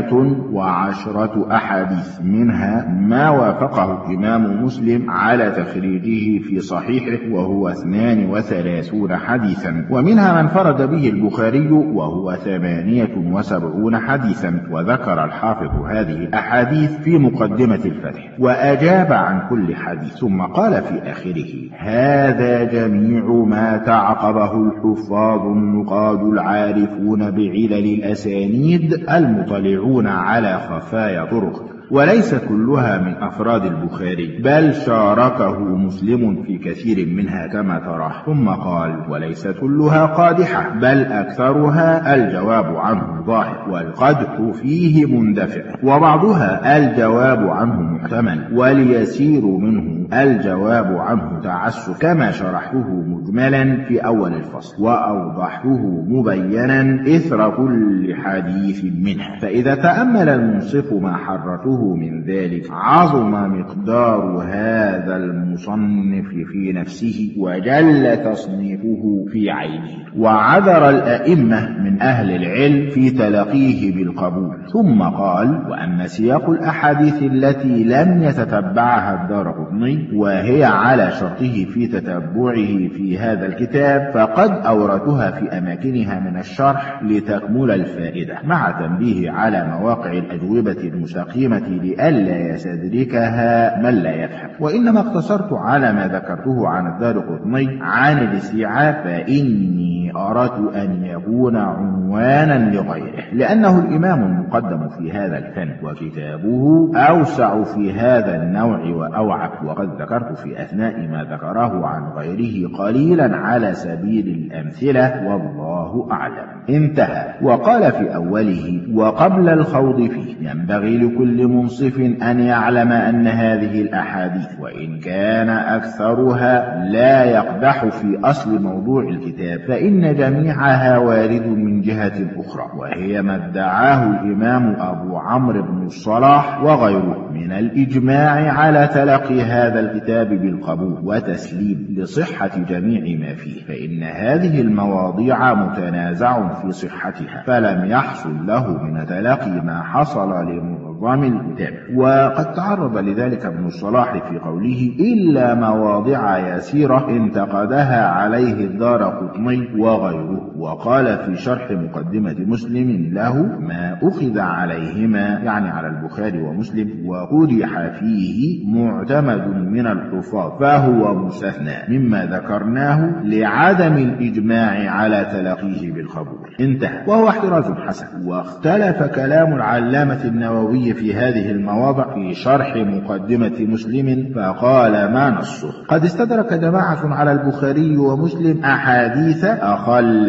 110 أحاديث، منها ما وافقه إمام مسلم على تخريجه في صحيحه وهو 32 حديثا، ومنها ما انفرد به البخاري وهو 78 حديثا. وذكر الحافظ هذه الأحاديث في مقدمة الفتح وأجاب عن كل حديث، ثم قال في آخره: هذا جميع ما تعقبه الحفاظ النقاد العارفون بعلل الأسانيد المطلعون على خفايا طرق، وليس كلها من أفراد البخاري، بل شاركه مسلم في كثير منها كما تراه. ثم قال: وليس كلها قادحة، بل أكثرها الجواب عنه ظاهر والقدح فيه مندفع، وبعضها الجواب عنه محتمل واليسير منه الجواب عنه تعسف، كما شرحته مجملا في أول الفصل وأوضحته مبينا إثر كل حديث منه. فإذا تأمل المنصف ما حرته من ذلك عظم مقدار هذا المصنف في نفسه وجل تصنيفه في عينه، وعذر الأئمة من أهل العلم في تلقيه بالقبول. ثم قال: وأما سياق الأحاديث التي لم يتتبعها الدارقطني وهي على شرطه في تتبعه في هذا الكتاب فقد أوردتها في أماكنها من الشرح لتكمل الفائدة، مع تنبيه على مواقع الأجوبة المستقيمة لئلا يستدركها من لا يفهم. وإنما اقتصرت على ما ذكرته عن الدارقطني عن الاستيعاب، فإني أردت أن يكون عنوانا لغيره، لأنه الإمام المقدم في هذا الفن وكتابه أوسع في هذا النوع وأوعب، وقد ذكرت في أثناء ما ذكره عن غيره قليلا على سبيل الأمثلة، والله أعلم. انتهى. وقال في أوله: وقبل الخوض فيه ينبغي لكل منصف أن يعلم أن هذه الأحاديث وإن كان أكثرها لا يقدح في أصل موضوع الكتاب، فإن جميعها وارد من جهة أخرى، وهي ما ادعاه الإمام أبو عمرو بن الصلاح وغيره من الإجماع على تلقي هذا الكتاب بالقبول وتسليم لصحة جميع ما فيه، فإن هذه المواضيع متنازع في صحتها، فلم يحصل له من تلقي ما حصل لمنظم الكتاب. وقد تعرض لذلك ابن الصلاح في قوله: إلا مواضع يسيرة انتقدها عليه الدارقطني وغيره. وقال في شرح مقدمة مسلم له: ما أخذ عليهما، يعني على البخاري ومسلم، وقدح فيه معتمد من الحفاظ، فهو مستثنى مما ذكرناه لعدم الإجماع على تلقيه بالقبول. انتهى. وهو احتراز حسن. واختلف كلام العلامة النووي في هذه المواضع في شرح مقدمة مسلم، فقال: ما نصه؟ قد استدرك جماعة على البخاري ومسلم أحاديث أخل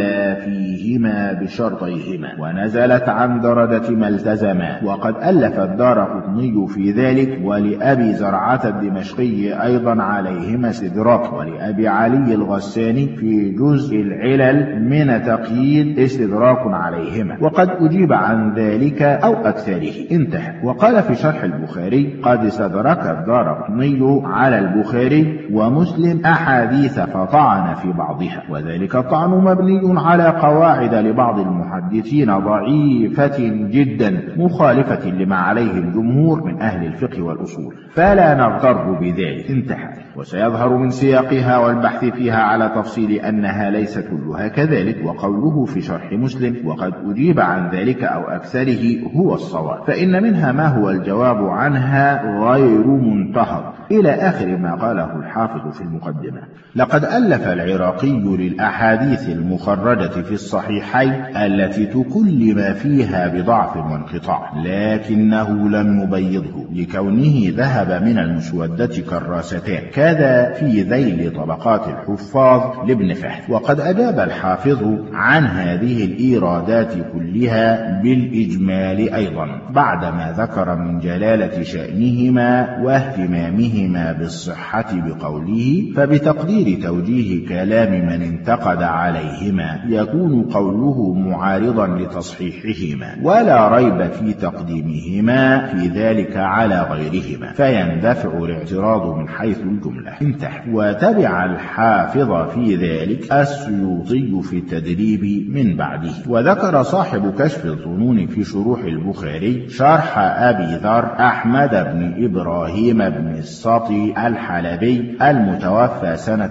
فيهما بشرطيهما ونزلت عن درجة ما التزما، وقد ألف الدارقطني في ذلك، ولأبي زرعة الدمشقي أيضا عليهما استدراك، ولأبي علي الغساني في جزء العلل من تقييد استدراك عليهما، وقد أجيب عن ذلك أو أكثره. انتهى. وقال في شرح البخاري: قد استدرك الدارقطني على البخاري ومسلم أحاديث فطعن في بعضها، وذلك الطعن مبني على قواعد لبعض المحدثين ضعيفة جدا مخالفة لما عليه الجمهور من أهل الفقه والأصول، فلا نغتر بذلك. انتهى. وسيظهر من سياقها والبحث فيها على تفصيل أنها ليس كلها كذلك. وقوله في شرح مسلم: وقد أجيب عن ذلك أو أكثره، هو الصواب، فإن منها ما هو الجواب عنها غير منتهض، إلى آخر ما قاله الحافظ في المقدمة. لقد ألف العراقي للأحاديث المخرجة في الصحيحين التي تكلم فيها بضعف وانقطاع، لكنه لم يبيضه لكونه ذهب من المسودة كراستان. كذا في ذيل طبقات الحفاظ لابن فهد. وقد أجاب الحافظ عن هذه الإيرادات كلها بالإجمال أيضا بعدما ذكر من جلالة شأنهما واهتمامهما بالصحة بقوله: فبتقدير توجيه كلام من انتقد عليهما يكون قوله معارضا لتصحيحهما، ولا ريب في تقديمهما في ذلك على غيرهما، فيندفع الاعتراض من حيث الجملة. انتهى. وتبع الحافظ في ذلك السيوطي في التدريب من بعده. وذكر صاحب كشف الظنون في شروح البخاري شرح أبي ذر أحمد بن إبراهيم بن السطي الحلبي المتوفى سنة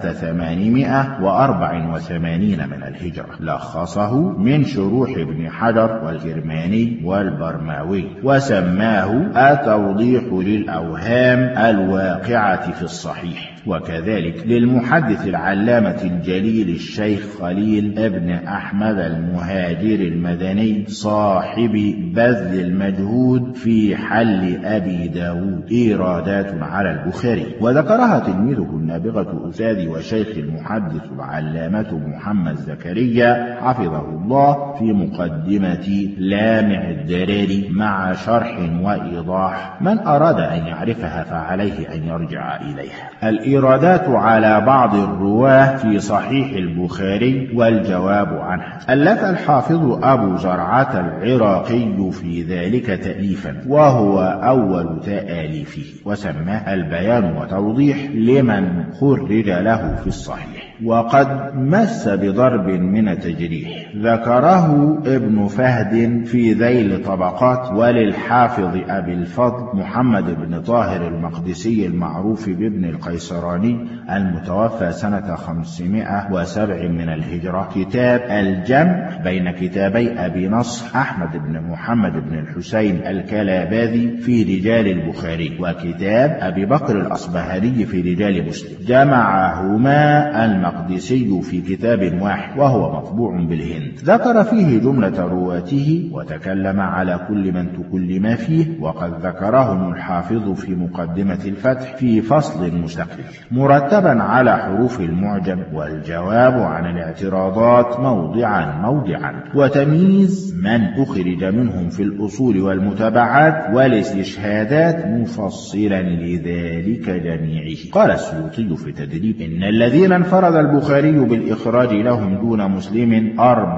884 من الهجرة، لخصه من شروح ابن حجر والكرماني والبرماوي، وسماه التوضيح للأوهام الواقعة في الصحيح. وكذلك للمحدث العلامة الجليل الشيخ خليل ابن أحمد المهاجر المدني صاحب بذل المجهود في حل أبي داود إيرادات على البخاري، وذكرها تلميذه النابغة أستاذ وشيخ المحدث العلامة محمد زكريا حفظه الله في مقدمة لامع الدراري مع شرح وإيضاح. من أراد أن يعرفها فعليه أن يرجع إليها. الإيرادات على بعض الرواه في صحيح البخاري والجواب عنها. ألف الحافظ أبو زرعة العراقي في ذلك تأليفا، وهو أول تآليفه، وسماه البيان وتوضيح لمن خرج له في الصحيح، وقد مس بضرب من التجريح. ذكره ابن فهد في ذيل طبقات. وللحافظ أبي الفضل محمد بن طاهر المقدسي المعروف بابن القيسراني المتوفى سنة 507 من الهجرة كتاب الجمع بين كتابي أبي نصر أحمد بن محمد بن الحسين الكلاباذي في رجال البخاري، وكتاب أبي بكر الأصبهاني في رجال مسلم، جمعهما المقدسي في كتاب واحد وهو مطبوع بالهند. ذكر فيه جملة رواته وتكلم على كل من تكلم فيه، وقد ذكرهم الحافظ في مقدمة الفتح في فصل مستقل مرتبا على حروف المعجم، والجواب عن الاعتراضات موضعا وتمييز من أخرج منهم في الأصول والمتابعات والاستشهادات مفصلا لذلك جميعه. قال السيوطي في تدريب: إن الذين انفرد البخاري بالإخراج لهم دون مسلم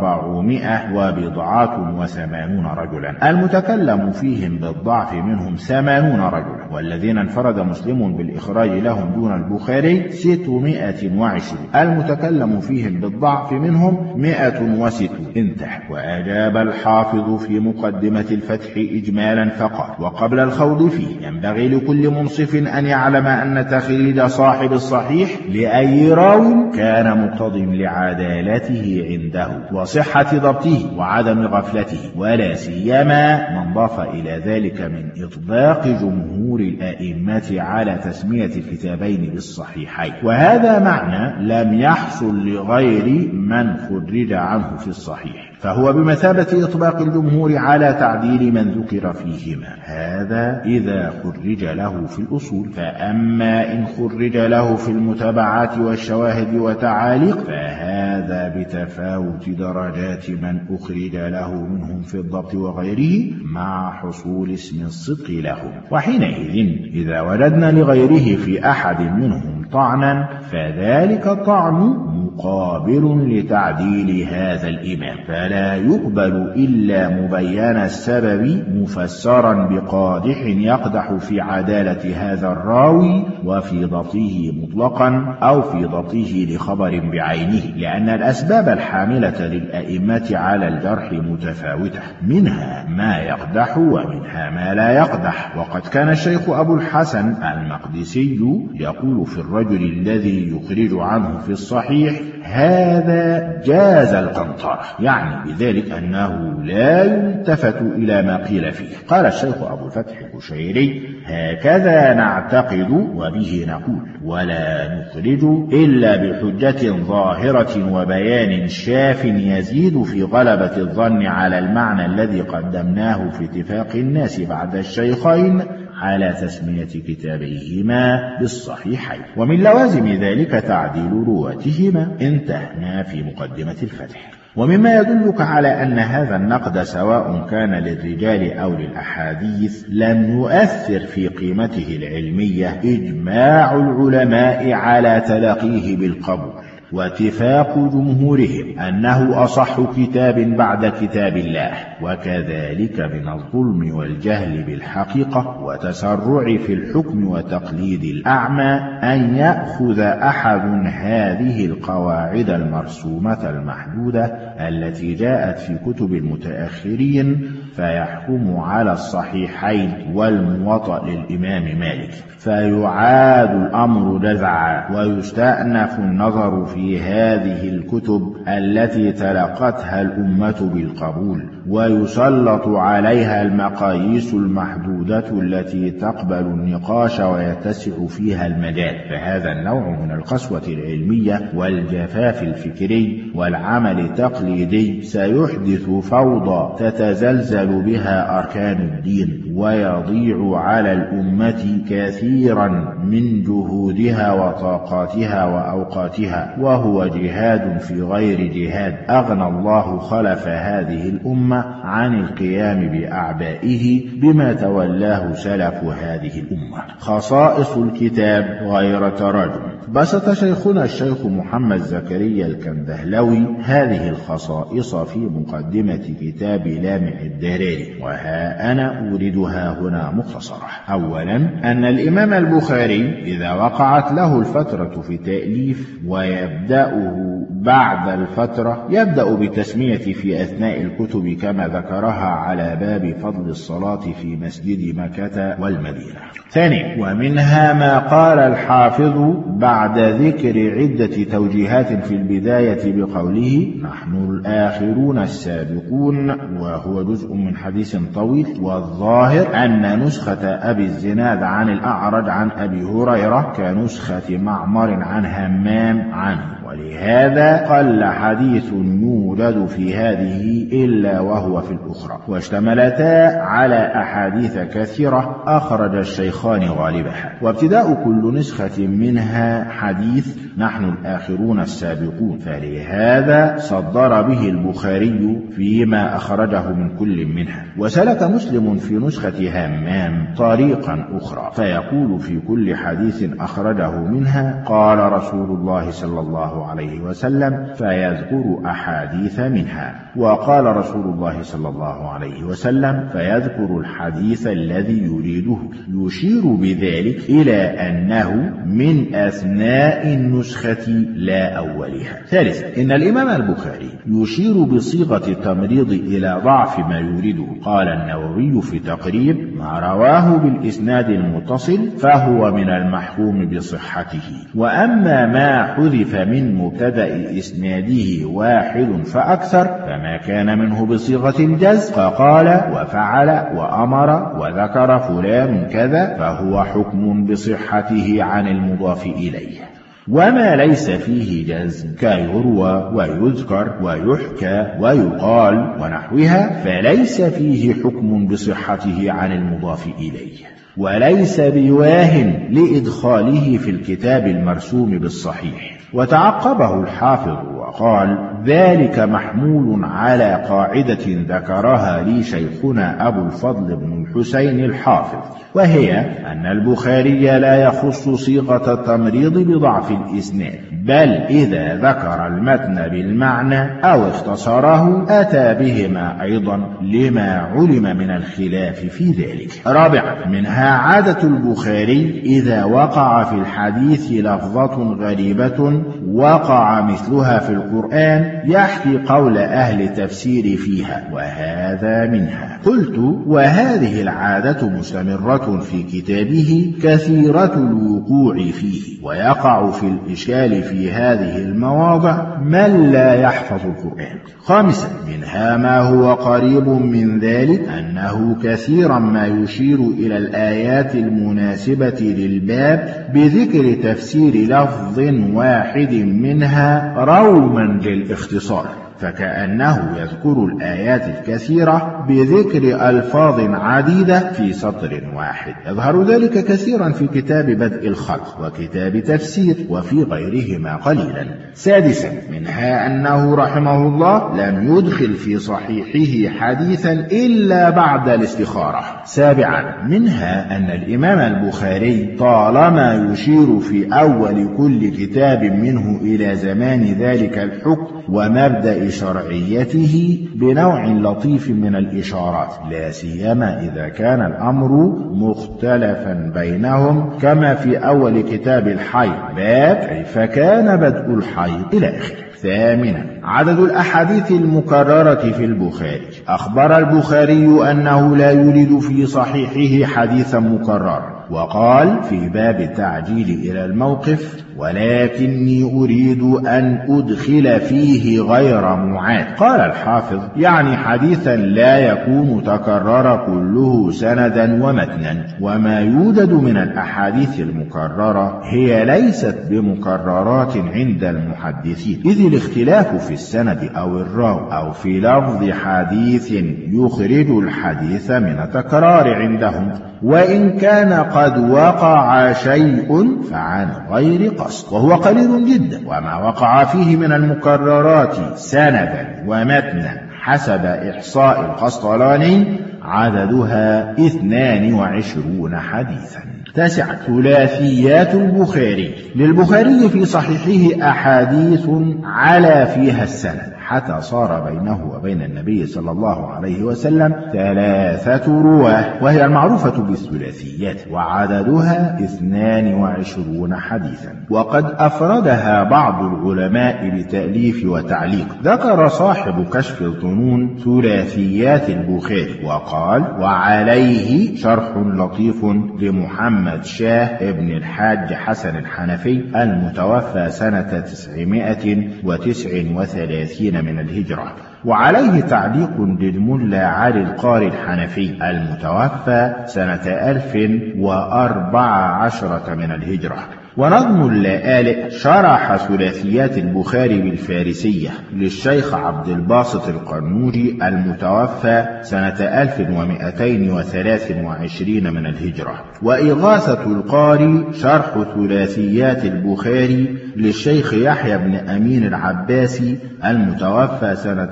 480 رجلا، المتكلم فيهم بالضعف منهم 80 رجلا، والذين انفرد مسلم بالإخراج لهم دون البخاري 620، المتكلم فيهم بالضعف منهم 160. انتهى. وأجاب الحافظ في مقدمة الفتح إجمالا فقال: وقبل الخوض فيه ينبغي لكل منصف أن يعلم أن تخريج صاحب الصحيح لأي راو كان مقتضٍ لعدالته عنده وصحة ضبطه وعدم غفلته، ولا سيما من ضاف إلى ذلك من إطلاق جمهور الأئمة على تسمية الكتابين بالصحيحين، وهذا معنى لم يحصل لغير من خرج عنه في الصحيح، فهو بمثابة إطباق الجمهور على تعديل من ذكر فيهما. هذا إذا خرج له في الأصول، فأما إن خرج له في المتابعات والشواهد وتعاليق فهذا بتفاوت درجات من أخرج له منهم في الضبط وغيره مع حصول اسم الصدق لهم. وحينئذ إذا وجدنا لغيره في أحد منهم طعنا فذلك الطعن مقابل لتعديل هذا الإمام، فلا يقبل إلا مبين السبب مفسرا بقادح يقدح في عدالة هذا الراوي وفي ضبطه مطلقا أو في ضبطه لخبر بعينه، لأن الأسباب الحاملة للأئمة على الجرح متفاوتة، منها ما يقدح ومنها ما لا يقدح. وقد كان الشيخ أبو الحسن المقدسي يقول في الرجل الذي يخرج عنه في الصحيح هذا جاز القنطرة، يعني بذلك أنه لا يلتفت إلى ما قيل فيه. قال الشيخ أبو الفتح البشيري: هكذا نعتقد وبه نقول، ولا نخرج إلا بحجة ظاهرة وبيان شاف يزيد في غلبة الظن على المعنى الذي قدمناه في اتفاق الناس بعد الشيخين على تسمية كتابيهما بالصحيحين، ومن لوازم ذلك تعديل رواتهما. انتهنا في مقدمة الفتح. ومما يدلك على أن هذا النقد سواء كان للرجال أو للأحاديث لم يؤثر في قيمته العلمية إجماع العلماء على تلقيه بالقبول، واتفاق جمهورهم أنه أصح كتاب بعد كتاب الله، وكذلك من الظلم والجهل بالحقيقة وتسرع في الحكم وتقليد الأعمى أن يأخذ أحد هذه القواعد المرسومة المحدودة التي جاءت في كتب المتأخرين فيحكم على الصحيحين والموطأ للإمام مالك، فيعاد الأمر جزعا ويستأنف النظر في هذه الكتب التي تلقتها الأمة بالقبول، ويسلط عليها المقاييس المحدودة التي تقبل النقاش ويتسع فيها المجال. فهذا النوع من القسوة العلمية والجفاف الفكري والعمل التقليدي سيحدث فوضى تتزلزل بها أركان الدين، ويضيع على الأمة كثيرا من جهودها وطاقاتها وأوقاتها، وهو جهاد في غير جهاد أغنى الله خلف هذه الأمة عن القيام بأعبائه بما تولاه سلف هذه الأمة. خصائص الكتاب غير تراجم. بسط شيخنا الشيخ محمد زكريا الكندهلوي هذه الخصائص في مقدمة كتاب لامع الدراري، وها أنا أوردها هنا مختصرة. أولا، أن الإمام البخاري إذا وقعت له الفترة في تأليف ويبدأه بعد الفترة يبدأ بتسمية في أثناء الكتب كما ذكرها على باب فضل الصلاة في مسجد مكة والمدينة. ثانيا، ومنها ما قال الحافظ بعد ذكر عدة توجيهات في البداية بقوله: نحن الآخرون السابقون، وهو جزء من حديث طويل. والظاهر أن نسخة أبي الزناد عن الأعرج عن أبي هريرة كنسخة معمر عن همام عنه، ولهذا قل حديث يوجد في هذه إلا وهو في الأخرى، واشتملتا على أحاديث كثيرة أخرج الشيخان غالبها. وابتداء كل نسخة منها حديث نحن الآخرون السابقون، فلهذا صدر به البخاري فيما أخرجه من كل منها. وسلك مسلم في نسخة همام طريقا أخرى فيقول في كل حديث أخرجه منها قال رسول الله صلى الله عليه وسلم، فيذكر أحاديث منها، وقال رسول الله صلى الله عليه وسلم، فيذكر الحديث الذي يريده، يشير بذلك إلى أنه من أثناء النسخة لا أولها. ثالثا، إن الإمام البخاري يشير بصيغة التمريض إلى ضعف ما يريده. قال النووي في تقريب: ما رواه بالإسناد المتصل فهو من المحكوم بصحته، وأما ما حذف من مبتدأ إسناده واحد فأكثر فما كان منه بصيغة الجزم فقال وفعل وأمر وذكر فلان كذا فهو حكم بصحته عن المضاف إليه. وما ليس فيه جزم كيروى ويذكر ويحكى ويقال ونحوها فليس فيه حكم بصحته عن المضاف إليه، وليس بواه لإدخاله في الكتاب المرسوم بالصحيح. وتعقبه الحافظ وقال: ذلك محمول على قاعدة ذكرها لي شيخنا أبو الفضل بن الحسين الحافظ، وهي أن البخاري لا يخص صيغة التمريض بضعف الإسناد، بل إذا ذكر المتن بالمعنى أو اختصره أتى بهما أيضا لما علم من الخلاف في ذلك. رابعا، منها عادة البخاري إذا وقع في الحديث لفظة غريبة وقع مثلها في القرآن يحكي قول أهل التفسير فيها، وهذا منها. قلت: وهذه هذه العادة مستمرة في كتابه كثيرة الوقوع فيه، ويقع في الإشكال في هذه المواضع من لا يحفظ القرآن. خامسا، منها ما هو قريب من ذلك أنه كثيرا ما يشير إلى الآيات المناسبة للباب بذكر تفسير لفظ واحد منها روما للاختصار، فكأنه يذكر الآيات الكثيرة بذكر ألفاظ عديدة في سطر واحد. يظهر ذلك كثيرا في كتاب بدء الخلق وكتاب تفسير وفي غيرهما قليلا. سادسا، منها أنه رحمه الله لم يدخل في صحيحه حديثا إلا بعد الاستخارة. سابعا، منها أن الإمام البخاري طالما يشير في أول كل كتاب منه إلى زمان ذلك الحكم ومبدأ شرعيته بنوع لطيف من الإشارات، لا سيما إذا كان الأمر مختلفا بينهم، كما في أول كتاب الحيض باب كيف كان بدء الحيض إلى آخره. ثامنا، عدد الأحاديث المكررة في البخاري. أخبر البخاري أنه لا يريد في صحيحه حديثا مكررا، وقال في باب التعجيل إلى الموقف: ولكني أريد أن أدخل فيه غير معاد. قال الحافظ: يعني حديثا لا يكون تكرر كله سندا ومتنا. وما يوجد من الأحاديث المكررة هي ليست بمكررات عند المحدثين، إذ الاختلاف في السند أو الراوي أو في لفظ حديث يخرج الحديث من التكرار عندهم، وإن كان قد وقع شيء فعن غير قصد، وهو قليل جدا. وما وقع فيه من المكررات سندا ومتنا حسب إحصاء القسطلاني عددها 22 حديثا. تاسعا، ثلاثيات البخاري. للبخاري في صحيحه أحاديث على فيها السند حتى صار بينه وبين النبي صلى الله عليه وسلم 3 رواه، وهي المعروفة بالثلاثيات، وعددها 22 حديثا. وقد أفردها بعض العلماء بتأليف وتعليق. ذكر صاحب كشف الظنون ثلاثيات البخاري وقال: وعليه شرح لطيف لمحمد شاه ابن الحاج حسن الحنفي المتوفى سنة 939 من الهجرة، وعليه تعليق للملا علي القاري الحنفي المتوفى سنة 1014 من الهجرة. ونظم اللآلئ شرح ثلاثيات البخاري بالفارسية للشيخ عبد الباسط القنوجي المتوفى سنة 1223 من الهجرة. وإغاثة القاري شرح ثلاثيات البخاري للشيخ يحيى بن أمين العباسي المتوفى سنة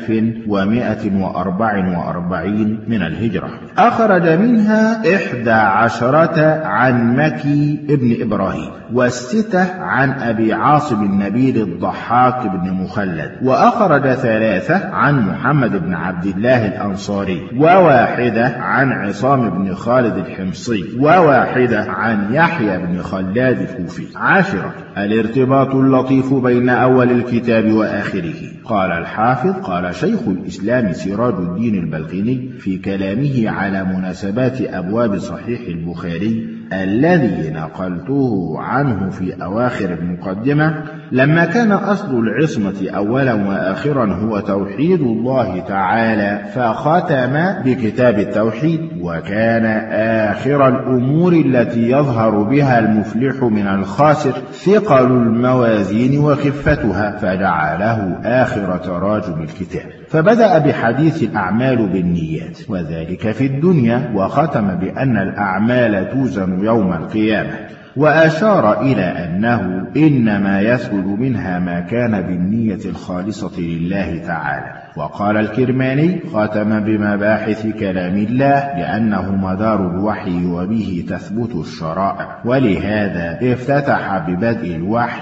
1144 من الهجرة. أخرج منها 11 عن مكي ابن إبراهيم، و6 عن أبي عاصم النبيل الضحاك بن مخلد، وأخرج 3 عن محمد بن عبد الله الأنصاري، و1 عن عصام بن خالد الحمصي، و1 عن يحيى بن خلاد الكوفي. 10 الارتباط اللطيف بين أول الكتاب وآخره. قال الحافظ: قال شيخ الإسلام سراج الدين البلقيني في كلامه على مناسبات أبواب صحيح البخاري الذي نقلته عنه في أواخر المقدمة: لما كان أصل العصمة أولا وآخرا هو توحيد الله تعالى فختم بكتاب التوحيد، وكان آخر الأمور التي يظهر بها المفلح من الخاسر ثقل الموازين وخفتها، فجعله آخر تراجم الكتاب، فبدأ بحديث الأعمال بالنيات وذلك في الدنيا، وختم بأن الأعمال توزن يوم القيامة، وأشار إلى أنه إنما يثبت منها ما كان بالنية الخالصة لله تعالى. وقال الكرماني: ختم بمباحث كلام الله لأنه مدار الوحي وبه تثبت الشرائع، ولهذا افتتح ببدء الوحي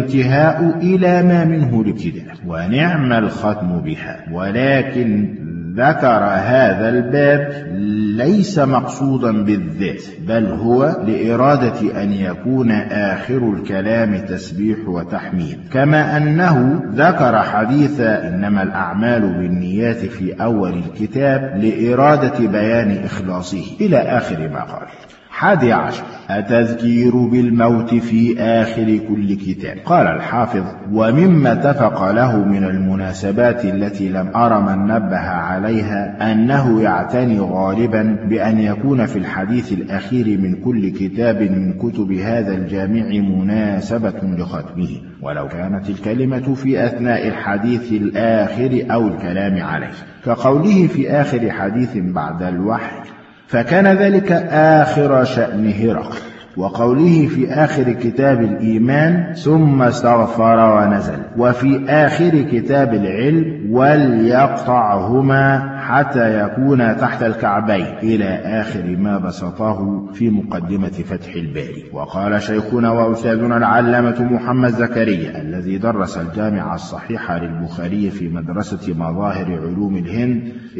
والانتهاء إلى ما منه الابتداء، ونعم الختم بها، ولكن ذكر هذا الباب ليس مقصودا بالذات، بل هو لإرادة أن يكون آخر الكلام تسبيح وتحميد، كما أنه ذكر حديث إنما الأعمال بالنيات في أول الكتاب لإرادة بيان إخلاصه إلى آخر ما قال. 11. التذكير بالموت في آخر كل كتاب. قال الحافظ: ومما اتفق له من المناسبات التي لم أر من نبه عليها أنه يعتني غالبا بأن يكون في الحديث الأخير من كل كتاب من كتب هذا الجامع مناسبة لختمه، ولو كانت الكلمة في أثناء الحديث الآخر أو الكلام عليه، كقوله في آخر حديث بعد الوحي فكان ذلك آخر شأن هرقل، وقوله في آخر كتاب الإيمان ثم استغفر ونزل، وفي آخر كتاب العلم وليقطعهما حتى يكون تحت الكعبين إلى آخر ما بسطه في مقدمة فتح الباري. وقال شيخنا وأستاذنا العلامة محمد زكريا الذي درس الجامع الصحيح للبخاري في مدرسة مظاهر علوم الهند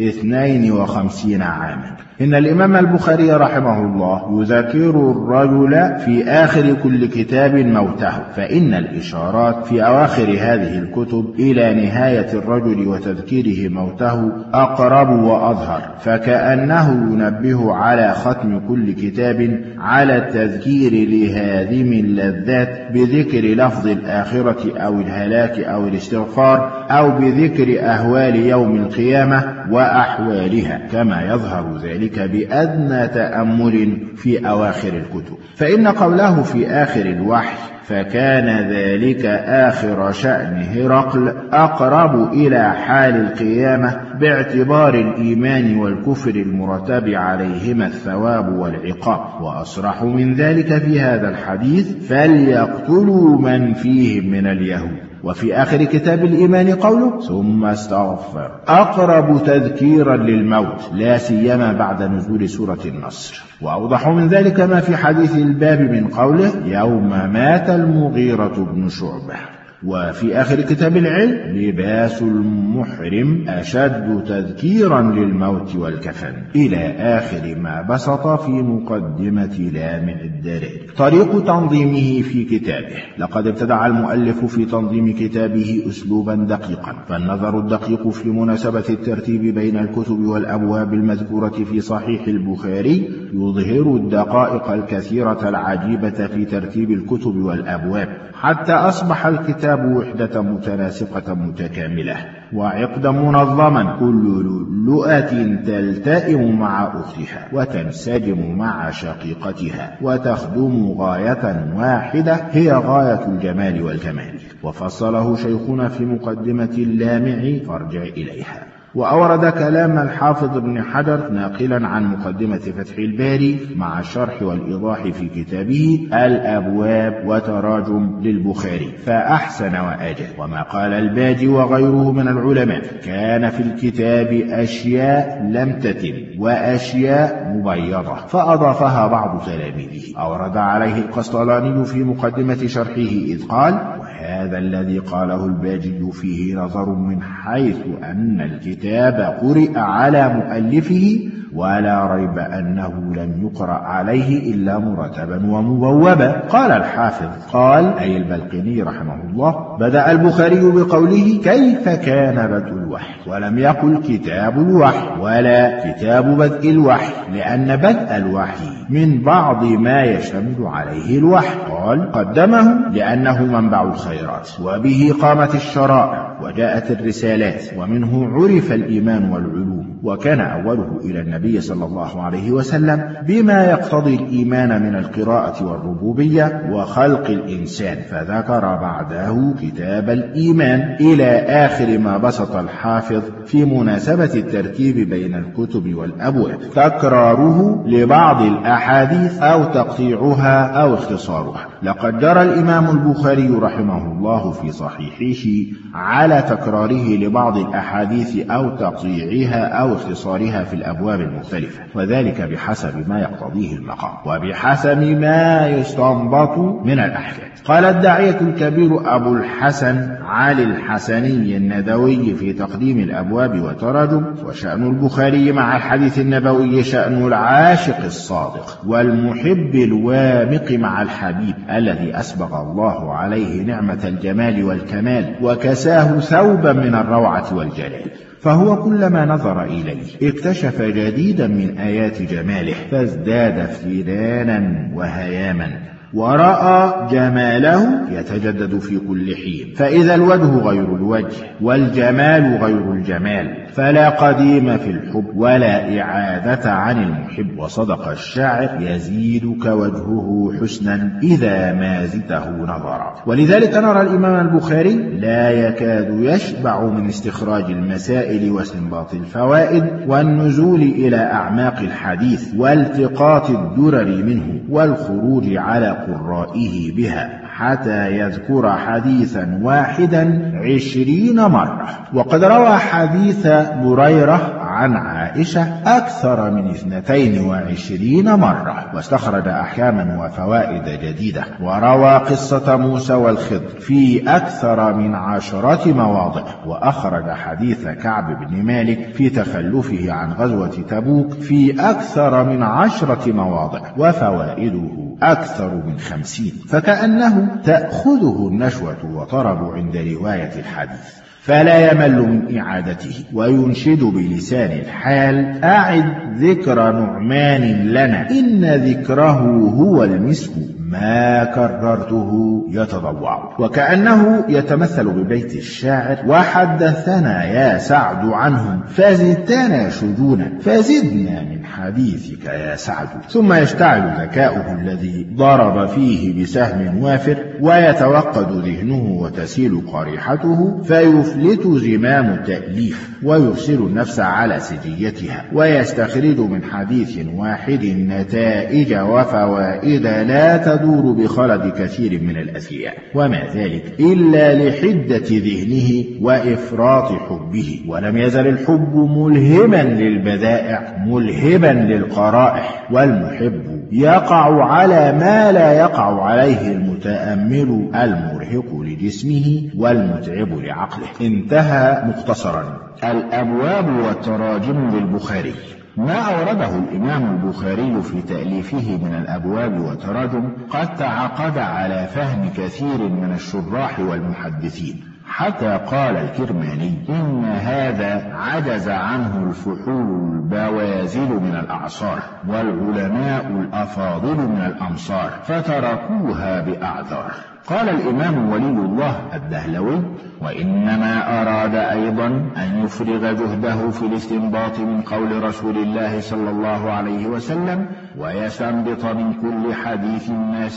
52 عاما: إن الإمام البخاري رحمه الله يذكر الرجل في آخر كل كتاب موته، فإن الإشارات في أواخر هذه الكتب إلى نهاية الرجل وتذكيره موته أقرب وأظهر، فكأنه ينبه على ختم كل كتاب على التذكير لهادم اللذات بذكر لفظ الآخرة أو الهلاك أو الاستغفار، أو بذكر أهوال يوم القيامة وأحوالها، كما يظهر ذلك بأدنى تأمل في أواخر الكتب. فإن قوله في آخر الوحي فكان ذلك آخر شأن هرقل أقرب إلى حال القيامة باعتبار الإيمان والكفر المرتب عليهما الثواب والعقاب، وأصرح من ذلك في هذا الحديث: فليقتلوا من فيهم من اليهود. وفي آخر كتاب الإيمان قوله: ثم استغفر، أقرب تذكيرا للموت، لا سيما بعد نزول سورة النصر. وأوضح من ذلك ما في حديث الباب من قوله: يوم مات المغيرة بن شعبة. وفي آخر كتاب العلم: لباس المحرم أشد تذكيرا للموت والكفن، إلى آخر ما بسط في مقدمة لامع الدلائل. طريق تنظيمه في كتابه. لقد ابتدع المؤلف في تنظيم كتابه أسلوبا دقيقا، فالنظر الدقيق في مناسبة الترتيب بين الكتب والأبواب المذكورة في صحيح البخاري يظهر الدقائق الكثيرة العجيبة في ترتيب الكتب والأبواب، حتى أصبح الكتاب وحدة متناسقة متكاملة وعقدا منظما، كل لؤلؤة تلتئم مع أختها وتنسجم مع شقيقتها وتخدم غاية واحدة هي غاية الجمال والكمال. وفصله شيخنا في مقدمة اللامع فارجع إليها. وأورد كلام الحافظ ابن حجر ناقلا عن مقدمة فتح الباري مع الشرح والإيضاح في كتابه الأبواب وتراجم للبخاري، فأحسن وأجل. وما قال الباجي وغيره من العلماء: كان في الكتاب أشياء لم تتم وأشياء مبيضة، فأضافها بعض تلاميذه. أورد عليه القسطلاني في مقدمة شرحه إذ قال: وهذا الذي قاله الباجي فيه نظر من حيث أن الكتاب قرئ على مؤلفه، ولا ريب أنه لم يقرأ عليه إلا مرتبا ومبوبا. قال الحافظ قال أي البلقيني رحمه الله: بدأ البخاري بقوله كيف كان بدء الوحي، ولم يقل كتاب الوحي ولا كتاب بدء الوحي، لأن بدء الوحي من بعض ما يشتمل عليه الوحي. قال قدمه لأنه منبع الخيرات، وبه قامت الشرائع وجاءت الرسالات، ومنه عرف الإيمان والعلوم، وكان أوله إلى النبي صلى الله عليه وسلم بما يقتضي الإيمان من القراءة والربوبية وخلق الإنسان، فذكر بعده كتاب الإيمان إلى آخر ما بسط الحافظ في مناسبة الترتيب بين الكتب والأبواب، تكراره لبعض الأحاديث أو تقطيعها أو اختصارها. لقد جرى الإمام البخاري رحمه الله في صحيحه على تكراره لبعض الأحاديث أو تقطيعها أو اختصارها في الأبواب المختلفة، وذلك بحسب ما يقتضيه المقام وبحسب ما يستنبط من الأحكام. قال الداعية الكبير أبو الحسن علي الحسني الندوي في تقديم الأبواب وتراجم: وشأن البخاري مع الحديث النبوي شأن العاشق الصادق والمحب الوامق مع الحبيب الذي أسبغ الله عليه نعمة الجمال والكمال وكساه ثوبا من الروعة والجلال، فهو كلما نظر إليه اكتشف جديدا من آيات جماله فازداد افتدانا وهياما، ورأى جماله يتجدد في كل حين، فإذا الوجه غير الوجه والجمال غير الجمال فلا قديم في الحب ولا إعادة عن المحب. وصدق الشاعر: يزيدك وجهه حسنا إذا ما زدته نظرا. ولذلك نرى الإمام البخاري لا يكاد يشبع من استخراج المسائل واستنباط الفوائد والنزول إلى أعماق الحديث والتقاط الدرر منه والخروج على قرائه بها حتى يذكر حديثا واحدا 20 مرة. وقد روى حديث بريرة عن عائشة أكثر من 22 مرة، واستخرج أحكاما وفوائد جديدة، وروى قصة موسى والخضر في أكثر من 10 مواضع، وأخرج حديث كعب بن مالك في تخلفه عن غزوة تبوك في أكثر من 10 مواضع، وفوائده أكثر من 50، فكأنه تأخذه النشوة وطرب عند رواية الحديث، فلا يمل من إعادته، وينشد بلسان الحال: أعد ذكر نعمان لنا إن ذكره هو المسك ما كررته يتضوع. وكأنه يتمثل ببيت الشاعر: وحدثنا يا سعد عنهم فزدتنا شجونا فزدنا من حديثك يا سعد. ثم يشتعل ذكاؤه الذي ضرب فيه بسهم وافر ويتوقد ذهنه وتسيل قريحته فيفلت زمام التأليف ويرسل النفس على سجيتها ويستخرج من حديث واحد نتائج وفوائد لا تدور بخلد كثير من الأثرياء، وما ذلك إلا لحدة ذهنه وإفراط حبه. ولم يزل الحب ملهما للبذائع ملهبا للقرائح، والمحب يقع على ما لا يقع عليه المتأمل المرهق لجسمه والمتعب لعقله. انتهى مختصرا الأبواب والتراجم للبخاري. ما أورده الإمام البخاري في تأليفه من الأبواب والتراجم قد تعقد على فهم كثير من الشراح والمحدثين، حتى قال الكرماني: إن هذا عجز عنه الفحول البوازل من الأعصار والعلماء الأفاضل من الأمصار فتركوها بأعذار. قال الإمام ولي الله الدهلوي: وإنما أراد أيضا أن يفرغ جهده في الاستنباط من قول رسول الله صلى الله عليه وسلم ويستنبط من كل حديث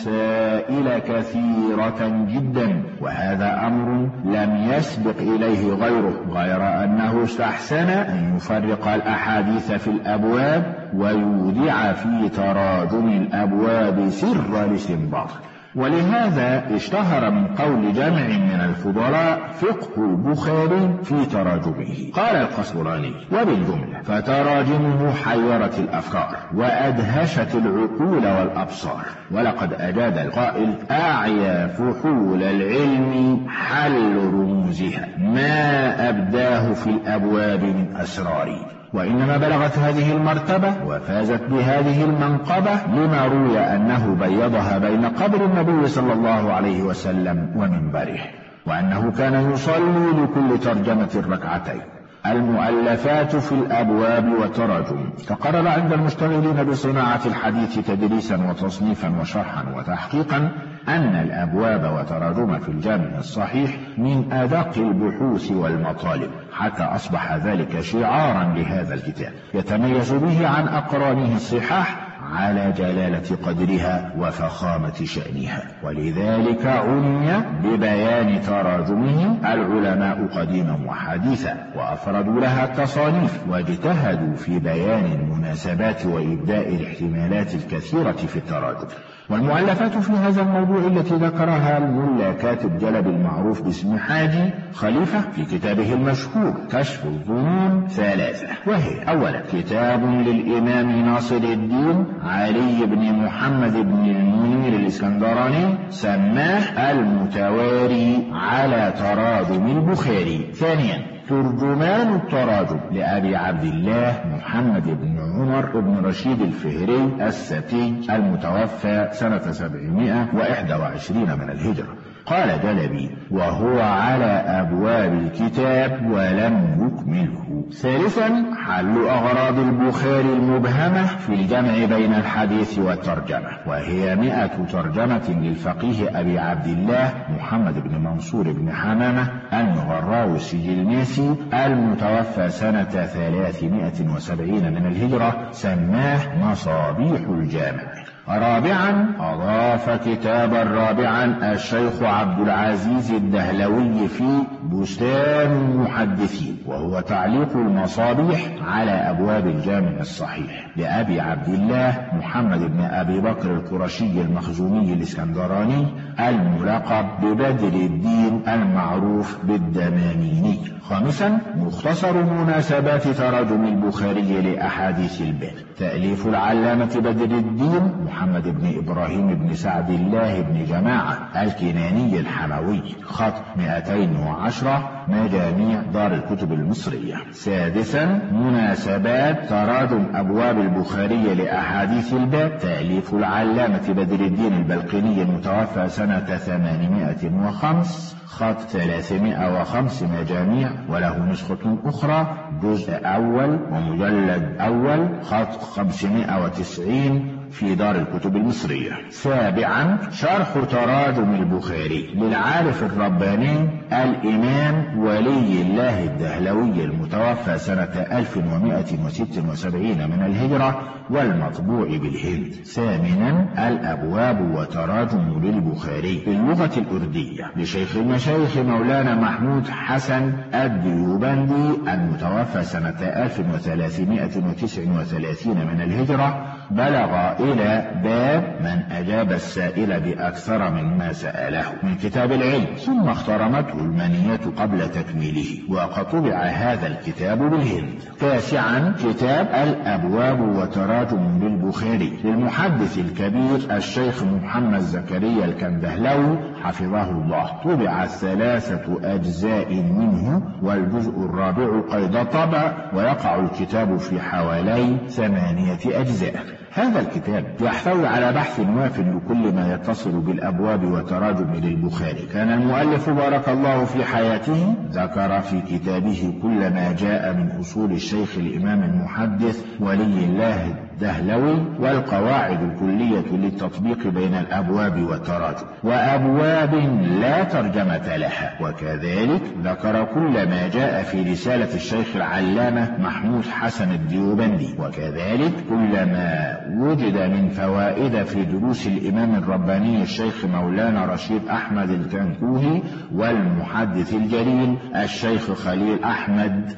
مسائل كثيرة جدا، وهذا أمر لم يسبق إليه غيره، غير أنه استحسن أن يفرق الأحاديث في الأبواب ويودع في تراجم الأبواب سر الاستنباط. ولهذا اشتهر من قول جمع من الفضلاء فقه البخاري في تراجمه. قال القسطلاني: وبالجملة فتراجمه حيرت الأفكار وأدهشت العقول والأبصار. ولقد أجاد القائل: أعيا فحول العلم حل رموزها ما أبداه في الأبواب من أسرار. وإنما بلغت هذه المرتبة وفازت بهذه المنقبة لما روي أنه بيضها بين قبر النبي صلى الله عليه وسلم ومنبره، وأنه كان يصلي لكل ترجمة ركعتين. المؤلفات في الأبواب والتراجم تقرر عند المشتغلين بصناعة الحديث تدريسا وتصنيفا وشرحا وتحقيقا أن الأبواب وتراجم في الجامع الصحيح من أدق البحوث والمطالب، حتى أصبح ذلك شعارا لهذا الكتاب يتميز به عن أقرانه الصحاح على جلالة قدرها وفخامة شأنها. ولذلك عني ببيان تراجمه العلماء قديما وحديثا، وأفردوا لها التصانيف واجتهدوا في بيان المناسبات وإبداء الاحتمالات الكثيرة في التراجم. والمؤلفات في هذا الموضوع التي ذكرها الملا كاتب جلب المعروف باسم حاجي خليفة في كتابه المشهور كشف الظنون 3، وهي: أولا كتاب للإمام ناصر الدين علي بن محمد بن المنير الإسكندراني سماه المتواري على تراجم البخاري. ثانيا ترجمان التراجم لأبي عبد الله محمد بن عمر بن رشيد الفهري السبتي المتوفى سنة 721 من الهجرة. قال جلبي: وهو على أبواب الكتاب ولم يكمله. ثالثا حل أغراض البخاري المبهمة في الجمع بين الحديث والترجمة، وهي 100 ترجمة للفقيه أبي عبد الله محمد بن منصور بن حمامة المغراوي السجلماسي المتوفى سنة 370 من الهجرة، سماه مصابيح الجامع. رابعا أضاف كتابا رابعا الشيخ عبد العزيز الدهلوي في بستان المحدثين، وهو تعليق المصابيح على أبواب الجامع الصحيح لأبي عبد الله محمد بن أبي بكر القرشي المخزومي الإسكندراني الملقب ببدر الدين المعروف بالدماميني. خامسا مختصر مناسبات تراجم البخاري لأحاديث الباب، تأليف العلامة بدر الدين محمد بن إبراهيم بن سعد الله بن جماعة الكناني الحموي، خط 210، مجاميع دار الكتب المصرية. سادسا مناسبات تراجم أبواب البخاري لأحاديث الباب، تأليف العلامة بدر الدين البلقيني المتوفى سنة 805، خط 305، مجاميع، وله نسخة أخرى جزء أول ومجلد أول، خط 590 في دار الكتب المصرية. سابعا شرح تراجم البخاري للعارف الرباني الإمام ولي الله الدهلوي المتوفى سنة 1176 من الهجرة والمطبوع بالهند. ثامنا الأبواب وتراجم للبخاري باللغة الأردية لشيخ المشايخ مولانا محمود حسن الديوبندي المتوفى سنة 1339 من الهجرة، بلغ إلى باب من أجاب السائل بأكثر مما سأله من كتاب العلم، ثم اخترمته المنية قبل تكميله، وقد طبع هذا الكتاب بالهند. تاسعا كتاب الأبواب وتراجم للبخاري للمحدث الكبير الشيخ محمد زكريا الكندهلوي حفظه الله، طبع 3 أجزاء منه، والجزء الرابع قيد طبع، ويقع الكتاب في حوالي 8 أجزاء. هذا الكتاب يحتوي على بحث واف لكل ما يتصل بالأبواب وتراجم للبخاري. كان المؤلف بارك الله في حياته ذكر في كتابه كل ما جاء من أصول الشيخ الإمام المحدث ولي الله الدهلوي، والقواعد الكلية للتطبيق بين الأبواب والتراجم، وأبواب لا ترجمة لها. وكذلك ذكر كل ما جاء في رسالة الشيخ العلامة محمود حسن الديوبندي، وكذلك كل ما وجد من فوائد في دروس الإمام الرباني الشيخ مولانا رشيد أحمد الكنكوهي، والمحدث الجليل الشيخ خليل أحمد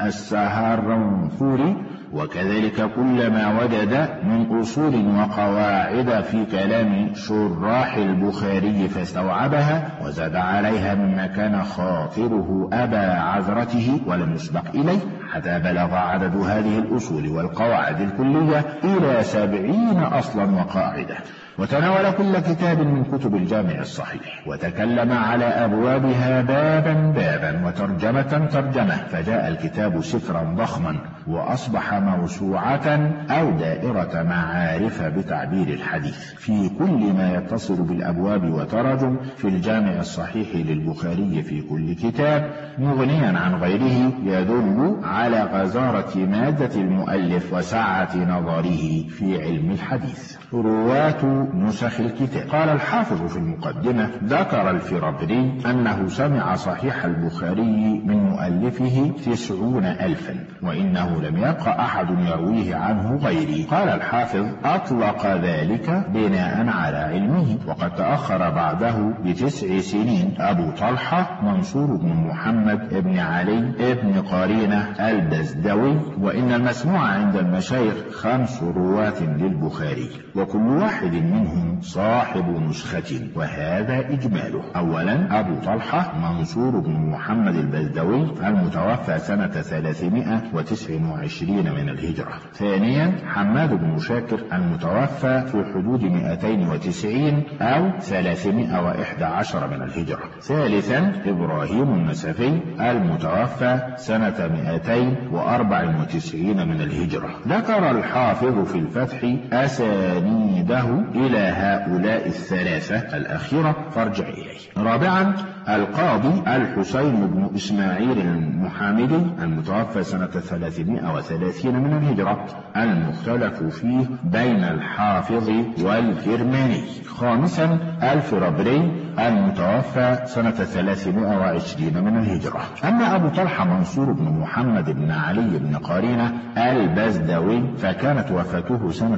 السهرنفوري، وكذلك كل ما وجد من أصول وقواعد في كلام شراح البخاري فاستوعبها وزاد عليها مما كان خاطره أبا عذرته ولم يسبق إليه، حتى بلغ عدد هذه الأصول والقواعد الكلية إلى 70 أصلا وقاعدة. وتناول كل كتاب من كتب الجامع الصحيح وتكلم على أبوابها بابا بابا وترجمة ترجمة، فجاء الكتاب سفرا ضخما وأصبح موسوعة أو دائرة معارف بتعبير الحديث في كل ما يتصل بالأبواب وتراجم في الجامع الصحيح للبخاري في كل كتاب، مغنيا عن غيره، يدل على غزارة مادة المؤلف وسعة نظره في علم الحديث. رواة نسخ الكتاب. قال الحافظ في المقدمة: ذكر الفرابري أنه سمع صحيح البخاري من مؤلفه 90,000، وإنه لم يبق أحد يرويه عنه غيري. قال الحافظ: أطلق ذلك بناء على علمه، وقد تأخر بعده ب9 سنين أبو طلحة منصور بن محمد بن علي بن قرينة البزدوي. وإن المسموع عند المشايخ 5 رواة للبخاري، وكل واحد منهم صاحب نسخة، وهذا إجماله. أولا أبو طلحة منصور بن محمد البزدوي المتوفى سنة 329 من الهجرة. ثانيا حماد بن شاكر المتوفى في حدود 290 أو 311 من الهجرة. ثالثا إبراهيم النسفي المتوفى سنة 294 من الهجرة. ذكر الحافظ في الفتح أسانيده إلى هؤلاء الثلاثة الأخيرة فارجع إليه. رابعا القاضي الحسين بن إسماعيل المحامدي المتوفى سنة 330 من الهجرة، المختلف فيه بين الحافظ والكرماني. خامسا الفرابري المتوفى سنة 320 من الهجرة. أما أبو طلحة منصور بن محمد بن علي بن قارينة البزدوي فكانت وفاته سنة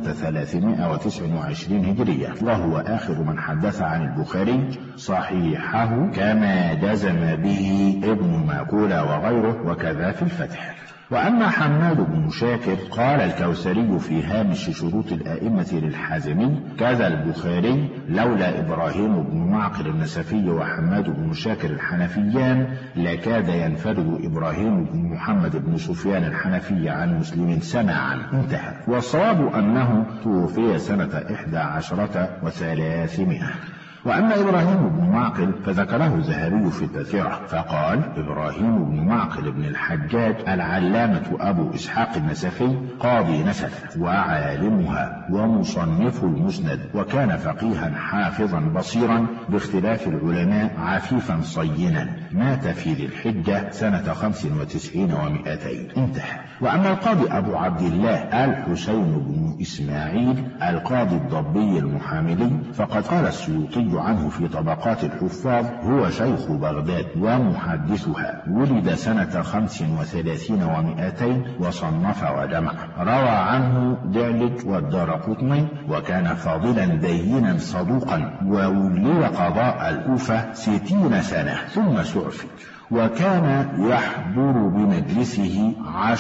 329 هجرية، وهو آخر من حدث عن البخاري صحيحه كما جزم به ابن ماكولة وغيره، وكذا في الفتح. وأما حماد بن شاكر قال الكوثري في هامش شروط الآئمة للحازمي: كذا البخاري لولا إبراهيم بن معقل النسفي وحماد بن شاكر الحنفيان لكاد ينفرد إبراهيم بن محمد بن سفيان الحنفي عن مسلم سماعا. انتهى. والصواب أنه توفي سنة 11 و300. وأما إبراهيم بن معقل فذكره الذهبي في التذكرة فقال: إبراهيم بن معقل بن الحجاج العلامة أبو إسحاق النسفي قاضي نسف وعالمها ومصنف المسند، وكان فقيها حافظا بصيرا باختلاف العلماء عفيفا صينا، مات في ذي الحجة سنة 95 و200. انتهى. وأما القاضي أبو عبد الله الحسين بن إسماعيل القاضي الضبي المحاملي فقد قال السيوطي عنه في طبقات الحفاظ: هو شيخ بغداد ومحدثها، ولد سنة 35 و200 وصنف وجمع. روى عنه دعلج والدارقطني، وكان فاضلا دينا صدوقا، وولي قضاء الكوفة 60 سنة ثم سعفي، وكان يحضر بمجلسه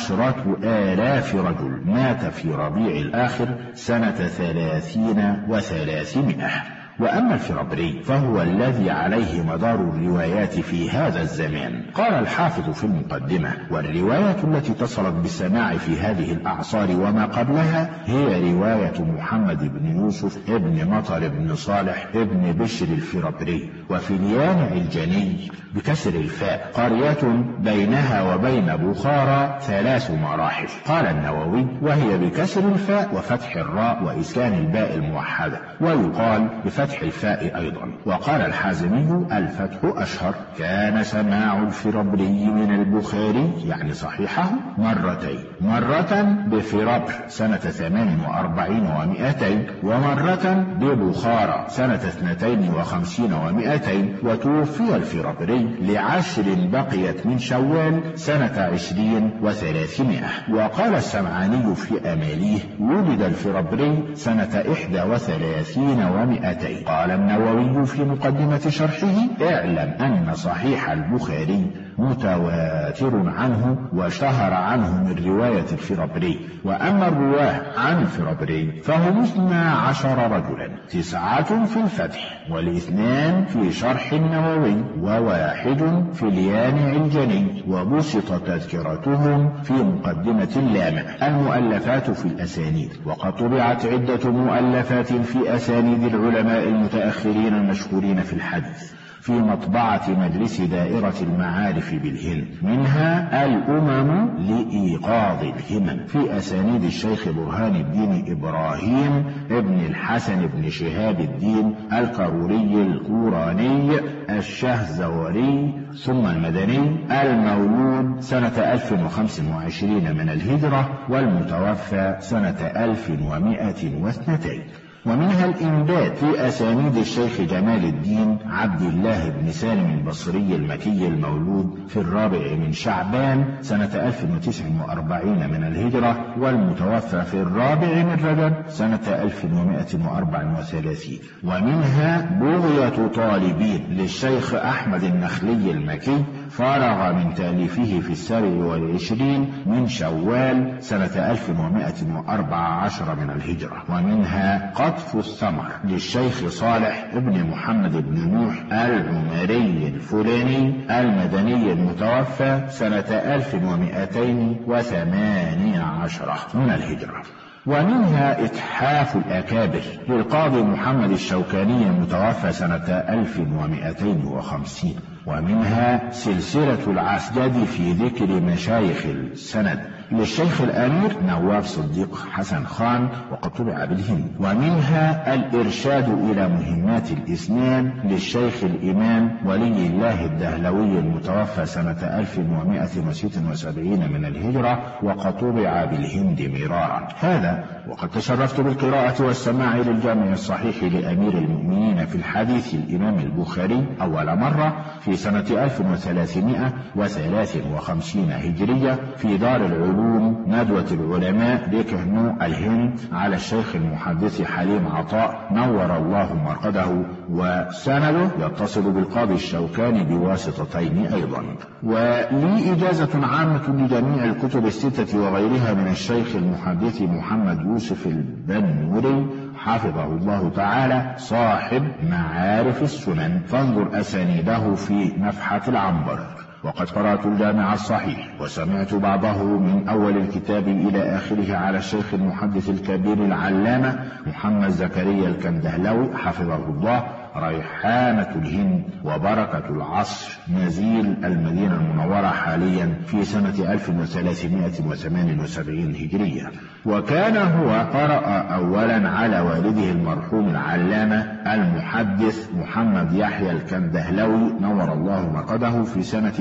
10,000 رجل. مات في ربيع الآخر سنة 30 و300. وأما الفرابري فهو الذي عليه مدار الروايات في هذا الزمان. قال الحافظ في المقدمة: والرواية التي اتصلت بالسماع في هذه الأعصار وما قبلها هي رواية محمد بن يوسف ابن مطر بن صالح ابن بشر الفرابري. وفي اليانع الجني بكسر الفاء قرية بينها وبين بخارى 3 مراحل. قال النووي: وهي بكسر الفاء وفتح الراء وإسكان الباء الموحدة، ويقال بفتح الفاء أيضا. وقال الحازمي: الفتح أشهر. كان سماع الفرابري من البخاري يعني صحيحه مرتين، مرة بفرابر سنة 48 و200، ومرة ببخارى سنة 52 و200. وتوفي الفرابري ل10 بقيت من شوال سنة 20 و300. وقال السمعاني في أماليه: ولد الفرابري سنة 31 و200. قال النووي في مقدمة شرحه: اعلم أن صحيح البخاري متواتر عنه وشهر عنه من رواية الفرابري. وأما الرواه عن الفرابري فهم 12 رجلا، 9 في الفتح، و2 في شرح النووي، و1 في اليانع الجني، وبسط تذكرتهم في مقدمة اللامع. المؤلفات في الأسانيد. وقد طبعت عدة مؤلفات في أسانيد العلماء المتأخرين المشهورين في الحديث في مطبعة مجلس دائرة المعارف بالهند، منها الأمم لإيقاظ الهمم في أسانيد الشيخ برهان الدين إبراهيم ابن الحسن بن شهاب الدين القروري القوراني الشهزوري ثم المدني، المولود سنة 1025 من الهجرة، والمتوفى سنة 1102. ومنها الإنبات في أسانيد الشيخ جمال الدين عبد الله بن سالم البصري المكي المولود في 4 من شعبان سنة 1049 من الهجرة، والمتوفى في 4 من رجب سنة 1134. ومنها بغية طالبين للشيخ أحمد النخلي المكي فرغ من تأليفه في 27 من شوال سنة 1114 من الهجرة. ومنها قطف الثمر للشيخ صالح ابن محمد بن نوح العمري الفلاني المدني المتوفى سنة 1218 من الهجرة. ومنها إتحاف الأكابر للقاضي محمد الشوكاني المتوفى سنة 1250. ومنها سلسلة العسجد في ذكر مشايخ السند للشيخ الأمير نواف صديق حسن خان وقد طبع بالهند. ومنها الإرشاد إلى مهمات الإسنان للشيخ الإمام ولي الله الدهلوي المتوفى سنة 1176 من الهجرة وقد طبع بالهند مرارا. هذا وقد تشرفت بالقراءة والسماع للجامع الصحيح لأمير المؤمنين في الحديث الإمام البخاري أول مرة في سنة 1353 هجرية في دار العلوم ندوة العلماء لكهنو الهند على الشيخ المحدث حليم عطاء نور الله مرقده، وسنده يتصل بالقاضي الشوكاني بواسطتين أيضا. ولي إجازة عامة لجميع الكتب الستة وغيرها من الشيخ المحدث محمد يوسف البنوري حفظه الله تعالى صاحب معارف السنن، فانظر أسانيده في نفحة العنبر. وقد قرأت الجامع الصحيح وسمعت بعضه من أول الكتاب إلى آخره على الشيخ المحدث الكبير العلامة محمد زكريا الكندهلوي حفظه الله، ريحانة الهند وبركة العصر نزيل المدينة المنورة حاليا في سنة 1378 هجرية. وكان هو قرأ أولا على والده المرحوم العلامة المحدث محمد يحيى الكندهلوي نور الله مرقده في سنة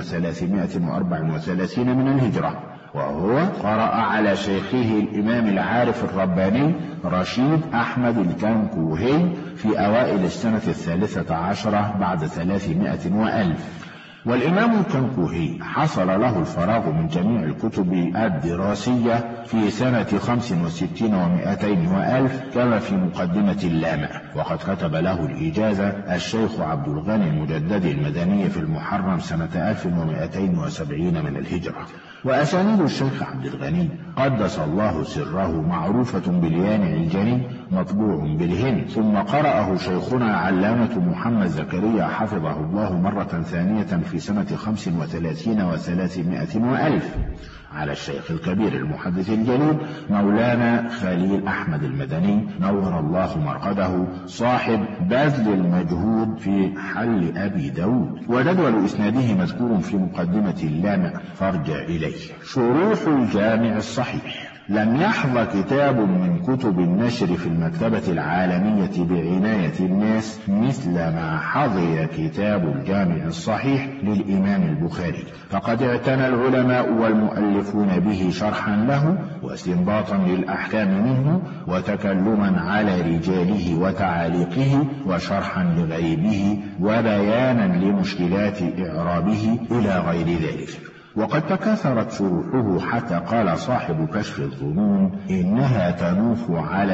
1334 من الهجرة، وهو قرأ على شيخه الإمام العارف الرباني رشيد أحمد الكنكوهي في أوائل السنة 13 بعد 300 وألف. والإمام الكنكوهي حصل له الفراغ من جميع الكتب الدراسية في سنة 65 و200 وألف كما في مقدمة اللامع. وقد كتب له الإجازة الشيخ عبد الغني المجدد المدني في المحرم سنة 1270 من الهجرة. وأسانيد الشيخ عبد الغني قدس الله سره معروفة باليانع الجني مطبوع بالهند، ثم قرأه شيخنا علامة محمد زكريا حفظه الله مرة ثانية في سنة 35 و300 وألف على الشيخ الكبير المحدث الجليل مولانا خليل أحمد المدني نور الله مرقده صاحب بذل المجهود في حل أبي داود، وجدول إسناده مذكور في مقدمة اللامع فارجع إليه. شروح الجامع الصحيح. لم يحظى كتاب من كتب النشر في المكتبة العالمية بعناية الناس مثل ما حظي كتاب الجامع الصحيح للإمام البخاري، فقد اعتنى العلماء والمؤلفون به شرحا له واستنباطا للأحكام منه وتكلما على رجاله وتعاليقه وشرحا لغيبه وبيانا لمشكلات إعرابه إلى غير ذلك. وقد تكاثرت شروحه حتى قال صاحب كشف الظنون إنها تنوف على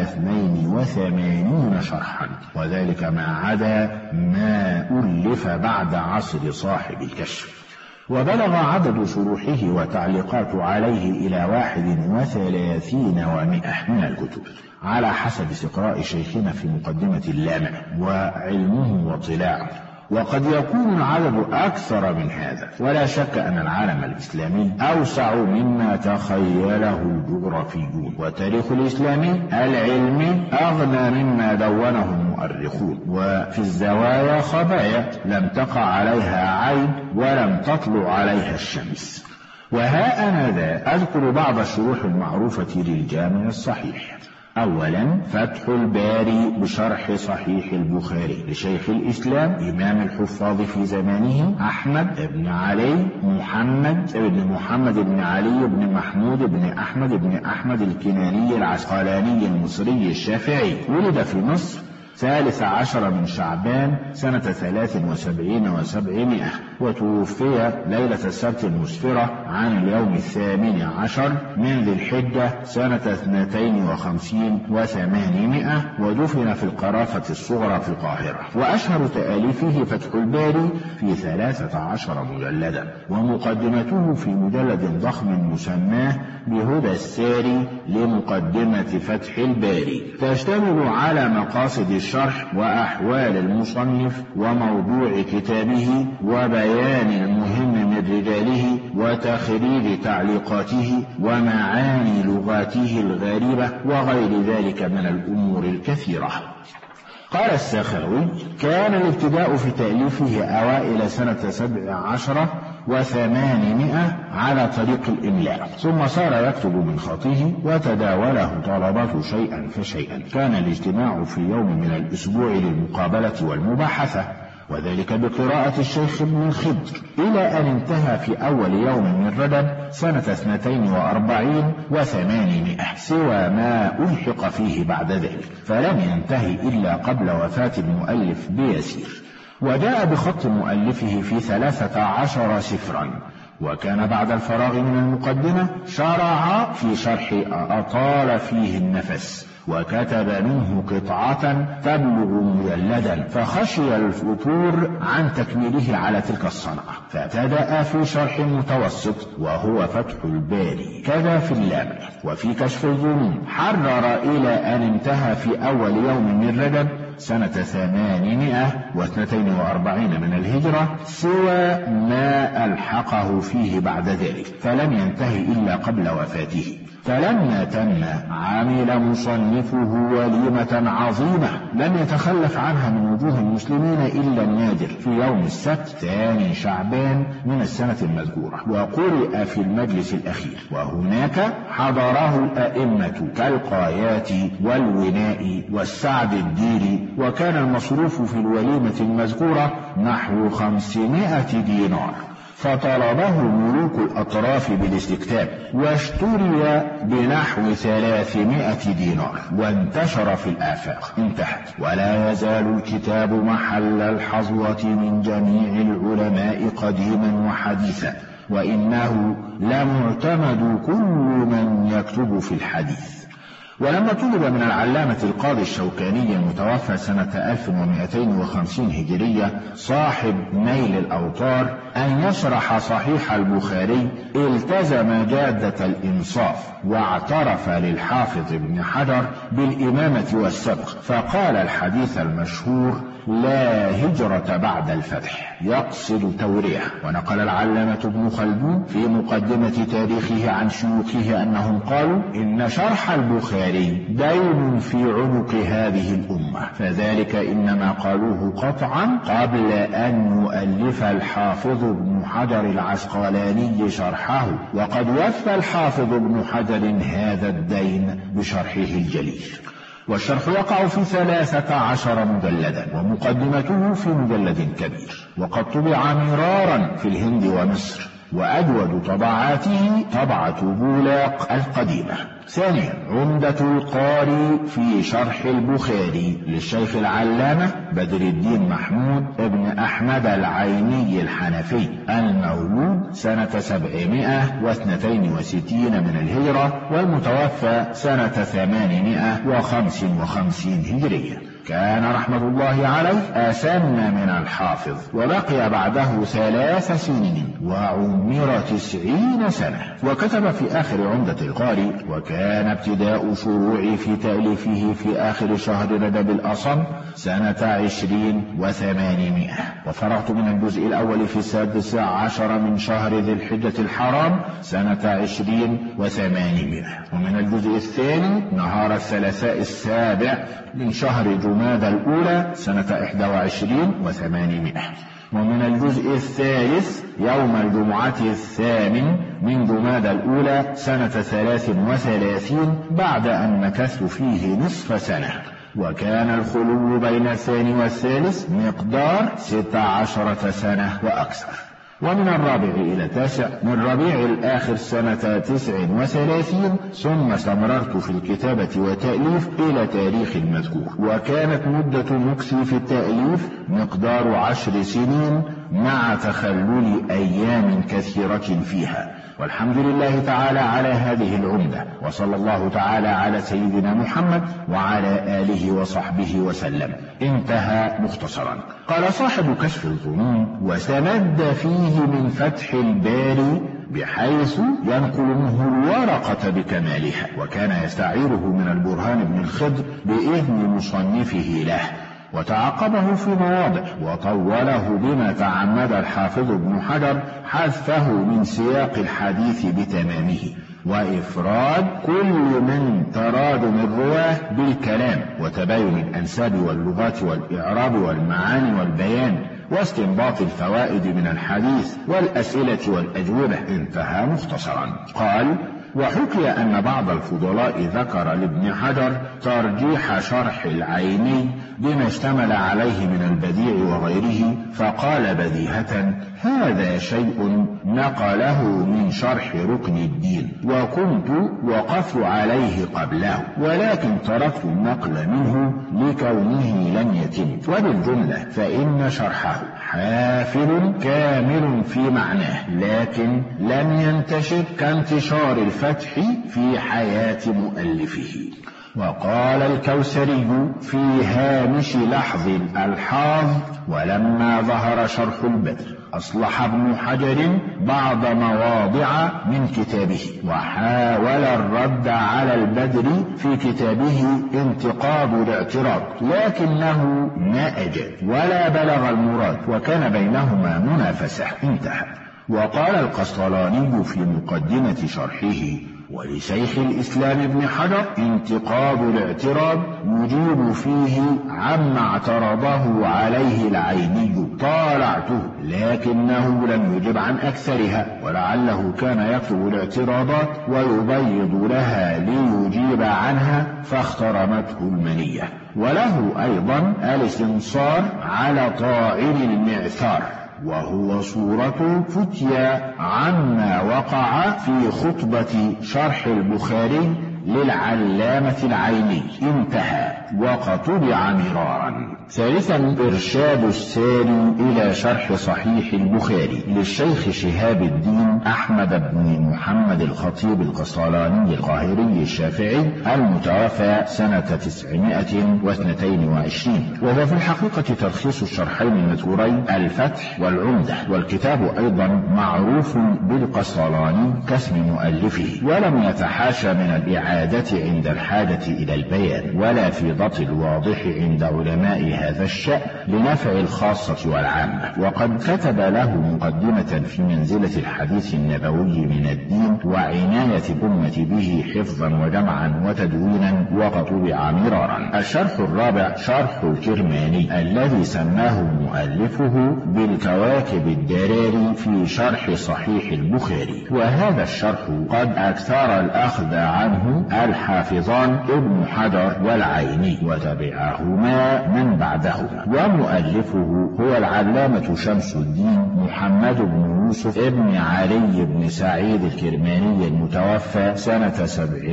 82 شرحا، وذلك ما عدا ما ألف بعد عصر صاحب الكشف. وبلغ عدد شروحه وتعليقات عليه إلى 31 و100 من الكتب على حسب استقراء شيخنا في مقدمة اللامع وعلمه واطلاعه، وقد يكون العدد أكثر من هذا. ولا شك أن العالم الإسلامي أوسع مما تخيله الجغرافيون، والتاريخ الإسلامي العلمي أغنى مما دونه المؤرخون، وفي الزوايا خبايا لم تقع عليها عين ولم تطلع عليها الشمس. وها أنا ذا أذكر بعض الشروح المعروفة للجامع الصحيح. أولا فتح الباري بشرح صحيح البخاري لشيخ الإسلام إمام الحفاظ في زمانه أحمد بن علي محمد بن علي بن محمود بن أحمد الكناني العسقلاني المصري الشافعي، ولد في مصر 13 من شعبان سنة 73 و700 وتوفي ليلة السبت المسفرة عن اليوم 18 من ذي الحجة سنة 52 و800، ودفن في القرافة الصغرى في القاهرة. وأشهر تأليفه فتح الباري في 13 مجلدا، ومقدمته في مجلد ضخم مسماه بهدى الساري لمقدمة فتح الباري، تشتمل على مقاصد الشرح وأحوال المصنف وموضوع كتابه وبيان المهم من رجاله وتخريج تعليقاته ومعاني لغاته الغريبة وغير ذلك من الأمور الكثيرة. قال السخاوي: كان الابتداء في تأليفه أوائل سنة 17 و800 على طريق الإملاء، ثم صار يكتب من خطه وتداوله طلبته شيئا فشيئا. كان الاجتماع في يوم من الأسبوع للمقابلة والمباحثة، وذلك بقراءة الشيخ ابن الخضر، إلى أن انتهى في أول يوم من رجب سنة 42 و800، سوى ما ألحق فيه بعد ذلك، فلم ينتهي إلا قبل وفاة المؤلف بيسير. وجاء بخط مؤلفه في 13 سفرا، وكان بعد الفراغ من المقدمة شرع في شرح أطال فيه النفس، وكتب منه قطعة تبلغ مجلدا، فخشي الفتور عن تكميله على تلك الصنعة، فابتدأ في شرح متوسط وهو فتح الباري، كذا في اللامع وفي كشف الظنون. حرر إلى أن انتهى في أول يوم من رجب سنة 842 من الهجرة، سوى ما ألحقه فيه بعد ذلك، فلم ينتهي إلا قبل وفاته. فلما تم عمل مصنفه وليمة عظيمة لم يتخلف عنها من وجوه المسلمين إلا النادر في يوم السبت 2 شعبان من السنة المذكورة، وقرئ في المجلس الأخير، وهناك حضره الأئمة كالقايات والوناء والسعد الديري، وكان المصروف في الوليمة المذكورة نحو 500 دينار، فطلبه ملوك الأطراف بالاستكتاب، واشتري بنحو 300 دينار، وانتشر في الآفاق. انتهت. ولا يزال الكتاب محل الحظوة من جميع العلماء قديما وحديثا، وإنه لمعتمد كل من يكتب في الحديث. ولما طلب من العلامة القاضي الشوكاني المتوفى سنة 1250 هجرية صاحب نيل الأوطار أن يشرح صحيح البخاري، التزم جادة الإنصاف واعترف للحافظ ابن حجر بالإمامة والسبق، فقال الحديث المشهور: لا هجرة بعد الفتح، يقصد توريح. ونقل العلامة ابن خلدون في مقدمة تاريخه عن شيوخه أنهم قالوا: إن شرح البخاري دين في عنق هذه الأمة، فذلك إنما قالوه قطعا قبل أن يؤلف الحافظ ابن حجر العسقلاني شرحه، وقد وفى الحافظ ابن حجر هذا الدين بشرحه الجليل. والشرح يقع في 13 مجلدا، ومقدمته في مجلد كبير، وقد طبع مرارا في الهند ومصر، وأجود طبعاته طبعة بولاق القديمة. ثانيا، عمدة القاري في شرح البخاري للشيخ العلامة بدر الدين محمود ابن أحمد العيني الحنفي، المولود سنة 762 من الهجرة، والمتوفى سنة 855 هجرية. كان رحمة الله عليه أسن من الحافظ، وبقي بعده 3 سنين وعمر 90 سنة، وكتب في آخر عمدة القاري. وكان ابتداء شروعي في تأليفه في آخر شهر رجب الأصم سنة 20 و800، وفرغت من الجزء الأول في 16 من شهر ذي الحجة الحرام سنة 20 و800، ومن الجزء الثاني نهار الثلاثاء السابع من شهر جمادى الأولى سنة 21 و800، ومن الجزء الثالث يوم الجمعة 8 من جمادى الأولى سنة 33 بعد أن مكثت فيه نصف سنة. وكان الخلو بين الثاني والثالث مقدار 16 سنة وأكثر. ومن الرابع إلى 9 من ربيع الآخر سنة 39، ثم استمررت في الكتابة والتأليف إلى تاريخ المذكور، وكانت مدة مكثي في التأليف مقدار 10 سنين مع تخلل أيام كثيرة فيها، والحمد لله تعالى على هذه العمدة، وصلى الله تعالى على سيدنا محمد وعلى آله وصحبه وسلم. انتهى مختصرا. قال صاحب كشف الظنون: وسمد فيه من فتح الباري بحيث ينقل منه الورقة بكمالها، وكان يستعيره من البرهان بن الخضر بإذن مصنفه له، وتعقبه في مواضع وطوله بما تعمد الحافظ ابن حجر حذفه من سياق الحديث بتمامه، وإفراد كل من تراد من رواه بالكلام، وتباين الأنساب واللغات والإعراب والمعاني والبيان، واستنباط الفوائد من الحديث والأسئلة والأجوبة. انتهى مختصرا. قال: وحكي أن بعض الفضلاء ذكر لابن حجر ترجيح شرح العيني بما اشتمل عليه من البديع وغيره، فقال بديهة: هذا شيء نقله من شرح ركن الدين، وكنت وقفت عليه قبله، ولكن تركت النقل منه لكونه لم يتم. وبالجملة فإن شرحه حافل كامل في معناه، لكن لم ينتشر كانتشار الفتح في حياة مؤلفه. وقال الكوثري في هامش لحظ الألحاظ: ولما ظهر شرح البدر أصلح ابن حجر بعض مواضع من كتابه، وحاول الرد على البدر في كتابه انتقاد الاعتراض، لكنه ما أجد ولا بلغ المراد، وكان بينهما منافسة. انتهى. وقال القسطلاني في مقدمة شرحه: ولشيخ الإسلام ابن حجر انتقاد الاعتراض يجيب فيه عما اعترضه عليه العيني، طالعته لكنه لم يجب عن أكثرها، ولعله كان يكتب الاعتراضات ويبيض لها ليجيب عنها فاخترمته المنية. وله أيضا الاستنصار على طائر المعثار، وهو صورة فتيا عما وقع في خطبة شرح البخاري للعلامة العيني. انتهى. وقد طبع مرارا. ثالثا: إرشاد الساري إلى شرح صحيح البخاري للشيخ شهاب الدين أحمد بن محمد الخطيب القسطلاني القاهري الشافعي المتوفى سنة 922، وهو في الحقيقة تلخيص الشرحين المذكورين الفتح والعمدة، والكتاب أيضا معروف بالقسطلاني كاسم مؤلفه، ولم يتحاشى من الإعادة عند الحاجة إلى البيان، ولا في ضبط الواضح عند علماء هذا الشأن لنفع الخاصة والعامة. وقد كتب له مقدمة في منزلة الحديث النبوي من الدين وعناية الأمة به حفظا وجمعا وتدوينا، وقد طبع مرارا. الشرح الرابع شرح الكرماني الذي سماه مؤلفه بالكواكب الدراري في شرح صحيح البخاري، وهذا الشرح قد أكثر الأخذ عنه الحافظان ابن حجر والعيني، وتبعهما من بعدهما. ومؤلفه هو العلامة شمس الدين محمد بن يوسف ابن علي بن سعيد الكرماني المتوفى سنة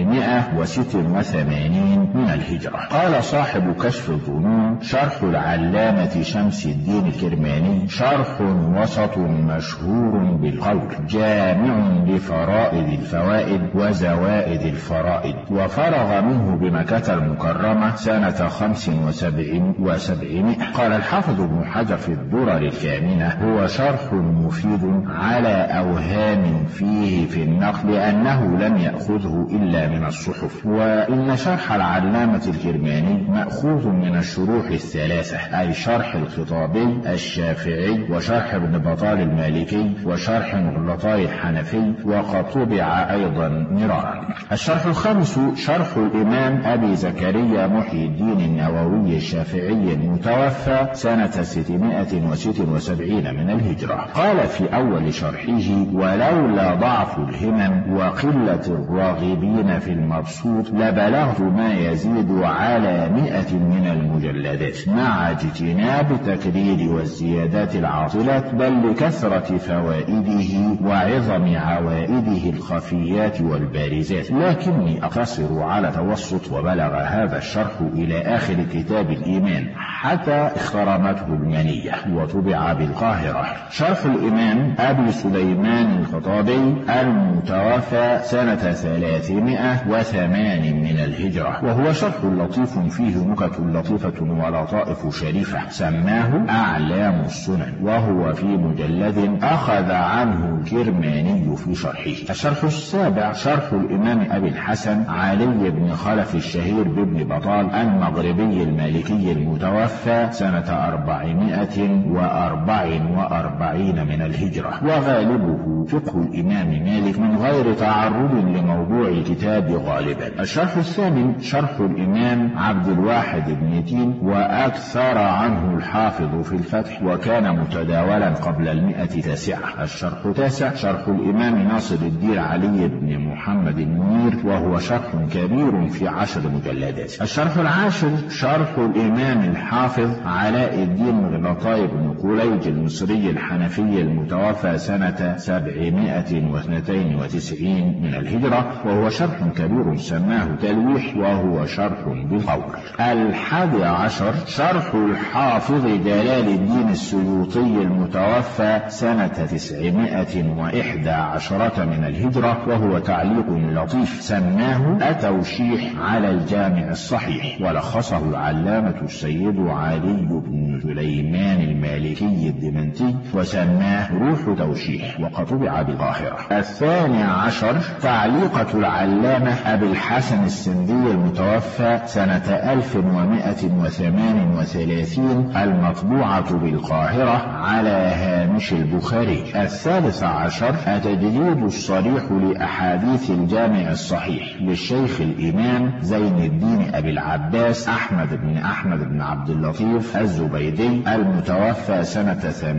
786 من الهجرة. قال صاحب كشف الظنون: شرح العلامة شمس الدين الكرماني شرح وسط مشهور بالقول، جامع لفرائد الفوائد وزوائد الفرائد، وفرغ منه بمكة المكرمة سنة 75 و700. قال الحافظ ابن حجر في الدرر الكامنة: هو شرح مفيد على أوهام فيه في النقل لأنه لم يأخذه إلا من الصحف. وإن شرح العلامة الكرماني مأخوذ من الشروح الثلاثة، أي شرح الخطابي الشافعي، وشرح ابن بطال المالكي، وشرح مغلطاي الحنفي، وقد طبع أيضا مرارا. الشرح الخامس الخامس شرح الإمام أبي زكريا محي الدين النووي الشافعي المتوفى سنة 676 من الهجرة. قال في أول شرحه: ولولا ضعف الهمم وقلة الراغبين في المبسوط لبلغت ما يزيد على 100 من المجلدات، مع اجتناب تكرير والزيادات العاطلات، بل لكثرة فوائده وعظم عوائده الخفيات والبارزات، لكني أقتصر على توسط. وبلغ هذا الشرح إلى آخر كتاب الإيمان حتى اخترمته المنية وطبع بالقاهرة. شرح الإمام أبي سليمان الخطابي المتوفى سنة 308 من الهجرة، وهو شرح لطيف فيه نكت لطيفة ولطائف شريفة، سماه أعلام السنن، وهو في مجلد أخذ عنه الكرماني في شرحه. الشرح السابع شرح الإمام أبي الحسن علي بن خلف الشهير بابن بطال المغربي المالكي المتوفى سنة 444 من الهجرة، وغالبه فقه الإمام مالك من غير تعرض لموضوع الكتاب غالبا. الشرح الثامن شرح الإمام عبد الواحد بن تين، وأكثر عنه الحافظ في الفتح، وكان متداولا قبل 100 الشرح التاسع شرح الإمام ناصر الدين علي بن محمد المنير، وهو شرح كبير في 10 مجلدات. الشرح العاشر شرح الإمام الحافظ علاء الدين مغلطاي بن قليج المصري الحنفي المتوفى سنة 792 من الهجرة، وهو شرح كبير سماه تلويح، وهو شرح بالقول. 11 شرح الحافظ جلال الدين السيوطي المتوفى سنة 911 من الهجرة، وهو تعليق لطيف سماه التوشيح على الجامع الصحيح، ولخصه العلامة السيد علي بن سليمان المالكي الدمنتي وسماه روح توشيح، وقد طبع بالقاهرة. 12 تعليقة العلامة أبي الحسن السندي المتوفى سنة 1138 المطبوعة بالقاهرة على هامش البخاري. 13 التجديد الصريح لأحاديث الجامع الصحيح للشيخ الإمام زين الدين أبي العباس أحمد بن عبد اللطيف الزبيدي المتوفى سنة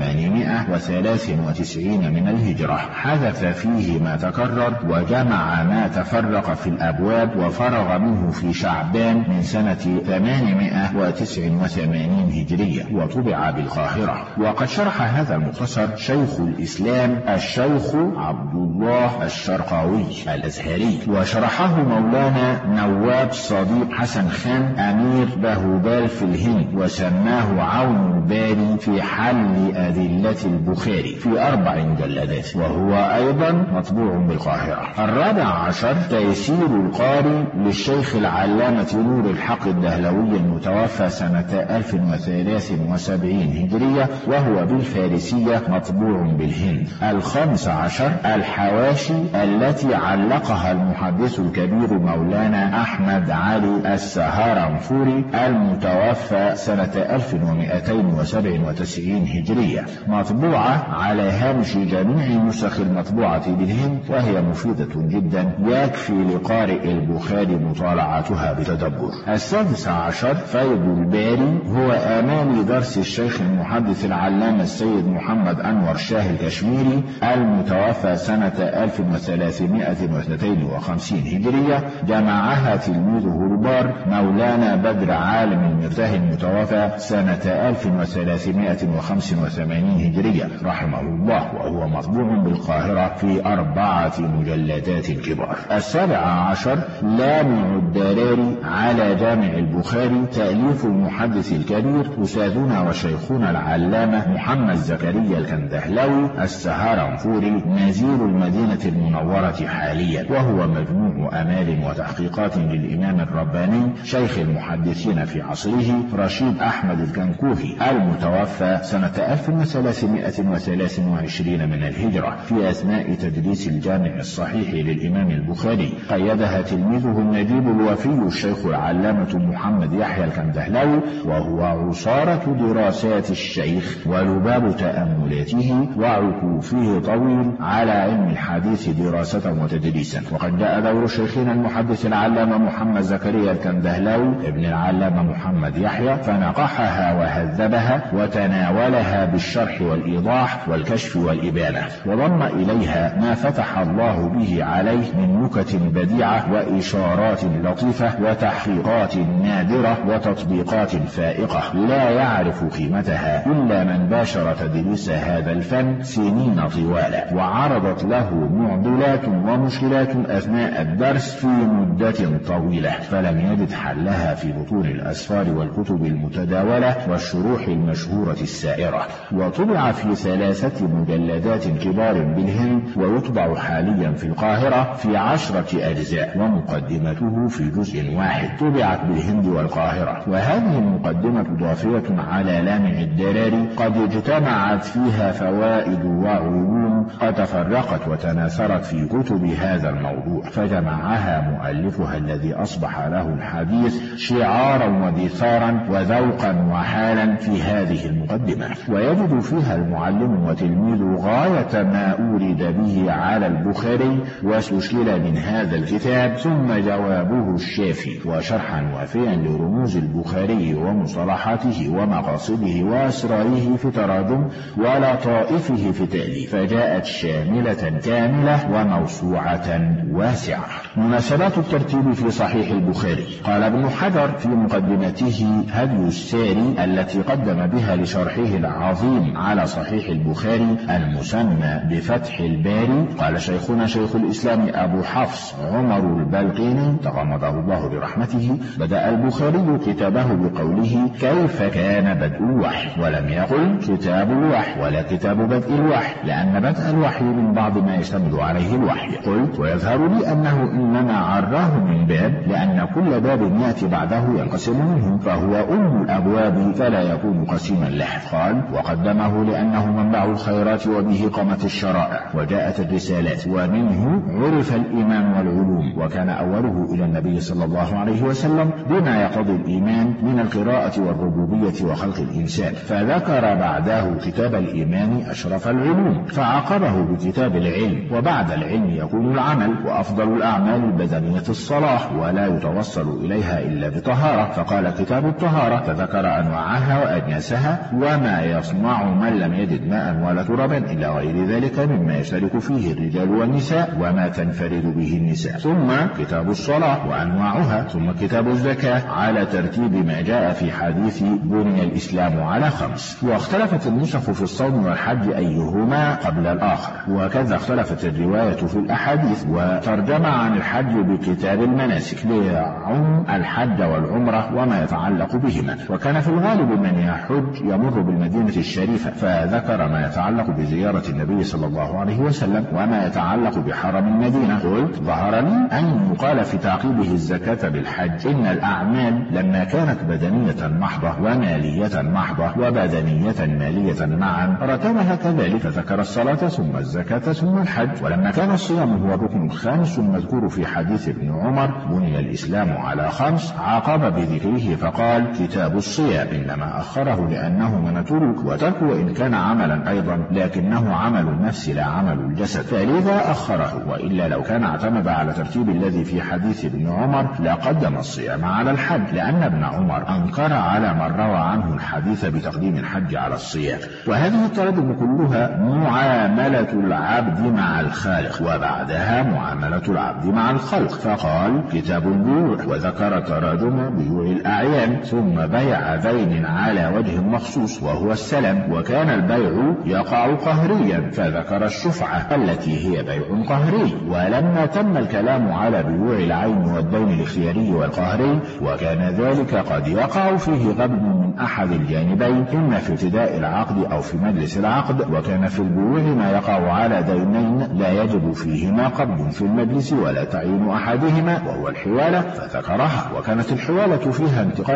893 من الهجرة، حذف فيه ما تكرر وجمع ما تفرق في الأبواب، وفرغ منه في شعبان من سنة 889 هجرية، وطبع بالقاهرة. وقد شرح هذا المختصر شيخ الإسلام الشيخ عبد الله الشرقاوي الأزهري، وشرحه مولانا نواب صديق حسن خان أمير بهوبال في الهند، وسماه عون الباري في حل أدلة البخاري في 4 مجلدات، وهو أيضا مطبوع بالقاهرة. 14 تيسير القاري للشيخ العلامة نور الحق الدهلوي المتوفى سنة 1073 هجرية، وهو بالفارسية مطبوع بالهند. 15 الحواشي التي علقها المحدث الكبير مولانا أحمد علي السهارنفوري المتوفى سنة 1297 هجرية، مطبوعة على هامش جميع نسخ المطبوعة بالهند، وهي مفيدة جدا يكفي لقارئ البخاري مطالعتها بتدبر. 16 فيض الباري هو آمال درس الشيخ المحدث العلامة السيد محمد أنور شاه الكشميري المتوفى سنة 1352 هجرية، جمعها تلميذه البار مولانا بدر عالم المرتهي المتوفى سنة 1385 هجرية رحمه الله، وهو مطبوع بالقاهرة في 4 مجلدات كبار. 17 لامع الدراري على جامع البخاري، تأليف المحدث الكبير أستاذنا وشيخنا العلامة محمد زكريا الكندهلوي السهارنفوري نزيل المدينة المنورة حاليا، وهو مجموع أمال وتحقيقات للإمام الرباني شيخ المحدثين في عصره رشيد أحمد الكنكوهي المتوفى سنة 1323 من الهجرة في أثناء تدريس الجامع الصحيح للإمام البخاري، قيدها تلميذه النجيب الوفي الشيخ العلامة محمد يحيى الكندهلاوي، وهو عصارة دراسات الشيخ ولباب تأملاته وعكوفه طويل على علم الحديث دراسة وتدريسا. وقد جاء دور شيخنا المحدث العلامة محمد زكريا الكندهلاوي ابن العلامة محمد يحيى فنقحها وهذبها وتناولها بالشرح والإيضاح والكشف والإبانة، وضم إليها ما فتح الله به عليه من نكت بديعة وإشارات لطيفة وتحقيقات نادرة وتطبيقات فائقة لا يعرف قيمتها إلا من باشر تدريس هذا الفن سنين طوال، وعرضت له معضلات ومشكلات أثناء الدرس في مدة طويلة، فلم يجد حلها في بطون الأسفار والكتب المتداولة والشروح المشهورة السائرة، وطبع في 3 مجلدات كبار بالهند، ويطبع حاليا في القاهرة في 10 أجزاء، ومقدمته في جزء واحد طبعت بالهند والقاهرة. وهذه المقدمة ضافية على لامع الدراري قد اجتمعت فيها فوائد وعلوم قد تفرقت وتناثرت في كتب هذا الموضوع، فجمعها مؤلفها الذي أصبح له الحديث شعارا ودثارا وذوقا وحالا في هذه المقدمة. ويجد فيها المعلم وتلميذ غاية ما أورد به على البخاري واستشكل من هذا الكتاب، ثم جوابه الشافي وشرحا وافيا لرموز البخاري ومصطلحاته ومقاصده وأسراره في تراجم ولطائفه في تأليف، فجاءت شاملة كاملة وموسوعة واسعة. مناسبات الترتيب في صحيح البخاري. قال ابن حجر في مقدمته هدي الساري التي قدم بها لشرحه العظيم على صحيح البخاري المسمى بفتح الباري، قال شيخنا شيخ الإسلام أبو حفص عمر البلقيني تغمده الله برحمته: بدأ البخاري كتابه بقوله كيف كان بدء الوحي، ولم يقل كتاب الوحي ولا كتاب بدء الوحي، لأن بدء الوحي من بعض ما يشتمل عليه الوحي. قلت: ويظهر لي أنه إنما عراه من باب، لأن كل باب يأتي بعده ينقسم منه، فهو أم الأبواب فلا يكون قسيما له. قال: وقدمه لأنه منبع الخيرات وبه قامت الشرائع وجاءت الرسالات، ومنه عرف الإيمان والعلوم، وكان أوله إلى النبي صلى الله عليه وسلم بما يقتضي الإيمان من القراءة والربوبية وخلق الإنسان، فذكر بعده كتاب الإيمان أشرف العلوم، فعقبه بكتاب العلم، وبعد العلم يكون العمل، وأفضل الأعمال البدنية الصلاة ولا يتوصل إليها إلا بطهارة، فقال كتاب الطهارة، فذكر أنواعها وأجناسها وما يصنع من لم يجد ماء ولا ترابا إلا غير ذلك مما يشترك فيه الرجال والنساء وما تنفرد به النساء، ثم كتاب الصلاة وأنواعها، ثم كتاب الزكاة على ترتيب ما جاء في حديث بني الإسلام على 5. واختلفت النسخ في الصوم والحج أيهما قبل الآخر، وكذا اختلفت الرواية في الأحاديث، وترجم عن الحج بكتاب المناسك ليعم الحج والعمرة وما يتعلق بهما، وكان في الغالب من يحج يمر بالمدينة الشريفة، فذكر ما يتعلق بزيارة النبي صلى الله عليه وسلم وما يتعلق بحرم المدينة. قلت: ظهر لي أن يقال في تعقيبه الزكاة بالحج إن الأعمال لما كانت بدنية محضة ومالية محضة وبدنية مالية معا رتبها كذلك، فذكر الصلاة ثم الزكاة ثم الحج. ولما كان الصيام هو الركن الخامس المذكور في حديث ابن عمر بني الإسلام على 5 عاقب بذكره فقال كتاب الصيام، إنما أخره لأنه من ترك، وترك وإن كان عملا أيضا لكنه عمل النفس لا عمل الجسد، فلذا أخره، وإلا لو كان اعتمد على ترتيب الذي في حديث ابن عمر لقدم الصيام على الحج، لأن ابن عمر أنكر على من روى عنه الحديث بتقديم الحج على الصيام. وهذه التراجم كلها معاملة العبد مع الخالق، وبعدها معاملة العبد مع الخلق، فقال كتاب البيوع، وذكر تراجم بيوع الأعيان، ثم بيع دين على وجه مخصوص وهو السلم، وكان البيع يقع قهريا، فذكر الشفعة التي هي بيع قهري. ولما تم الكلام على بيوع العين والدين الاختياري والقهري، وكان ذلك قد يقع فيه غبن من أحد الجانبين إما في ابتداء العقد أو في مجلس العقد، وكان في البيوع ما يقع على دينين لا يجب فيهما قبض في المجلس ولا تعيين أحدهما وهو الحوالة، فذكرها، وكانت الحوالة فيها انتقال الدين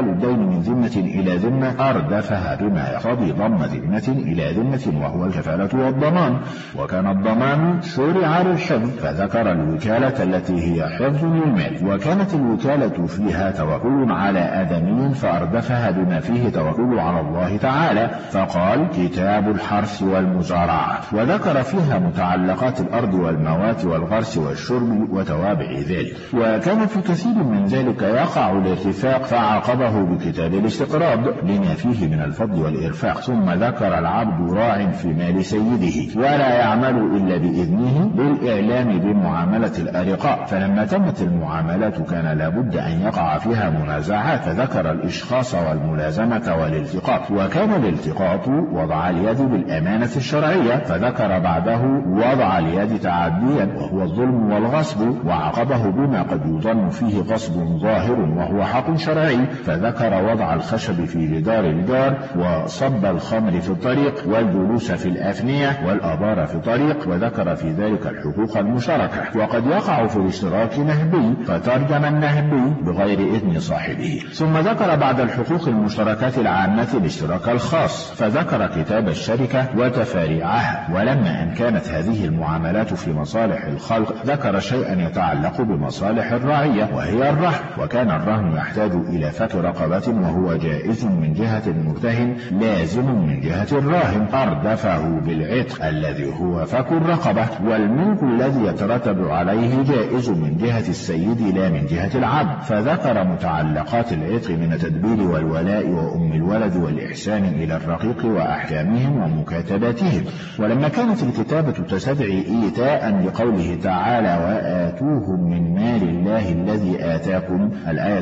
من ذمة إلى ذمة أردفها بما يقتضي ضم ذمة إلى ذمة وهو الكفالة والضمان. وكان الضمان شرع للحفظ فذكر الوكالة التي هي حفظ للمال، وكانت الوكالة فيها توكل على آدمي فأردفها بما فيه توكل على الله تعالى فقال كتاب الحرث والمزارعة، وذكر فيها متعلقات الأرض والموات والغرس والشرب وتوابع ذلك. وكان في كثير من ذلك يقع الاتفاق فعاقبه بكتاب الاستقراض لما فيه من الفضل والإرفاق. ثم ذكر العبد راع في مال سيده ولا يعمل إلا بإذنه بالإعلام بمعاملة الأرقاء، فلما تمت المعاملات كان لابد أن يقع فيها منازعات فذكر الإشخاص والملازمة والالتقاط، وكان الالتقاط وضع اليد بالأمانة الشرعية فذكر بعده وضع اليد تعديا وهو الظلم والغصب، وعقبه بما قد يظن فيه غصب ظاهر وهو حق شرعي فذكر وضع الخشب في جدار الجار وصب الخمر في الطريق والجلوس في الأفنية والآبار في الطريق، وذكر في ذلك الحقوق المشتركة. وقد يقع في الاشتراك نهبي فترجم النهبي بغير إذن صاحبه. ثم ذكر بعد الحقوق المشتركات العامة الاشتراك الخاص فذكر كتاب الشركة وتفاريعها. ولما أن كانت هذه المعاملات في مصالح الخلق ذكر شيئا يتعلق بمصالح الرعية وهي الرهن، وكان الرهن يحتاج إلى فك رقبة وهو جائز من جهة المرتهن لازم من جهة الراهن أردفه بالعتق الذي هو فك الرقبة، والملك الذي يترتب عليه جائز من جهة السيد لا من جهة العبد، فذكر متعلقات العتق من التدبير والولاء وأم الولد والإحسان إلى الرقيق وأحكامهم ومكاتباتهم. ولما كانت الكتابة تستدعي إيتاء لقوله تعالى وآتوهم من مال الله الذي آتاكم الآية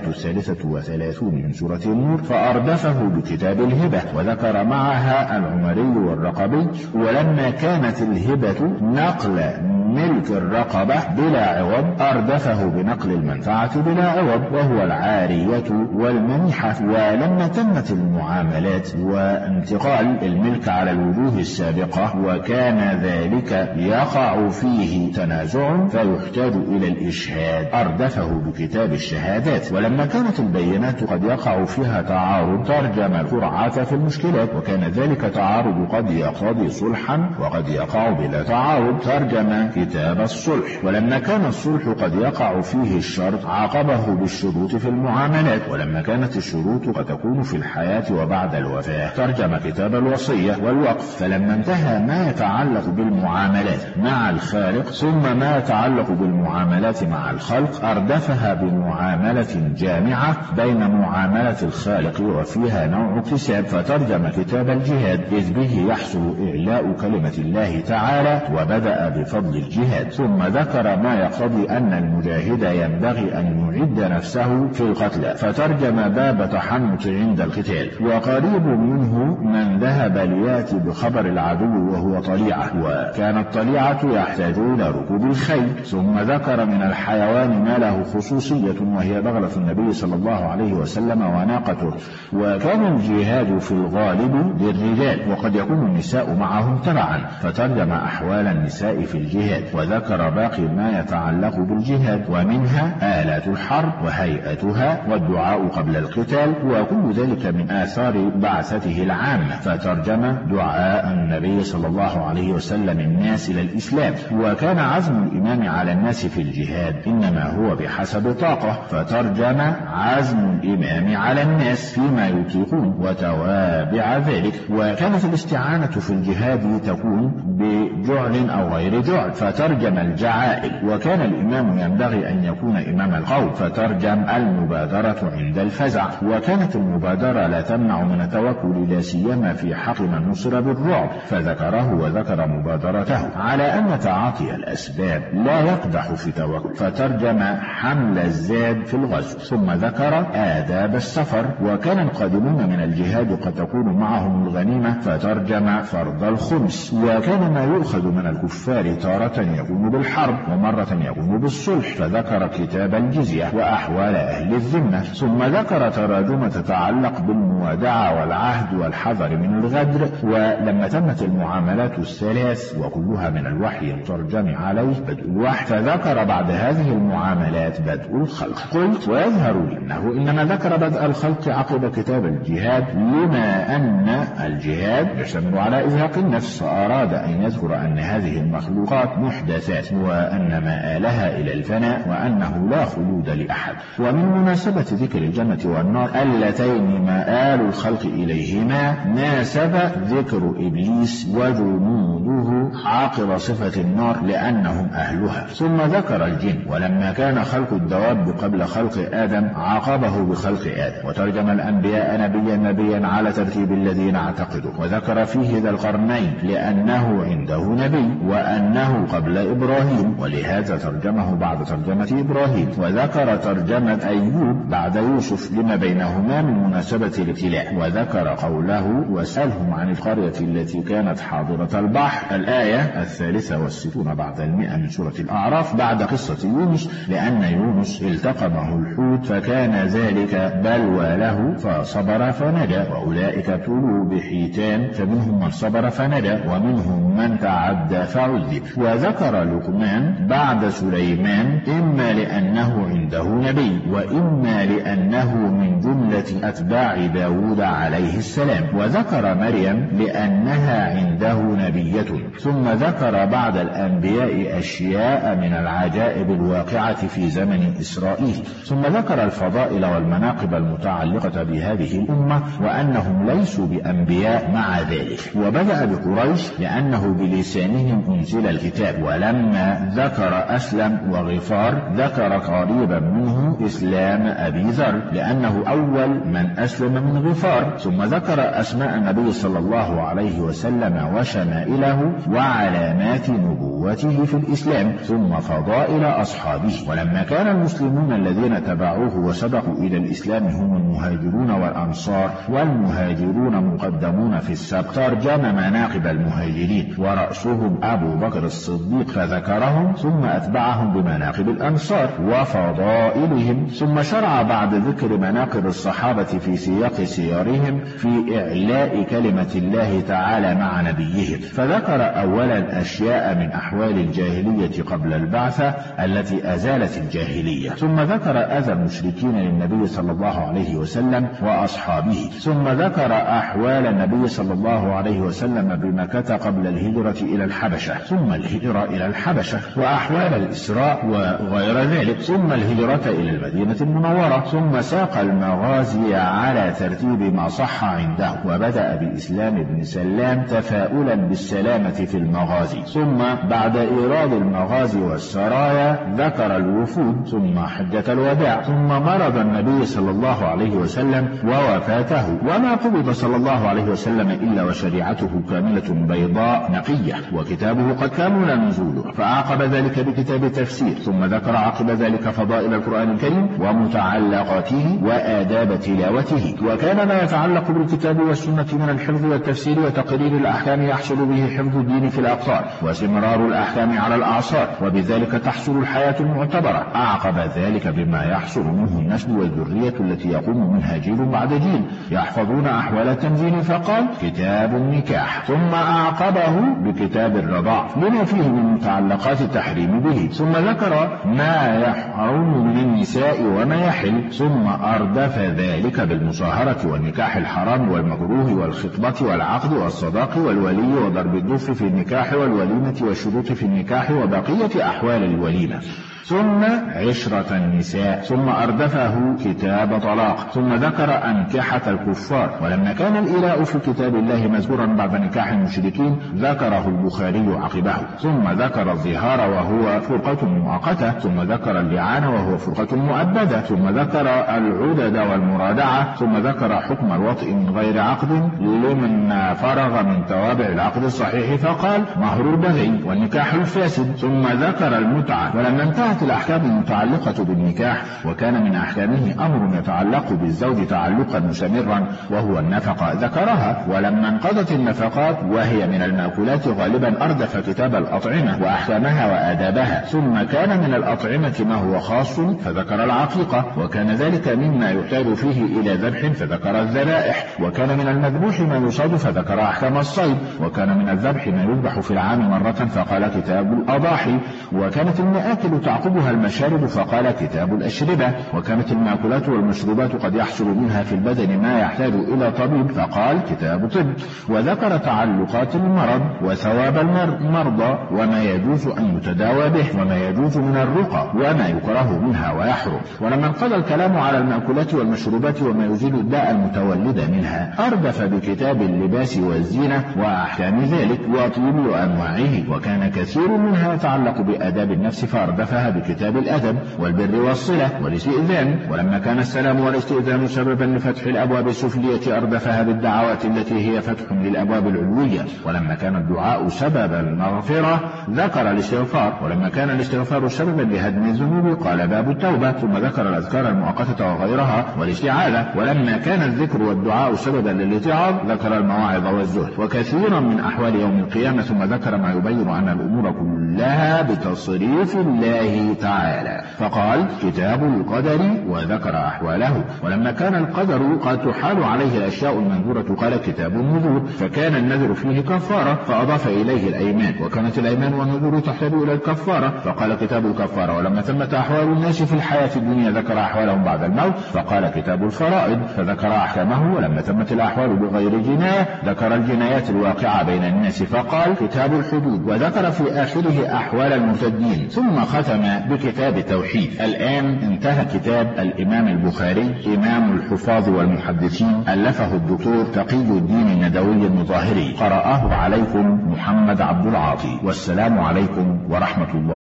33 من سورة النور فأردفه بكتاب الهبة، وذكر معها العمري والرقبي. ولما كانت الهبة نقل ملك الرقبة بلا عوض أردفه بنقل المنفعة بلا عوض وهو العارية والمنحة. ولما تمت المعاملات وانتقال الملك على الوجوه السابقة وكان ذلك يقع فيه تنازع فيحتاج إلى الإشهاد أردفه بكتاب الشهادات. ولما كانت البينات قد يقع فيها تعارض ترجم القرعة في المشكلات، وكان ذلك تعارض قد يقتضي صلحا وقد يقع بلا تعارض ترجم كتاب الصلح. ولما كان الصلح قد يقع فيه الشرط عاقبه بالشروط في المعاملات، ولما كانت الشروط قد تكون في الحياة وبعد الوفاة ترجم كتاب الوصية والوقف. فلما انتهى ما يتعلق بالمعاملات مع الخالق ثم ما يتعلق بالمعاملات مع الخلق أردفها بمعاملة جامعة بين معاملة الخالق وفيها نوع اكتساب فترجم كتاب الجهاد إذ به يحصل إعلاء كلمة الله تعالى وبدأ بفضل الجهاد. ثم ذكر ما يقتضي أن المجاهد ينبغي أن يعد نفسه في القتل فترجم باب تحنط عند القتال. وقريب منه من ذهب لياتي بخبر العدو وهو طليعة، وكانت طليعة يحتاج إلى ركوب الخيل. ثم ذكر من الحيوان ما له خصوصية وهي بغلة النبي صلى الله عليه وسلم وناقته. وكان الجهاد في الغالب للرجال وقد يكون النساء معهم تبعا فترجم أحوال النساء في الجهاد. وذكر باقي ما يتعلق بالجهاد ومنها آلات الحرب وهيئتها والدعاء قبل القتال وكل ذلك من آثار بعثته العامة فترجم دعاء النبي صلى الله عليه وسلم الناس إلى الإسلام. وكان عزم الإمام على الناس في الجهاد إنما هو بحسب طاقة فترجم عزم الإمام على الناس فيما يطيقون وتوابع ذلك. وكانت الاستعانة في الجهاد تكون بجعل أو غير جعل فترجم الجعائل. وكان الإمام ينبغي أن يكون إمام القوم فترجم المبادرة عند الفزع. وكانت المبادرة لا تمنع من التوكل لا سيما في حق من نصر بالرعب فذكره وذكر مبادرته على أن تعاطي الأسباب لا يقدح في توكل فترجم حمل الزاد في الغزو. ثم ذكر آداب السفر وكان القادمون من الجهاد قد تكون معهم الغنيمة فترجم فرض الخمس. وكان ما يؤخذ من الكفار تارة مرة يكون بالحرب ومرة يكون بالصلح، فذكر كتاب الجزية وأحوال أهل الذمة، ثم ذكر تراجم تتعلق بالموادعة والعهد والحذر من الغدر. ولما تمت المعاملات الثلاث وكلها من الوحي المترجم عليه بدء الوحي، فذكر بعد هذه المعاملات بدء الخلق. قلت ويظهر لي أنه إنما ذكر بدء الخلق عقب كتاب الجهاد لما أن الجهاد يشتمل على إزهاق النفس، فأراد أن يذكر أن هذه المخلوقات محدثات وأن مآلها إلى الفناء وأنه لا خلود لأحد. ومن مناسبة ذكر الجنة والنار اللتين مآل الخلق إليهما ناسب ذكر إبليس وجنوده عاقب صفة النار لأنهم أهلها. ثم ذكر الجن، ولما كان خلق الدواب قبل خلق آدم عاقبه بخلق آدم، وترجم الأنبياء نبيا على ترتيب الذين اعتقدوا، وذكر فيه ذا القرنين لأنه عنده نبي وأنه قبل إبراهيم ولهذا ترجمه بعد ترجمة إبراهيم، وذكر ترجمة أيوب بعد يوسف لما بينهما من مناسبة الابتلاء، وذكر قوله واسألهم عن القرية التي كانت حاضرة البحر الآية 63 بعد 100 من سورة الأعراف بعد قصة يونس، لأن يونس التقمه الحوت فكان ذلك بلوى له فصبر فنجا، وأولئك ابتلوا بحيتان فمنهم من صبر فنجا ومنهم من تعدى فعذب. وذكر لقمان بعد سليمان إما لأنه عنده نبي وإما لأنه من جملة أتباع داود عليه السلام، وذكر مريم لأنها عنده نبية. ثم ذكر بعد الأنبياء أشياء من العجائب الواقعة في زمن إسرائيل، ثم ذكر الفضائل والمناقب المتعلقة بهذه الأمة وأنهم ليسوا بأنبياء مع ذلك. وبدأ بقريش لأنه بلسانهم أنزل الكتاب، ولما ذكر أسلم وغفار ذكر قريبا منه إسلام أبي ذر لأنه أول من أسلم من غفار. ثم ذكر أسماء النبي صلى الله عليه وسلم وشمائله وعلامات نبوته في الإسلام، ثم فضائل أصحابه. ولما كان المسلمون الذين تبعوه وسبقوا إلى الإسلام هم المهاجرون والأنصار، والمهاجرون مقدمون في السبق، ترجم مناقب المهاجرين ورأسهم أبو بكر الصديق فذكرهم، ثم أتبعهم بمناقب الأنصار وفضائلهم. ثم شرع بعد ذكر مناقب الصحابة في سياق سيارهم في إعلاء كلمة الله تعالى مع نبيهم، فذكر أولا أشياء من أحوال الجاهلية قبل البعثة التي أزالت الجاهلية، ثم ذكر أذى المشركين للنبي صلى الله عليه وسلم وأصحابه، ثم ذكر أحوال النبي صلى الله عليه وسلم بمكة قبل الهجرة إلى الحبشة، ثم الهجرة إلى الحبشة وأحوال الإسراء وغير ذلك، ثم الهجرة إلى المدينة المنورة، ثم ساق المغازي على ترتيب ما صح عنده، وبدأ بإسلام ابن سلام تفاؤلا بالسلامة في المغازي، ثم بعد إيراد المغازي والسرايا ذكر الوفود، ثم حجة الوداع، ثم مرض النبي صلى الله عليه وسلم ووفاته، وما قبض صلى الله عليه وسلم إلا وشريعته كاملة بيضاء نقية وكتابه قد كامل نزوله، فأعقب ذلك بكتاب التفسير، ثم ذكر عقب ذلك فضائل القرآن الكريم ومتعلقاته وآداب تلاوته. وكان ما يتعلق بالكتاب والسنة من الحفظ والتفسير وتقرير الأحكام يحصل به حفظ الدين في الأقطار واستمرار الأحكام على الأعصار، وبذلك تحصل الحياة المعتبرة. أعقب ذلك بما يحصل منه النسل والذرية التي يقوم منها جيل بعد جيل يحفظون أحوال التنزيل، فقال كتاب النكاح، ثم أعقبه بكتاب الرضاع لما فيه من متعلقات التحريم به، ثم ذكر ما يحرم من النساء وما يحل، ثم أردف ذلك بالمصاهرة والنكاح الحرام والمكروه والخطبة والعقد والصداق والولي وضرب الدف في النكاح والوليمة والشروط في النكاح وبقية أحوال الوليمة، ثم عشرة النساء، ثم أردفه كتاب طلاق، ثم ذكر أنكحة الكفار. ولما كان الإلاء في كتاب الله مذكورا بعد نكاح المشركين ذكره البخاري عقبه، ثم ذكر الظهار وهو فرقة مؤقتة، ثم ذكر اللعان وهو فرقة مؤبدة، ثم ذكر العدد والمرادعة، ثم ذكر حكم الوطء من غير عقد لمن فرغ من توابع العقد الصحيح فقال مهر البغي والنكاح الفاسد، ثم ذكر المتعة. ولما انتهى وجاءت الأحكام المتعلقة بالنكاح، وكان من أحكامه أمر يتعلق بالزوج تعلقا مستمرا وهو النفقة ذكرها. ولما انقضت النفقات وهي من المأكولات غالبا أردف كتاب الأطعمة وأحكامها وآدابها، ثم كان من الأطعمة ما هو خاص فذكر العقيقة، وكان ذلك مما يحتاج فيه إلى ذبح فذكر الذبائح، وكان من المذبوح ما يصاد فذكر أحكام الصيد، وكان من الذبح ما يذبح في العام مرة فقال كتاب الأضاحي، وكانت المآكل تعقبها المشارب فقال كتاب الأشربة، وكانت المأكولات والمشروبات قد يحصل منها في البدن ما يحتاج إلى طبيب فقال كتاب طب، وذكر تعلقات المرض وثواب المرضى وما يجوز أن يتداوى به وما يجوز من الرقى وما يكره منها ويحرم. ولما انقضى الكلام على المأكولات والمشروبات وما يزيل الداء المتولد منها أردف بكتاب اللباس والزينة وأحكام ذلك وطيب وأنواعه، وكان كثير منها يتعلق بآداب النفس فأردفها بكتاب الأدب والبر والصلة والاستئذان. ولما كان السلام والاستئذان سببا لفتح الأبواب السفلية أردفها بالدعوات التي هي فتح للأبواب العلوية. ولما كان الدعاء سبب المغفرة ذكر الاستغفار، ولما كان الاستغفار سببا لهدم الذنوب قال باب التوبة، ثم ذكر الأذكار المؤقتة وغيرها والاستعاذة. ولما كان الذكر والدعاء سببا للاتعاظ ذكر المواعظ والزهد وكثيرا من أحوال يوم القيامة، ثم ذكر ما يبين أن الأمور كلها بتصريف الله تعالى فقال كتاب القدر وذكر أحواله. ولما كان القدر قد تحال عليه الأشياء المنذورة قال كتاب النذور، فكان النذر فيه كفارة فأضاف إليه الأيمان، وكانت الأيمان والنذور تحتاج إلى الكفارة فقال كتاب الكفارة. ولما ثمت أحوال الناس في الحياة الدنيا ذكر أحوالهم بعد الموت فقال كتاب الفرائض فذكر أحكامه. ولما ثمت الأحوال بغير جناية ذكر الجنايات الواقعة بين الناس فقال كتاب الحدود، وذكر في آخره أحوال المرتدين، ثم ختم بكتاب التوحيد. الآن انتهى كتاب الإمام البخاري إمام الحفاظ والمحدثين، ألفه الدكتور تقي الدين الندوي المظاهري، قرأه عليكم محمد عبد العاطي، والسلام عليكم ورحمة الله.